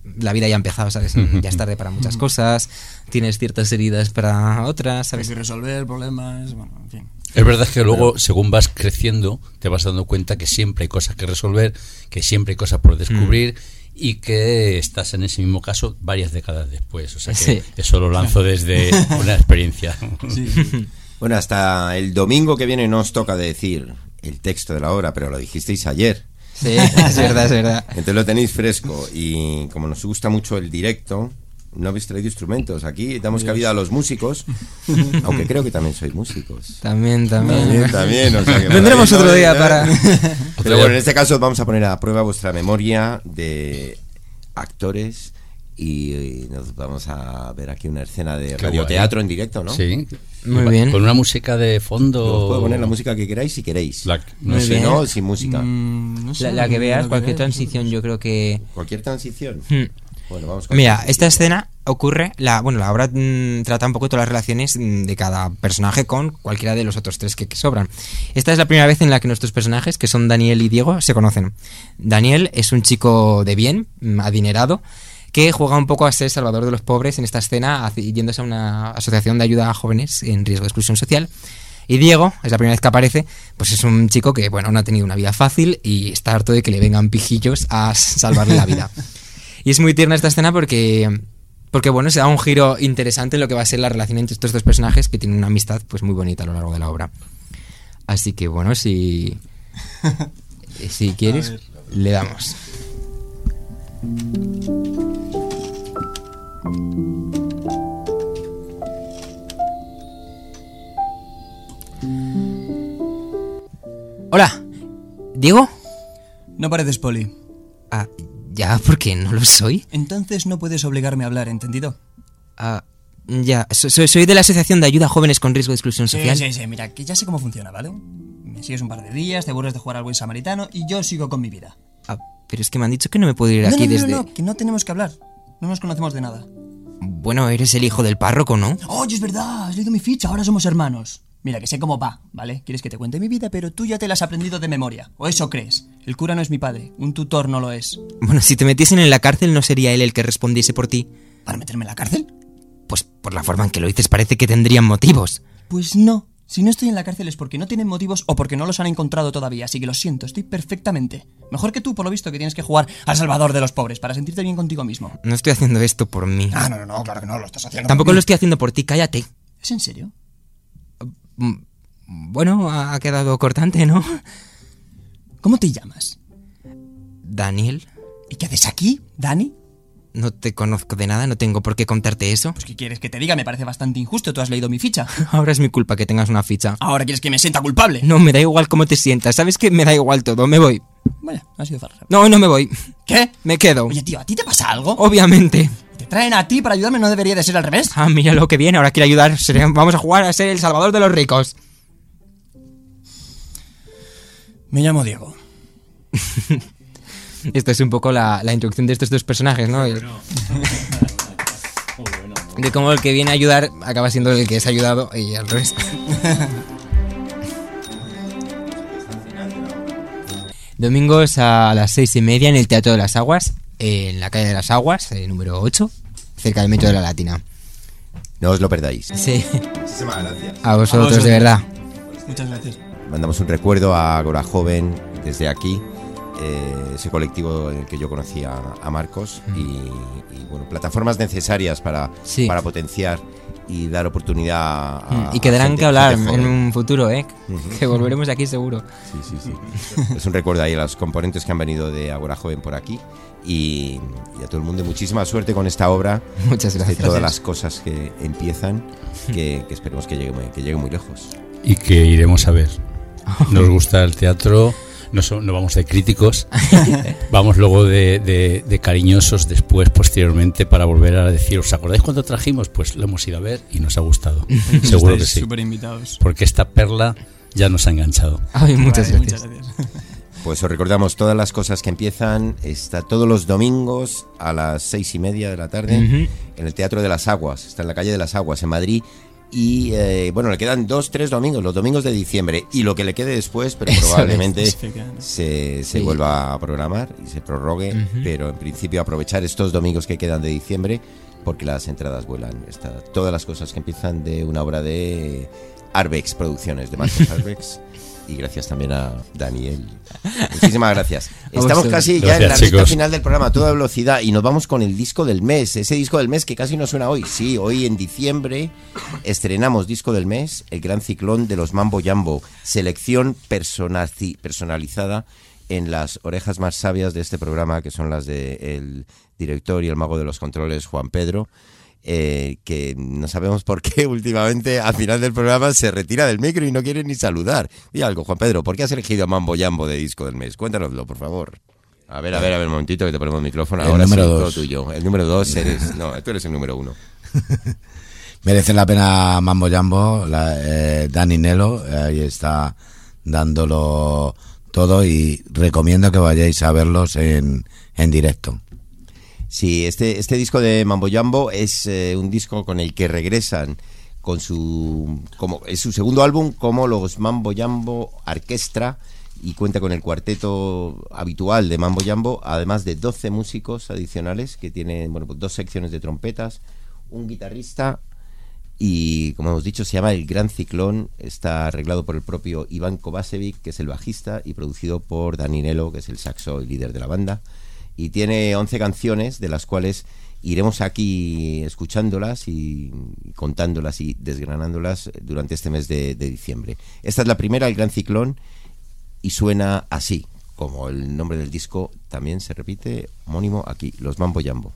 Speaker 19: la vida ya ha empezado, ¿sabes? Ya es tarde para muchas cosas, tienes ciertas heridas para otras, ¿sabes?
Speaker 20: Hay que resolver problemas, bueno, en fin.
Speaker 9: Es verdad que luego, según vas creciendo, te vas dando cuenta que siempre hay cosas que resolver, que siempre hay cosas por descubrir y que estás en ese mismo caso varias décadas después. O sea que eso lo lanzo desde una experiencia.
Speaker 8: Sí. Bueno, hasta el domingo que viene nos toca decir el texto de la obra, pero lo dijisteis ayer.
Speaker 19: Sí, es verdad, es verdad.
Speaker 8: Entonces lo tenéis fresco y como nos gusta mucho el directo, no habéis traído instrumentos. Aquí damos cabida a los músicos, aunque creo que también sois músicos.
Speaker 19: También.
Speaker 8: O sea que
Speaker 19: vendremos otro día para...
Speaker 8: Pero bueno, en este caso vamos a poner a prueba vuestra memoria de actores y nos vamos a ver aquí una escena de radioteatro en directo, ¿no?
Speaker 9: Sí.
Speaker 19: Muy bien.
Speaker 9: Con una música de fondo.
Speaker 8: Os puedo poner la música que queráis si queréis.
Speaker 19: Muy
Speaker 8: si
Speaker 19: bien.
Speaker 8: no, sin música.
Speaker 20: No sé,
Speaker 19: La que veas, cualquier transición, yo creo que...
Speaker 8: ¿Cualquier transición? Bueno, vamos con
Speaker 19: Mira, esta escena ocurre, la obra trata un poco todas las relaciones de cada personaje con cualquiera de los otros tres que sobran. Esta es la primera vez en la que nuestros personajes, que son Daniel y Diego, se conocen. Daniel es un chico de bien, adinerado, que juega un poco a ser salvador de los pobres en esta escena, yéndose a una asociación de ayuda a jóvenes en riesgo de exclusión social. Y Diego, es la primera vez que aparece, pues es un chico que, bueno, no ha tenido una vida fácil y está harto de que le vengan pijillos a salvarle la vida. Y es muy tierna esta escena porque bueno, se da un giro interesante en lo que va a ser la relación entre estos dos personajes que tienen una amistad pues muy bonita a lo largo de la obra. Así que bueno, si quieres, le damos. Hola, ¿Diego?
Speaker 20: No pareces poli.
Speaker 19: Ah, ya, porque no lo soy.
Speaker 20: Entonces no puedes obligarme a hablar, ¿entendido?
Speaker 19: Ah, ya, soy de la Asociación de Ayuda a Jóvenes con Riesgo de Exclusión Social.
Speaker 20: Sí, mira, que ya sé cómo funciona, ¿vale? Me sigues un par de días, te aburres de jugar al buen samaritano y yo sigo con mi vida.
Speaker 19: Ah, pero es que me han dicho que no me puedo ir aquí desde...
Speaker 20: No, que no tenemos que hablar. No nos conocemos de nada.
Speaker 19: Bueno, eres el hijo del párroco, ¿no?
Speaker 20: Oye, es verdad, has leído mi ficha, ahora somos hermanos. Mira, que sé cómo va, ¿vale? Quieres que te cuente mi vida, pero tú ya te la has aprendido de memoria. O eso crees. El cura no es mi padre, un tutor no lo es.
Speaker 19: Bueno, si te metiesen en la cárcel, ¿no sería él el que respondiese por ti?
Speaker 20: ¿Para meterme en la cárcel?
Speaker 19: Pues por la forma en que lo dices parece que tendrían motivos.
Speaker 20: Pues no. Si no estoy en la cárcel es porque no tienen motivos o porque no los han encontrado todavía, así que lo siento, estoy perfectamente. Mejor que tú, por lo visto, que tienes que jugar al salvador de los pobres para sentirte bien contigo mismo.
Speaker 19: No estoy haciendo esto por mí.
Speaker 20: Ah, no, claro que no, lo estás haciendo
Speaker 19: Tampoco
Speaker 20: por mí.
Speaker 19: lo estoy haciendo por ti, cállate.
Speaker 20: ¿Es en serio?
Speaker 19: Bueno, ha quedado cortante, ¿no?
Speaker 20: ¿Cómo te llamas?
Speaker 19: Daniel.
Speaker 20: ¿Y qué haces aquí, Dani?
Speaker 19: No te conozco de nada, no tengo por qué contarte eso.
Speaker 20: Pues ¿qué quieres que te diga? Me parece bastante injusto, tú has leído mi ficha.
Speaker 19: Ahora es mi culpa que tengas una ficha.
Speaker 20: ¿Ahora quieres que me sienta culpable?
Speaker 19: No, me da igual cómo te sientas, ¿sabes qué? Me da igual todo, me voy.
Speaker 20: Vaya, ha sido farra.
Speaker 19: No me voy.
Speaker 20: ¿Qué?
Speaker 19: Me quedo.
Speaker 20: Oye, tío, ¿a ti te pasa algo?
Speaker 19: Obviamente.
Speaker 20: ¿Te traen a ti para ayudarme? ¿No debería de ser al revés?
Speaker 19: Ah, mira lo que viene, ahora quiero ayudar. Vamos a jugar a ser el salvador de los ricos.
Speaker 20: Me llamo Diego.
Speaker 19: Esto es un poco la introducción de estos dos personajes, ¿no? De cómo el que viene a ayudar acaba siendo el que es ayudado y al revés. Domingos a las 6:30 en el Teatro de las Aguas, en la calle de las Aguas, número 8, cerca del Metro de la Latina.
Speaker 8: No os lo perdáis.
Speaker 19: Sí.
Speaker 8: Muchísimas gracias.
Speaker 19: A vosotros, de verdad.
Speaker 20: Muchas gracias.
Speaker 8: Mandamos un recuerdo a Agora Joven desde aquí, ese colectivo en el que yo conocí a Marcos y bueno, plataformas necesarias para potenciar y dar oportunidad a
Speaker 19: y quedarán
Speaker 8: gente,
Speaker 19: que hablar
Speaker 8: gente
Speaker 19: en
Speaker 8: joven.
Speaker 19: un futuro, que volveremos aquí seguro.
Speaker 8: Sí. Es un recuerdo ahí a los componentes que han venido de Agora Joven por aquí y a todo el mundo muchísima suerte con esta obra.
Speaker 19: Muchas gracias.
Speaker 8: De todas las cosas que empiezan, que esperemos que llegue muy lejos.
Speaker 9: Y que iremos a ver. Nos gusta el teatro, no vamos de críticos, vamos luego de cariñosos después, posteriormente, para volver a decir, ¿os acordáis cuando trajimos? Pues lo hemos ido a ver y nos ha gustado. Seguro que sí.
Speaker 20: Súper invitados.
Speaker 9: Porque esta perla ya nos ha enganchado.
Speaker 19: Ay, muchas gracias.
Speaker 8: Pues os recordamos todas las cosas que empiezan. Está todos los domingos a las 6:30 de la tarde en el Teatro de las Aguas. Está en la calle de las Aguas, en Madrid. Y bueno, le quedan 2-3 domingos, los domingos de diciembre, y lo que le quede después, pero probablemente se vuelva a programar y se prorrogue, pero en principio aprovechar estos domingos que quedan de diciembre, porque las entradas vuelan. Todas las cosas que empiezan de una obra de Arbex Producciones, de Marcos Arbex. Y gracias también a Daniel. Muchísimas gracias. Estamos casi ya en la recta final del programa, a toda velocidad, y nos vamos con el disco del mes. Ese disco del mes que casi no suena hoy. Sí, hoy en diciembre estrenamos disco del mes, El Gran Ciclón de los Mambo Jambo. Selección personalizada en las orejas más sabias de este programa, que son las del director y el mago de los controles, Juan Pedro. Que no sabemos por qué últimamente al final del programa se retira del micro y no quiere ni saludar. Di algo, Juan Pedro, ¿por qué has elegido a Mambo Jambo de disco del mes? Cuéntanoslo, por favor. A ver, un momentito que te ponemos el micrófono. Ahora
Speaker 7: el número
Speaker 8: sí,
Speaker 7: 2.
Speaker 8: todo tuyo. El número 2 eres... No, tú eres el número 1.
Speaker 7: Merece la pena Mambo Jambo, Dani Nelo, ahí está dándolo todo y recomiendo que vayáis a verlos en directo.
Speaker 8: Sí, este disco de Mambo Jambo es un disco con el que regresan es su segundo álbum como los Mambo Jambo Orquestra, y cuenta con el cuarteto habitual de Mambo Jambo, además de 12 músicos adicionales que tienen, bueno, pues 2 secciones de trompetas, un guitarrista, y como hemos dicho se llama El Gran Ciclón. Está arreglado por el propio Iván Kovacevic, que es el bajista, y producido por Dani Nelo, que es el saxo y líder de la banda. Y tiene 11 canciones, de las cuales iremos aquí escuchándolas y contándolas y desgranándolas durante este mes de diciembre. Esta es la primera, El Gran Ciclón, y suena así, como el nombre del disco también se repite, homónimo aquí, los Mambo Jambo.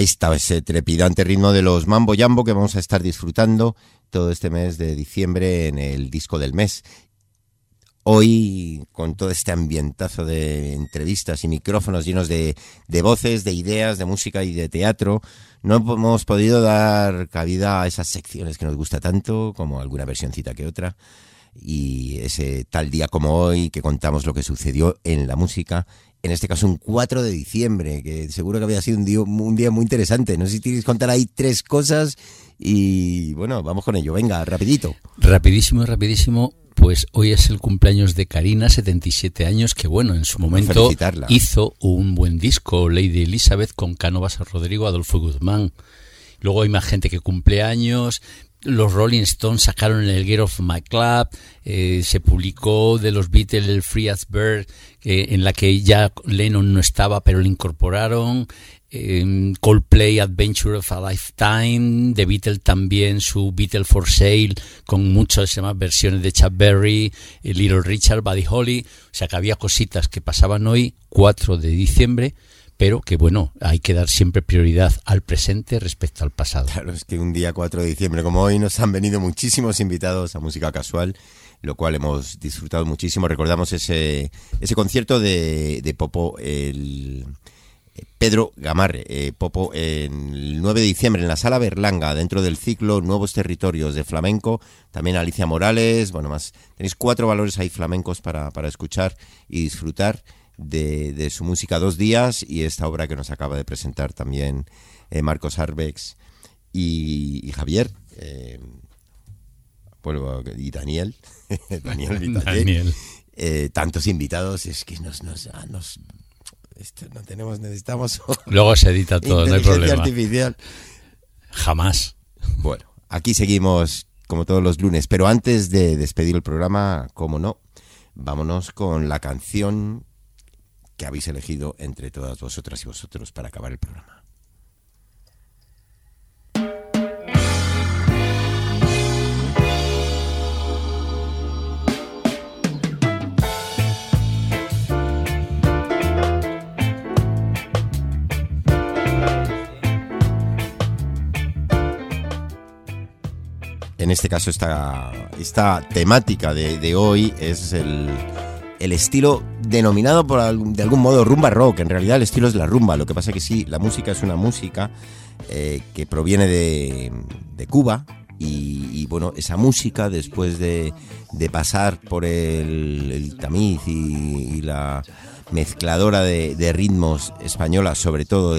Speaker 8: está ese trepidante ritmo de los Mambo Jambo que vamos a estar disfrutando todo este mes de diciembre en el disco del mes. Hoy, con todo este ambientazo de entrevistas y micrófonos llenos de voces, de ideas, de música y de teatro, no hemos podido dar cabida a esas secciones que nos gusta tanto, como alguna versioncita que otra, y ese tal día como hoy que contamos lo que sucedió en la música, en este caso un 4 de diciembre, que seguro que había sido un día muy interesante. No sé si tienes que contar ahí 3 cosas y bueno, vamos con ello. Venga, rapidito.
Speaker 9: Rapidísimo. Pues hoy es el cumpleaños de Karina, 77 años, que bueno, en su momento hizo un buen disco, Lady Elizabeth, con Cánovas, Rodrigo, Adolfo Guzmán. Luego hay más gente que cumple años. Los Rolling Stones sacaron el Get Off My Club, se publicó de los Beatles el Free as Bird, en la que ya Lennon no estaba, pero lo incorporaron. Coldplay, Adventure of a Lifetime, The Beatles también, su Beatles for Sale, con muchas más versiones de Chuck Berry, Little Richard, Buddy Holly. O sea que había cositas que pasaban hoy, 4 de diciembre, pero que bueno, hay que dar siempre prioridad al presente respecto al pasado.
Speaker 8: Claro, es que un día 4 de diciembre como hoy nos han venido muchísimos invitados a Música Casual, lo cual hemos disfrutado muchísimo. Recordamos ese concierto de Popo, Pedro Gamarre, Popo, en el 9 de diciembre en la Sala Berlanga, dentro del ciclo Nuevos Territorios de Flamenco. También Alicia Morales, bueno, más tenéis 4 valores ahí flamencos para escuchar y disfrutar de su música, 2 días, y esta obra que nos acaba de presentar también Marcos Arbex y Javier, y Daniel. Daniel. Tantos invitados, es que necesitamos
Speaker 9: luego se edita todo, no hay problema.
Speaker 8: Artificial.
Speaker 9: Jamás.
Speaker 8: Bueno, aquí seguimos como todos los lunes, pero antes de despedir el programa, como no, vámonos con la canción que habéis elegido entre todas vosotras y vosotros para acabar el programa. En este caso, esta temática de hoy es el estilo denominado de algún modo rumba rock. En realidad el estilo es la rumba. Lo que pasa es que sí, la música es una música que proviene de Cuba. Y bueno, esa música, después de pasar por el tamiz y la mezcladora de ritmos española, sobre todo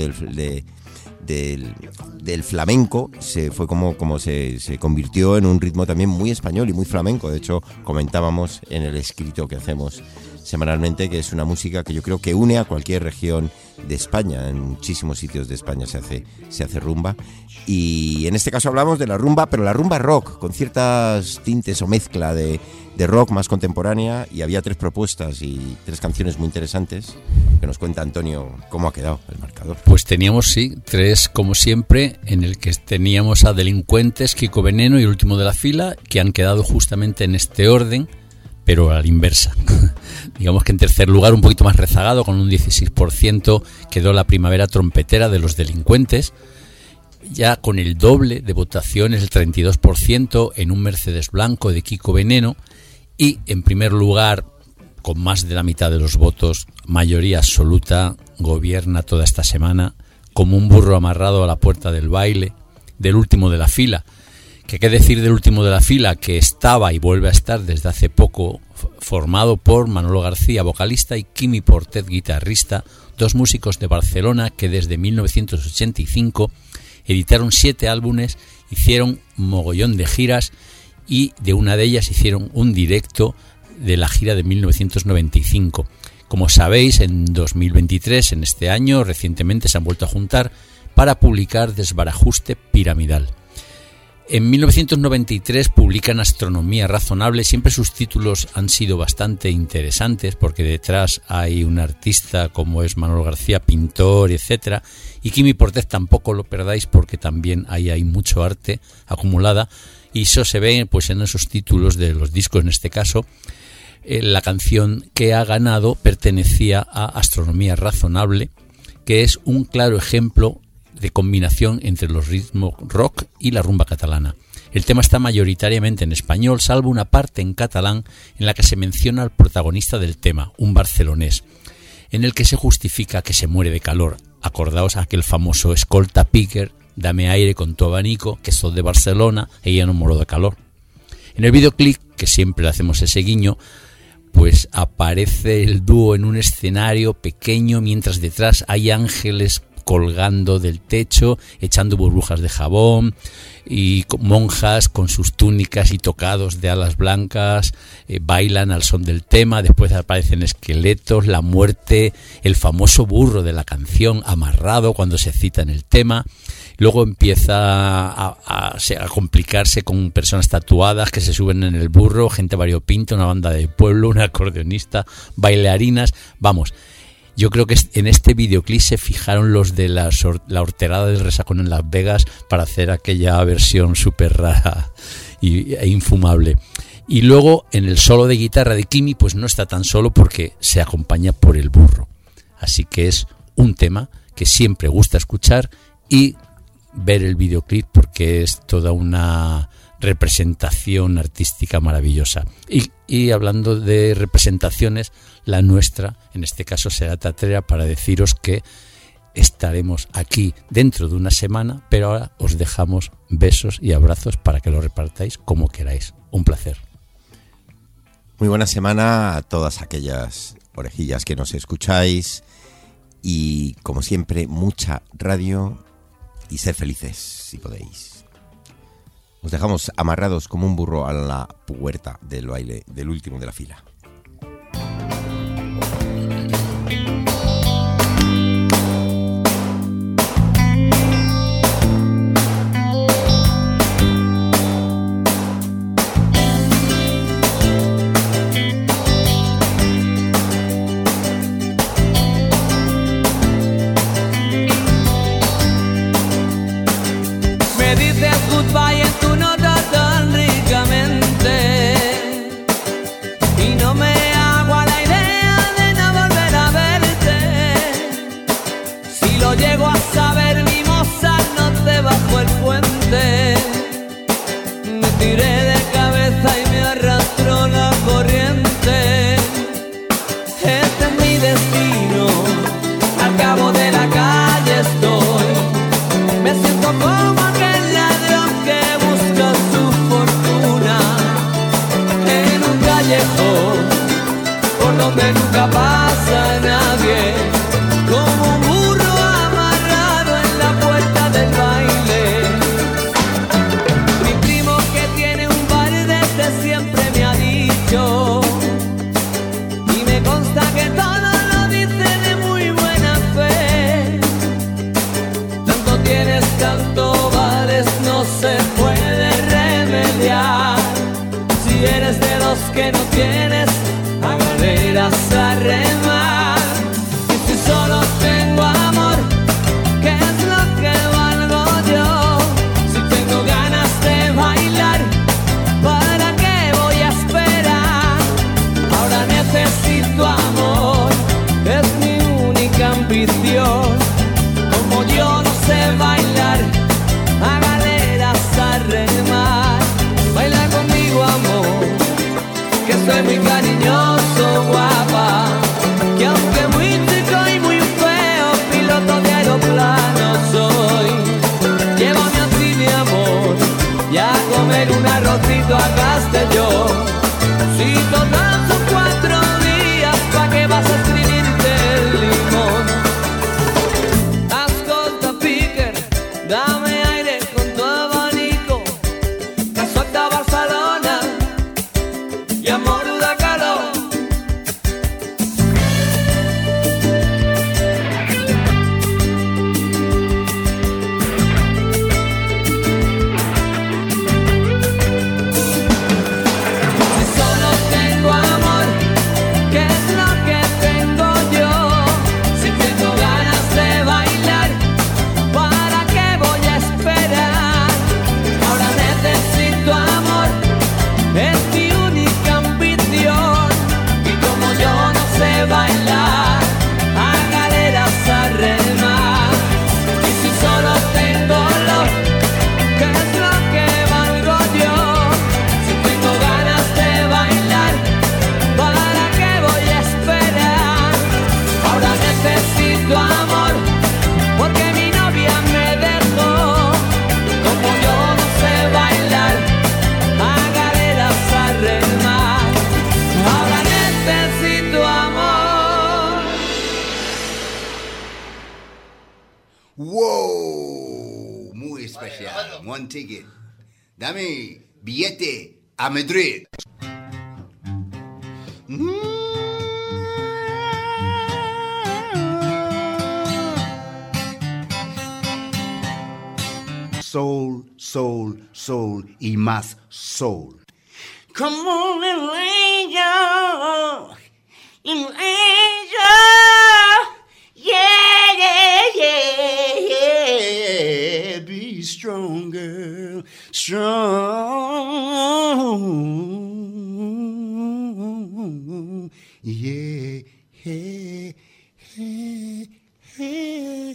Speaker 8: del flamenco, fue como se convirtió en un ritmo también muy español y muy flamenco. De hecho, comentábamos en el escrito que hacemos semanalmente que es una música que yo creo que une a cualquier región de España. En muchísimos sitios de España se hace rumba, y en este caso hablamos de la rumba, pero la rumba rock, con ciertas tintes o mezcla de rock más contemporánea. Y había 3 propuestas y 3 canciones muy interesantes que nos cuenta Antonio cómo ha quedado el marcador.
Speaker 9: Pues teníamos, 3 como siempre, en el que teníamos a Delincuentes, Kiko Veneno y El Último de la Fila, que han quedado justamente en este orden, pero a la inversa. Digamos que en tercer lugar, un poquito más rezagado, con un 16%, quedó La Primavera Trompetera de Los Delincuentes, ya con el doble de votaciones, el 32%, en Un Mercedes Blanco de Kiko Veneno. Y en primer lugar, con más de la mitad de los votos, mayoría absoluta, gobierna toda esta semana como un burro amarrado a la puerta del baile, del Último de la Fila. ¿Qué decir del Último de la Fila? Que estaba y vuelve a estar desde hace poco formado por Manolo García, vocalista, y Quimi Portet, guitarrista, 2 músicos de Barcelona que desde 1985 editaron 7 álbumes, hicieron mogollón de giras, y de una de ellas hicieron un directo de la gira de 1995. Como sabéis, en 2023, en este año, recientemente se han vuelto a juntar para publicar Desbarajuste Piramidal. En 1993 publican Astronomía Razonable. Siempre sus títulos han sido bastante interesantes, porque detrás hay un artista como es Manolo García, pintor, etcétera. Y Quimi Portet tampoco lo perdáis, porque también ahí hay mucho arte acumulada. Y eso se ve pues en esos títulos de los discos. En este caso, la canción que ha ganado pertenecía a Astronomía Razonable, que es un claro ejemplo de combinación entre los ritmos rock y la rumba catalana. El tema está mayoritariamente en español, salvo una parte en catalán en la que se menciona al protagonista del tema, un barcelonés, en el que se justifica que se muere de calor. Acordaos aquel famoso escolta Piquer, dame aire con tu abanico, que soy de Barcelona, ella no moro de calor. En el videoclip, que siempre le hacemos ese guiño, pues aparece el dúo en un escenario pequeño mientras detrás hay ángeles colgando del techo, echando burbujas de jabón, y monjas con sus túnicas y tocados de alas blancas bailan al son del tema. Después aparecen esqueletos, la muerte, el famoso burro de la canción amarrado cuando se cita en el tema. Luego empieza a complicarse con personas tatuadas que se suben en el burro, gente variopinta, una banda de pueblo, un acordeonista, bailarinas. Vamos, yo creo que en este videoclip se fijaron los de la horterada del Resacón en Las Vegas para hacer aquella versión súper rara e infumable. Y luego en el solo de guitarra de Kimi pues no está tan solo porque se acompaña por el burro. Así que es un tema que siempre gusta escuchar y ver el videoclip porque es toda una representación artística maravillosa. Y hablando de representaciones, la nuestra en este caso será teatrera, para deciros que estaremos aquí dentro de una semana, pero ahora os dejamos besos y abrazos para que lo repartáis como queráis. Un placer.
Speaker 8: Muy buena semana a todas aquellas orejillas que nos escucháis y, como siempre, mucha radio y sed felices si podéis. Os dejamos amarrados como un burro a la puerta del baile del último de la fila.
Speaker 15: Me dices goodbye en tu nota tan ricamente y no me hago a la idea de no volver a verte. Si lo llego a saber, mimosa, no te bajo el puente. Me tiré de cabeza y me arrastró la corriente. Este es mi destino, al cabo de la calle estoy. Me siento como aquel ladrón que busca su fortuna en un callejón por donde nunca pasa nadie, como un burro amarrado en la puerta del baile. Mi primo, que tiene un bar desde siempre, me ha dicho, y me consta que todo lo dice de muy buena fe: tanto tienes, tanto vales, no se puede remediar. Si eres de los que no tienes, a galeras a remar. Y si solo tengo amor, ¿qué es lo que valgo yo? Si tengo ganas de bailar, ¿para qué voy a esperar? Ahora necesito amor, es mi única ambición. Como yo no sé bailar, a galeras a remar. Baila conmigo, amor, que soy muy cariñoso, guapa, que aunque muy chico y muy feo, piloto de aeroplano soy. Llévame así, mi amor, y a comer un arrocito a Castellón. Si total son 4 días, ¿pa' qué vas a escribirte el limón? Ascolta, Piquer, dame aire con tu abanico, que suelta Barcelona y amor da calor. Si solo tengo
Speaker 2: one ticket. Dame billete a Madrid. Soul, soul, soul y más soul.
Speaker 12: Come on, little angel, little angel, yeah, yeah, yeah, yeah. Be strong, girl, strong, yeah, yeah, yeah, yeah,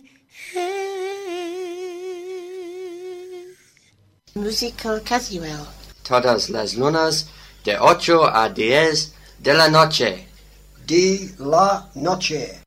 Speaker 21: Musical Casual. Todas las lunas de 8 a 10 de la noche.
Speaker 22: De la noche.